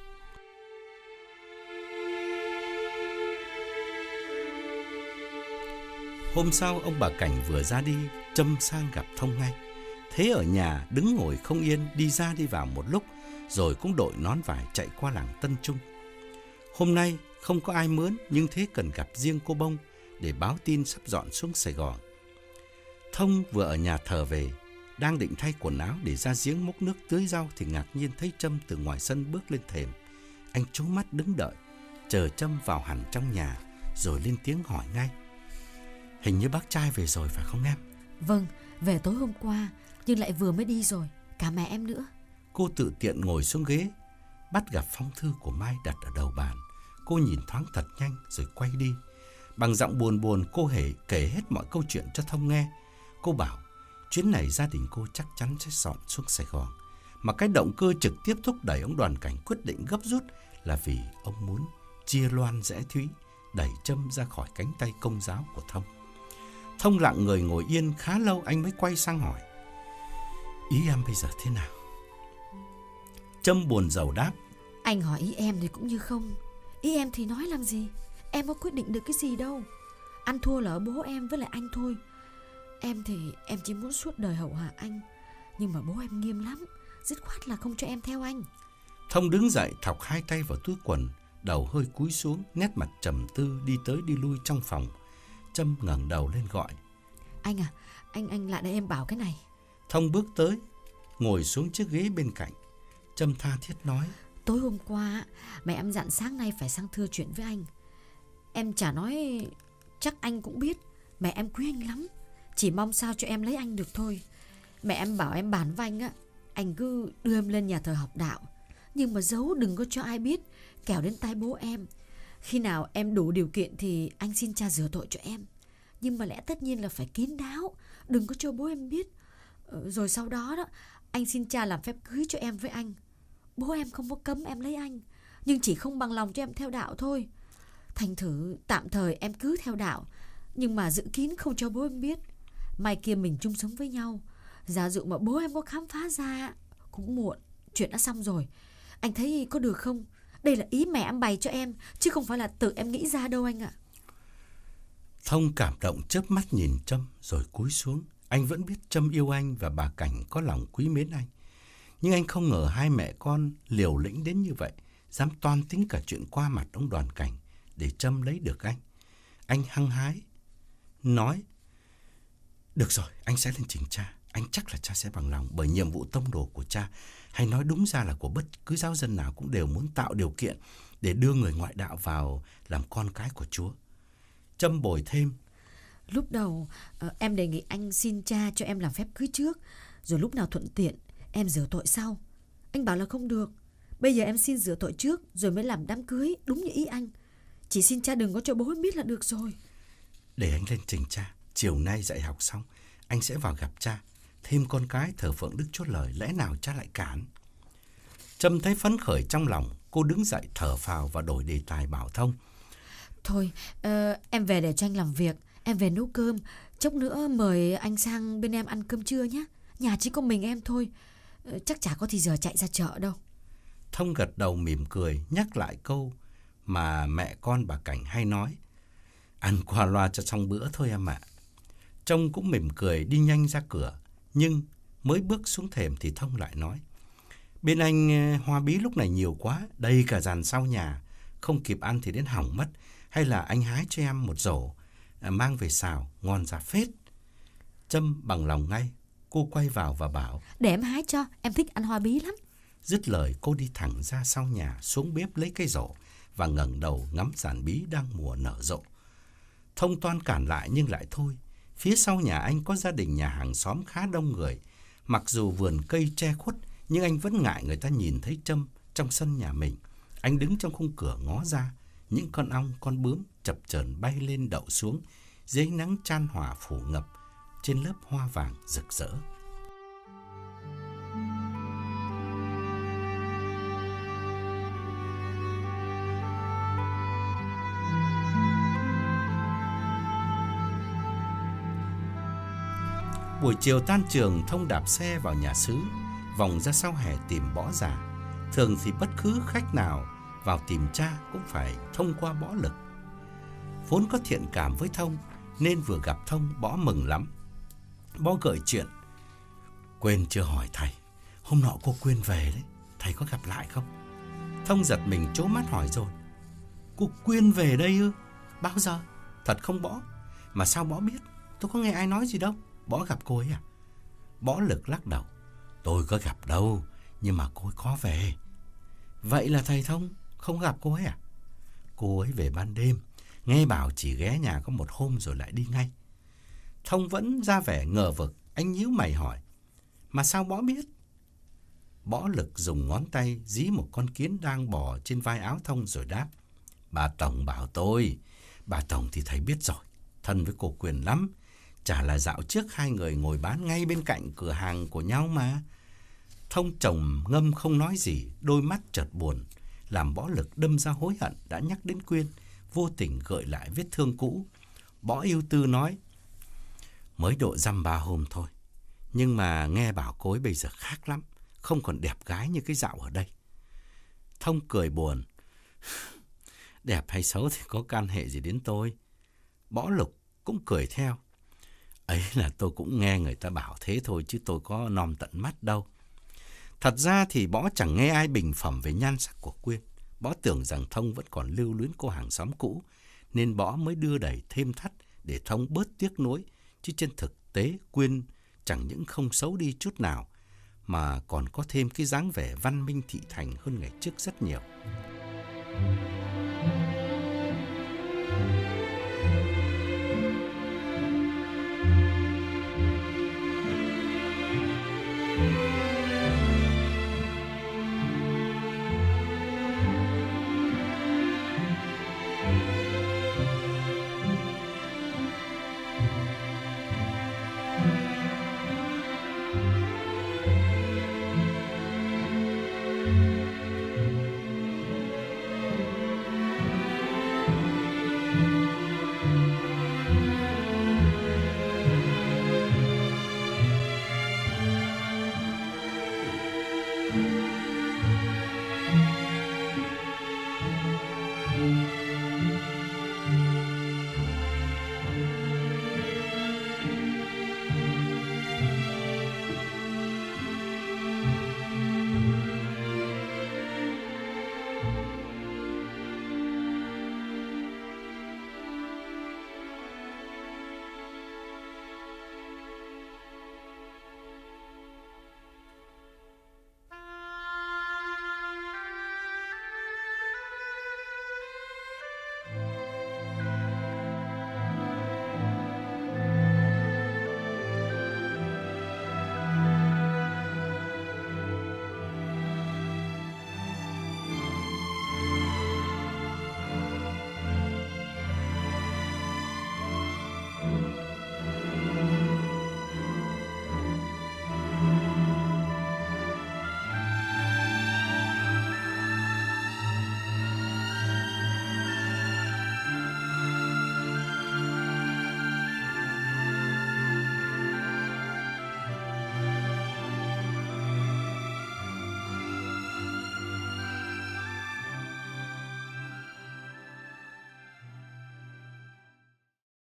Speaker 2: Hôm sau, ông bà Cảnh vừa ra đi, Trâm sang gặp Thông ngay. Thế ở nhà đứng ngồi không yên, đi ra đi vào một lúc, rồi cũng đội nón vải chạy qua làng Tân Trung. Hôm nay không có ai mướn, nhưng Thế cần gặp riêng cô Bông để báo tin sắp dọn xuống Sài Gòn. Thông vừa ở nhà thờ về, đang định thay quần áo để ra giếng múc nước tưới rau thì ngạc nhiên thấy Trâm từ ngoài sân bước lên thềm. Anh trố mắt đứng đợi, chờ Trâm vào hẳn trong nhà, rồi lên tiếng hỏi ngay: "Hình như bác trai về rồi phải không em?"
Speaker 3: Vâng, về tối hôm qua, nhưng lại vừa mới đi rồi, cả mẹ em nữa.
Speaker 2: Cô tự tiện ngồi xuống ghế, bắt gặp phong thư của Mai đặt ở đầu bàn. Cô nhìn thoáng thật nhanh rồi quay đi. Bằng giọng buồn buồn cô hề kể hết mọi câu chuyện cho Thông nghe. Cô bảo chuyến này gia đình cô chắc chắn sẽ dọn xuống Sài Gòn, mà cái động cơ trực tiếp thúc đẩy ông Đoàn Cảnh quyết định gấp rút là vì ông muốn chia loan rẽ Thúy, đẩy Trâm ra khỏi cánh tay công giáo của Thông. Thông lặng người ngồi yên khá lâu, anh mới quay sang hỏi: "Ý em bây giờ thế nào?" Trâm buồn rầu đáp:
Speaker 3: Anh hỏi ý em thì cũng như không. Ý em thì nói làm gì, em có quyết định được cái gì đâu. Ăn thua là ở bố em với lại anh thôi. Em thì em chỉ muốn suốt đời hậu hạ anh, nhưng mà bố em nghiêm lắm, dứt khoát là không cho em theo anh.
Speaker 2: Thông đứng dậy, thọc hai tay vào túi quần, đầu hơi cúi xuống, nét mặt trầm tư đi tới đi lui trong phòng. Trâm ngẩng đầu lên gọi:
Speaker 3: "Anh à, anh anh lại đây em bảo cái này."
Speaker 2: Thông bước tới, ngồi xuống chiếc ghế bên cạnh. Trâm tha thiết nói:
Speaker 3: "Tối hôm qua mẹ em dặn sáng nay phải sang thưa chuyện với anh. Em chả nói, chắc anh cũng biết mẹ em quý anh lắm, chỉ mong sao cho em lấy anh được thôi. Mẹ em bảo em bàn với anh á, anh cứ đưa em lên nhà thờ học đạo, nhưng mà giấu đừng có cho ai biết, kẻo đến tai bố em. Khi nào em đủ điều kiện thì anh xin cha rửa tội cho em, nhưng mà lẽ tất nhiên là phải kín đáo, đừng có cho bố em biết. Rồi sau đó đó, anh xin cha làm phép cưới cho em với anh. Bố em không có cấm em lấy anh, nhưng chỉ không bằng lòng cho em theo đạo thôi. Thành thử tạm thời em cứ theo đạo, nhưng mà giữ kín không cho bố em biết. Mai kia mình chung sống với nhau, giả dụ mà bố em có khám phá ra cũng muộn, chuyện đã xong rồi. Anh thấy có được không? Đây là ý mẹ em bày cho em, chứ không phải là tự em nghĩ ra đâu anh ạ."
Speaker 2: Thông cảm động chớp mắt nhìn Trâm rồi cúi xuống. Anh vẫn biết Trâm yêu anh và bà Cảnh có lòng quý mến anh, nhưng anh không ngờ hai mẹ con liều lĩnh đến như vậy, dám toan tính cả chuyện qua mặt ông Đoàn Cảnh để Trâm lấy được anh. Anh hăng hái nói: "Được rồi, anh sẽ lên trình cha. Anh chắc là cha sẽ bằng lòng, bởi nhiệm vụ tông đồ của cha, hay nói đúng ra là của bất cứ giáo dân nào, cũng đều muốn tạo điều kiện để đưa người ngoại đạo vào làm con cái của Chúa." Trâm bồi thêm:
Speaker 3: "Lúc đầu uh, em đề nghị anh xin cha cho em làm phép cưới trước, rồi lúc nào thuận tiện em rửa tội sau. Anh bảo là không được. Bây giờ em xin rửa tội trước rồi mới làm đám cưới, đúng như ý anh. Chỉ xin cha đừng có cho bố em biết là được rồi."
Speaker 2: "Để anh lên trình cha. Chiều nay dạy học xong, anh sẽ vào gặp cha. Thêm con cái thờ phượng Đức Chúa Lời, lẽ nào cha lại cản?" Trâm thấy phấn khởi trong lòng. Cô đứng dậy thở phào và đổi đề tài bảo Thông:
Speaker 3: "Thôi, uh, em về để cho anh làm việc. Em về nấu cơm. Chốc nữa mời anh sang bên em ăn cơm trưa nhé. Nhà chỉ có mình em thôi, uh, chắc chả có thì giờ chạy ra chợ đâu."
Speaker 2: Thông gật đầu mỉm cười, nhắc lại câu mà mẹ con bà Cảnh hay nói: "Ăn qua loa cho xong bữa thôi em ạ." Trông cũng mỉm cười đi nhanh ra cửa, nhưng mới bước xuống thềm thì Thông lại nói: "Bên anh hoa bí lúc này nhiều quá, đầy cả dàn sau nhà, không kịp ăn thì đến hỏng mất. Hay là anh hái cho em một rổ, mang về xào, ngon ra phết." Trâm bằng lòng ngay. Cô quay vào và bảo:
Speaker 3: "Để em hái cho, em thích ăn hoa bí lắm."
Speaker 2: Dứt lời cô đi thẳng ra sau nhà, xuống bếp lấy cây rổ và ngẩng đầu ngắm giàn bí đang mùa nở rộ. Thông toan cản lại nhưng lại thôi. Phía sau nhà anh có gia đình nhà hàng xóm khá đông người. Mặc dù vườn cây che khuất, nhưng anh vẫn ngại người ta nhìn thấy Trâm trong sân nhà mình. Anh đứng trong khung cửa ngó ra, những con ong, con bướm chập chờn bay lên đậu xuống dưới nắng chan hòa phủ ngập trên lớp hoa vàng rực rỡ. Buổi chiều tan trường, Thông đạp xe vào nhà xứ, vòng ra sau hè tìm Bõ Già. Thường thì bất cứ khách nào vào tìm cha cũng phải thông qua Bõ Lực. Vốn có thiện cảm với Thông nên vừa gặp Thông, Bõ mừng lắm. Bõ gợi chuyện Quên chưa hỏi thầy, hôm nọ cô Quyên về đấy, thầy có gặp lại không? Thông giật mình trố mắt hỏi dồn. Cô Quyên về đây ư? Bao giờ? Thật không Bõ? Mà sao Bõ biết? Tôi có nghe ai nói gì đâu. Bõ gặp cô ấy à? Bõ Lực lắc đầu. Tôi có gặp đâu, nhưng mà cô ấy có về. Vậy là thầy Thông không gặp cô ấy à? Cô ấy về ban đêm, nghe bảo chỉ ghé nhà có một hôm rồi lại đi ngay. Thông vẫn ra vẻ ngờ vực. Anh nhíu mày hỏi. Mà sao Bõ biết? Bõ Lực dùng ngón tay dí một con kiến đang bò trên vai áo Thông rồi đáp. Bà Tổng bảo tôi. Bà Tổng thì thầy biết rồi, thân với cô Quyên lắm. Chả là dạo trước hai người ngồi bán ngay bên cạnh cửa hàng của nhau mà. Thông trầm ngâm không nói gì, đôi mắt chợt buồn, làm Bõ Lực đâm ra hối hận đã nhắc đến Quyên, vô tình gợi lại vết thương cũ. Bõ ưu tư nói. Mới độ dăm ba hôm thôi, nhưng mà nghe bảo cô ấy bây giờ khác lắm, không còn đẹp gái như cái dạo ở đây. Thông cười buồn. Đẹp hay xấu thì có can hệ gì đến tôi. Bõ Lục cũng cười theo. Ấy là tôi cũng nghe người ta bảo thế thôi, chứ tôi có nom tận mắt đâu. Thật ra thì Bõ chẳng nghe ai bình phẩm về nhan sắc của Quyên. Bõ tưởng rằng Thông vẫn còn lưu luyến cô hàng xóm cũ, nên Bõ mới đưa đẩy thêm thắt để Thông bớt tiếc nuối. Chứ trên thực tế Quyên chẳng những không xấu đi chút nào, mà còn có thêm cái dáng vẻ văn minh thị thành hơn ngày trước rất nhiều.